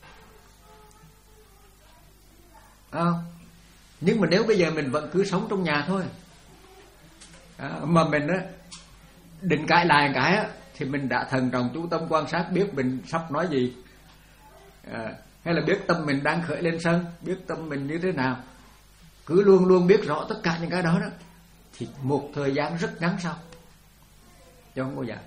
À, nhưng mà nếu bây giờ mình vẫn cứ sống trong nhà thôi, à, mà mình á định cãi lại cái á, thì mình đã thần trọng chú tâm quan sát, biết mình sắp nói gì, à, hay là biết tâm mình đang khởi lên sân, biết tâm mình như thế nào, cứ luôn luôn biết rõ tất cả những cái đó đó, thì một thời gian rất ngắn sau, chứ không bao giờ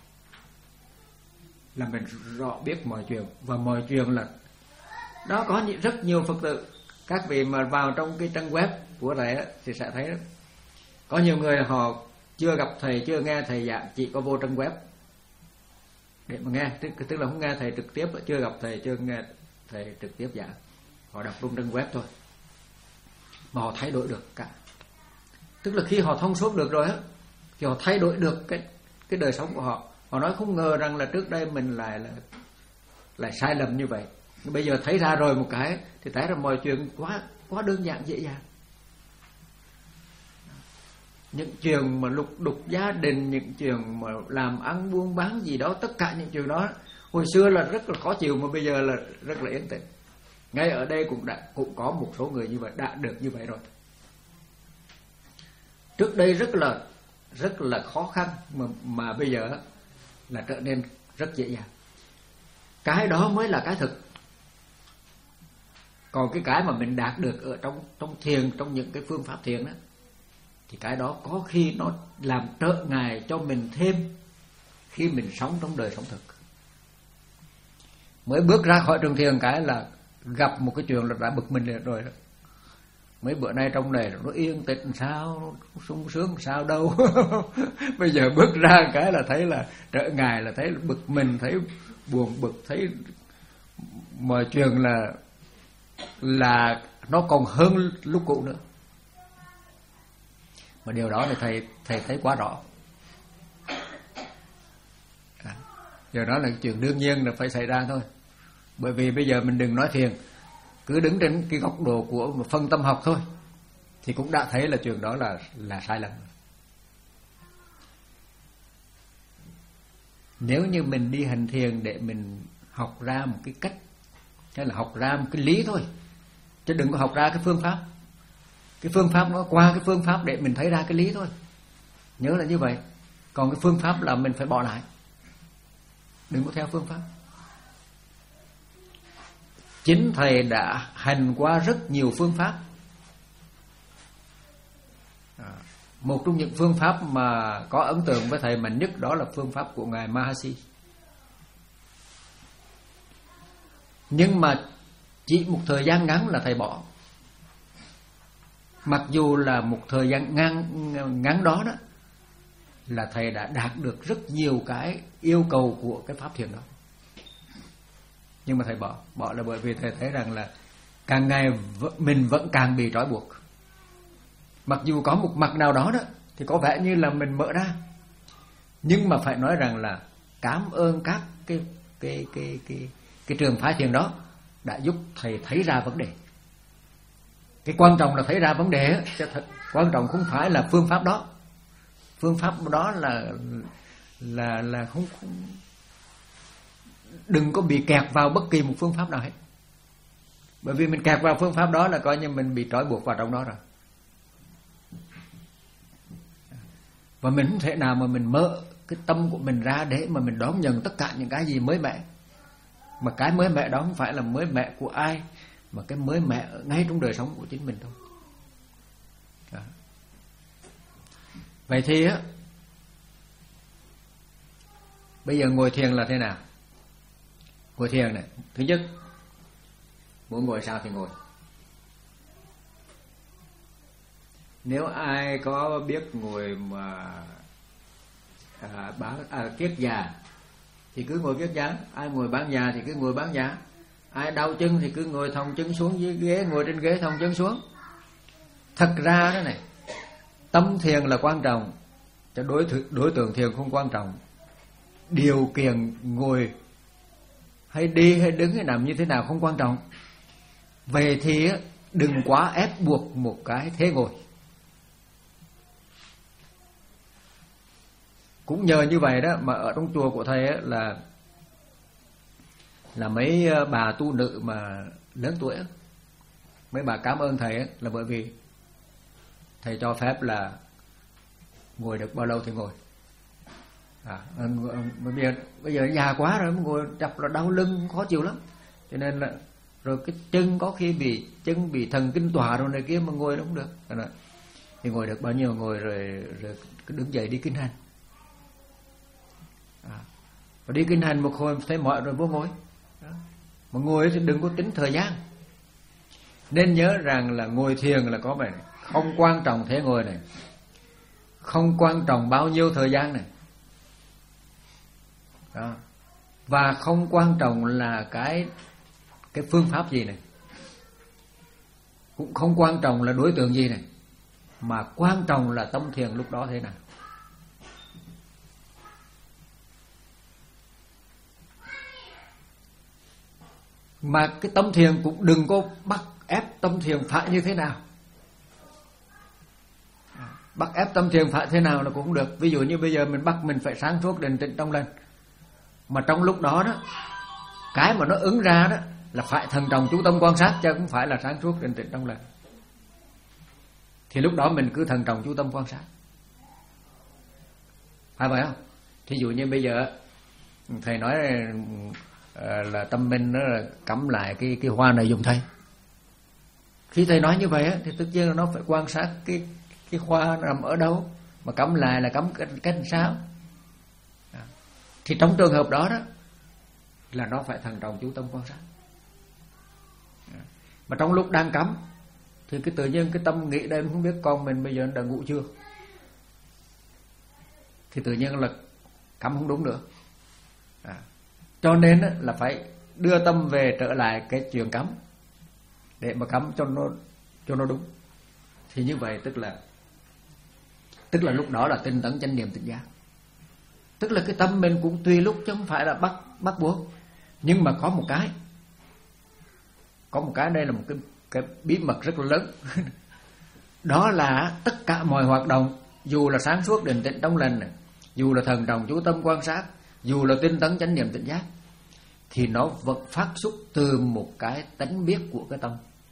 là mình rõ biết mọi chuyện. Và mọi chuyện là đó, có rất nhiều Phật tử, các vị mà vào trong cái trang web của thầy á, thì sẽ thấy đó, có nhiều người họ chưa gặp thầy, chưa nghe thầy giảng, chỉ có vô trang web để mà nghe, tức, tức là không nghe thầy trực tiếp, chưa gặp thầy, chưa nghe thầy trực tiếp giảng, họ đọc trong trang web thôi, mà họ thay đổi được cả. Tức là khi họ thông suốt được rồi á, thì họ thay đổi được cái cái đời sống của họ. Họ nói không ngờ rằng là trước đây mình lại là lại sai lầm như vậy, bây giờ thấy ra rồi một cái thì thấy ra mọi chuyện quá quá đơn giản dễ dàng. Những chuyện mà lục đục gia đình, những chuyện mà làm ăn buôn bán gì đó, tất cả những chuyện đó hồi xưa là rất là khó chịu, mà bây giờ là rất là yên tĩnh. Ngay ở đây cũng đã cũng có một số người như vậy, đã được như vậy rồi. Trước đây rất là rất là khó khăn, mà mà bây giờ là trở nên rất dễ dàng. Cái đó mới là cái thực. Còn cái cái mà mình đạt được ở trong trong thiền, trong những cái phương pháp thiền đó, thì cái đó có khi nó làm trở ngại cho mình thêm khi mình sống trong đời sống thực. Mới bước ra khỏi trường thiền cái là gặp một cái chuyện là đã bực mình rồi đó. Mấy bữa nay trong này nó yên tĩnh sao, nó sung sướng sao đâu. Bây giờ bước ra cái là thấy là trở ngại, là thấy bực mình, thấy buồn bực, thấy mọi chuyện là là nó còn hơn lúc cũ nữa. Mà điều đó thì thầy thầy thấy quá rõ. À, giờ đó là chuyện đương nhiên là phải xảy ra thôi. Bởi vì bây giờ mình đừng nói thiền, cứ đứng trên cái góc độ của một phân tâm học thôi thì cũng đã thấy là chuyện đó là là sai lầm. Nếu như mình đi hành thiền để mình học ra một cái cách, hay là học ra một cái lý thôi, chứ đừng có học ra cái phương pháp. Cái phương pháp nó qua cái phương pháp để mình thấy ra cái lý thôi, nhớ là như vậy. Còn cái phương pháp là mình phải bỏ lại, đừng có theo phương pháp. Chính thầy đã hành qua rất nhiều phương pháp. À, một trong những phương pháp mà có ấn tượng với thầy mạnh nhất đó là phương pháp của ngài Mahasi. Nhưng mà chỉ một thời gian ngắn là thầy bỏ. Mặc dù là một thời gian ngắn, ngắn đó đó là thầy đã đạt được rất nhiều cái yêu cầu của cái pháp thiền đó. Nhưng mà thầy bỏ. Bỏ là bởi vì thầy thấy rằng là càng ngày mình vẫn càng bị trói buộc. Mặc dù có một mặt nào đó đó thì có vẻ như là mình mở ra, nhưng mà phải nói rằng là cảm ơn các cái cái cái cái cái trường phái thiền đó đã giúp thầy thấy ra vấn đề. Cái quan trọng là thấy ra vấn đề, chứ thật quan trọng không phải là phương pháp đó. Phương pháp đó là là là không, không đừng có bị kẹt vào bất kỳ một phương pháp nào hết. Bởi vì mình kẹt vào phương pháp đó là coi như mình bị trói buộc vào trong đó rồi. Và mình không thể nào mà mình mở cái tâm của mình ra để mà mình đón nhận tất cả những cái gì mới mẻ. Mà cái mới mẻ đó không phải là mới mẻ của ai, mà cái mới mẻ ngay trong đời sống của chính mình thôi. Đó. Vậy thì á, bây giờ ngồi thiền là thế nào? Ngồi thiền này, thứ nhất, muốn ngồi sao thì ngồi. Nếu ai có biết ngồi mà à, bán à, kiết già thì cứ ngồi kiết già, ai ngồi bán già thì cứ ngồi bán già, ai đau chân thì cứ ngồi thòng chân xuống dưới ghế, ngồi trên ghế thòng chân xuống. Thật ra đó này, tâm thiền là quan trọng, cho đối đối tượng thiền không quan trọng. Điều kiện ngồi hay đi hay đứng hay nằm như thế nào không quan trọng. Vậy thì đừng quá ép buộc một cái thế ngồi. cũng nhờ như vậy đó mà ở trong chùa của thầy á, là là mấy bà tu nữ mà lớn tuổi á, mấy bà cảm ơn thầy á, là bởi vì thầy cho phép là ngồi được bao lâu thì ngồi. À, bây giờ bây giờ già quá rồi, ngồi chập là đau lưng khó chịu lắm, cho nên là rồi cái chân có khi bị chân bị thần kinh tỏa rồi này kia mà ngồi nó không được. Rồi, thì ngồi được bao nhiêu ngồi rồi rồi đứng dậy đi kinh hành. À, và đi kinh hành một hồi thấy mỏi rồi vô ngồi. Đó. Mà ngồi thì đừng có tính thời gian. Nên nhớ rằng là ngồi thiền là có vậy này, không quan trọng thế ngồi này, không quan trọng bao nhiêu thời gian này. Đó. Và không quan trọng là cái cái phương pháp gì này, cũng không quan trọng là đối tượng gì này, mà quan trọng là tâm thiền lúc đó thế nào. Mà cái tâm thiền cũng đừng có bắt ép tâm thiền phải như thế nào. Bắt ép tâm thiền phải thế nào là cũng không được. Ví dụ như bây giờ mình bắt mình phải sáng suốt định tĩnh trong lành, mà trong lúc đó đó cái mà nó ứng ra đó là phải thần trọng chú tâm quan sát, chứ không phải là sáng suốt định tĩnh trong lành. Thì lúc đó mình cứ thần trọng chú tâm quan sát, phải vậy không? Thí dụ như bây giờ thầy nói là tâm minh nó là cắm lại cái cái hoa này dùng thầy. Khi thầy nói như vậy á, thì tất nhiên là nó phải quan sát cái cái hoa nằm ở đâu, mà cắm lại là cắm cách, cách sao. Thì trong trường hợp đó đó là nó phải thần trọng chú tâm quan sát. Mà trong lúc đang cắm thì cái tự nhiên cái tâm nghĩ đây không biết con mình bây giờ đã ngủ chưa, thì tự nhiên là cắm không đúng nữa. À, cho nên là phải đưa tâm về trở lại cái chuyện cắm để mà cắm cho nó cho nó đúng. Thì như vậy tức là tức là lúc đó là tinh tấn chánh niệm tỉnh giác. Tức là cái tâm mình cũng tùy lúc chứ không phải là bắt bắt buộc. Nhưng mà có một cái có một cái đây là một cái cái bí mật rất là lớn. Đó là tất cả mọi hoạt động, dù là sáng suốt định tĩnh trong lành này, dù là thần trọng chú tâm quan sát, dù là tinh tấn chánh niệm tỉnh giác, thì nó vẫn phát xuất từ một cái tánh biết của cái tâm.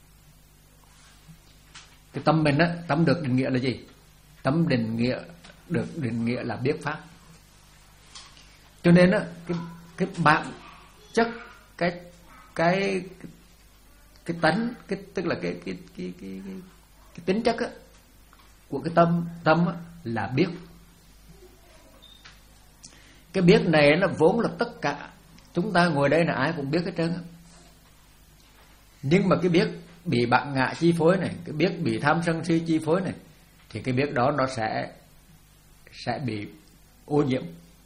Cái tâm mình á, tâm được định nghĩa là gì? Tâm định nghĩa được định nghĩa là biết pháp. Cho nên á, cái cái bản chất cái cái cái tánh cái tức là cái cái cái cái cái, cái tính chất á của cái tâm tâm á, là biết. Cái biết này nó vốn là tất cả chúng ta ngồi đây là ai cũng biết hết trơn á. Nhưng mà cái biết bị bản ngã chi phối này, cái biết bị tham sân si chi phối này, thì cái biết đó nó sẽ sẽ bị ô nhiễm.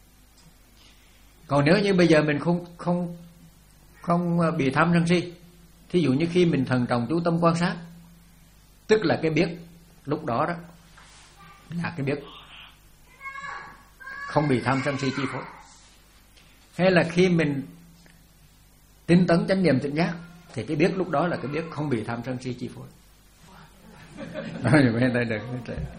Còn nếu như bây giờ mình không không không bị tham sân si, thí dụ như khi mình thần trọng chú tâm quan sát, tức là cái biết lúc đó đó là cái biết không bị tham sân si chi phối. Hay là khi mình tinh tấn chánh niệm tỉnh giác, thì cái biết lúc đó là cái biết không bị tham sân si chi phối. Bên đây được.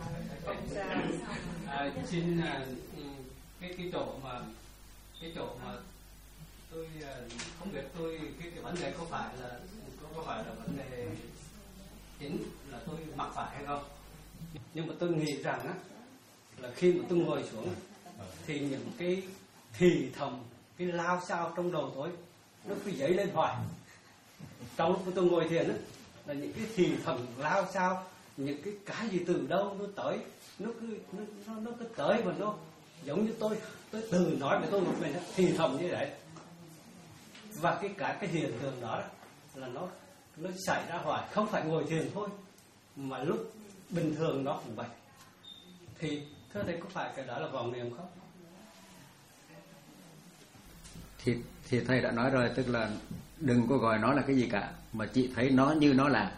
À, xin cái cái chỗ mà cái chỗ mà tôi không biết tôi cái, cái vấn đề có phải là có phải là vấn đề chính là tôi mặc phải hay không, nhưng mà tôi nghĩ rằng á là khi mà tôi ngồi xuống thì những cái thì thầm, cái lao sao trong đầu tôi nó cứ dấy lên hoài. Trong lúc tôi ngồi thiền á là những cái thì thầm lao sao, những cái cái gì từ đâu nó tới, nó cứ nó nó, nó cứ tới mà nó giống như tôi tôi từ nói với tôi một mình thì thầm như vậy. Và cái cái cái hiện tượng đó là nó nó xảy ra hoài, không phải ngồi thiền thôi mà lúc bình thường nó cũng vậy. Thì thưa thầy, có phải cái đó là vọng niệm không?
Thì thì thầy đã nói rồi, tức là đừng có gọi nó là cái gì cả, mà chỉ thấy nó như nó là.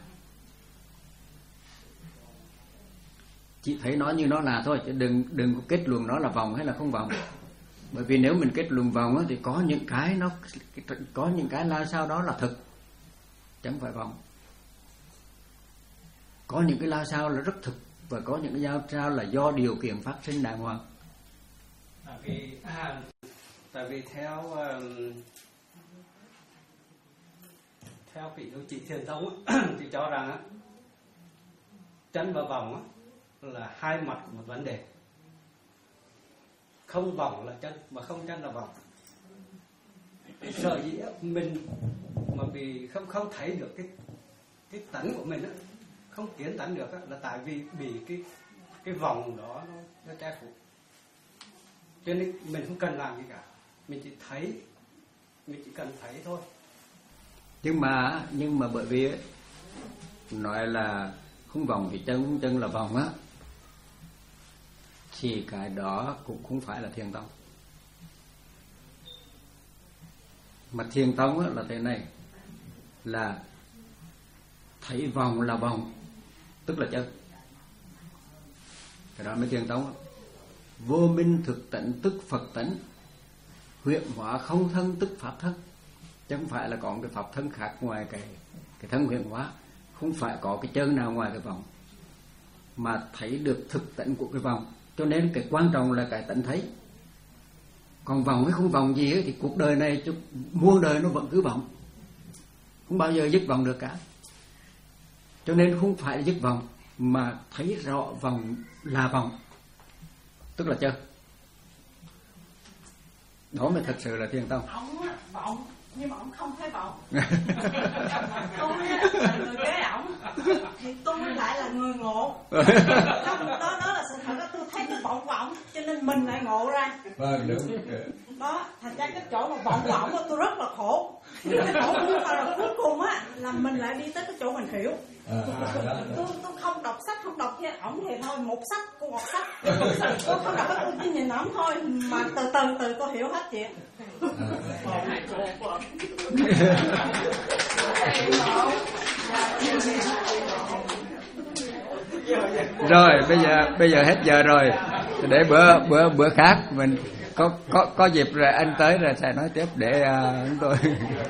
Chỉ thấy nó như nó là thôi, chứ đừng đừng có kết luận nó là vọng hay là không vọng. Bởi vì nếu mình kết luận vọng á, thì có những cái nó có những cái là sao đó là thực, chẳng phải vọng. Có những cái lao sao là rất thực, và có những cái lao sao là do điều kiện phát sinh đàng hoàng.
vì à, tại vì theo um, theo vị đối trị Thiền Tông thì cho rằng á, chân và vòng á, là hai mặt của một vấn đề. Không vòng là chân mà không chân là vòng. Sợ dĩ mình mà bị không không thấy được cái cái tánh của mình á, không tiến tánh được á, là tại vì bị cái cái vòng đó nó, nó che phủ. Cho nên mình không cần làm gì cả, mình chỉ thấy, mình chỉ cần thấy thôi.
Nhưng mà nhưng mà bởi vì ấy, nói là không vòng thì chân, chân là vòng á, thì cái đó cũng không phải là Thiền Tông. Mà Thiền Tông á, là thế này, là thấy vòng là vòng, tức là chân. Cái đó mới Thiền Tông á. Vô minh thực tánh tức Phật tánh, huyễn hóa không thân tức pháp thân. Chứ không phải là có một cái pháp thân khác ngoài cái cái thân huyễn hóa, không phải có cái chân nào ngoài cái vòng, mà thấy được thực tánh của cái vòng. Cho nên cái quan trọng là cái tánh thấy. Còn vòng hay không vòng gì ấy, thì cuộc đời này muôn đời nó vẫn cứ vòng, không bao giờ dứt vòng được cả. Cho nên không phải là dứt vòng, mà thấy rõ vòng là vòng, tức là chân. Đó mới thật sự là Thiền Tông.
Ông vọng nhưng mà ông không thấy vọng. Tôi là người kế ổng, thì tôi lại là người ngộ. Đó, đó, đó là sự thật đó, tôi thấy cái vọng của ổng, cho nên mình lại ngộ ra.
Vâng, đúng.
Đó, thành ra cái chỗ mà vọng của ổng tôi rất là khổ. Cái khổ của tôi là cuối cùng á, là mình lại đi tới cái chỗ mình hiểu. À, tôi tôi không đọc sách, không đọc với ổng thì thôi, một sách cô một sách, tôi không đọc tôi chỉ nhìn ổng thôi, mà từ từ từ tôi hiểu hết chuyện.
Rồi bây giờ bây giờ hết giờ rồi, để bữa bữa bữa khác mình có có có dịp rồi anh tới rồi sẽ nói tiếp để uh, chúng tôi.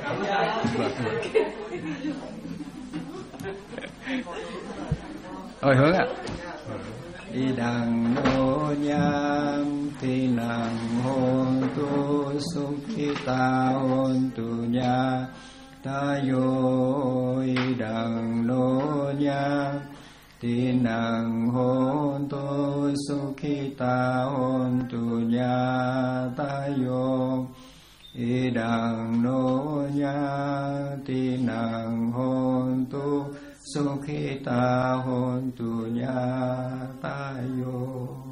Thôi hướng ạ. Đi đằng nô nham thì nàng hôn tu sukhita hôn tu nha ta yo. Đi đằng nô nham thì nàng hôn tu sukhita hôn tu nha ta yo. Đi đằng nô nham thì nàng hôn tu Sukhita hontu nyatayo.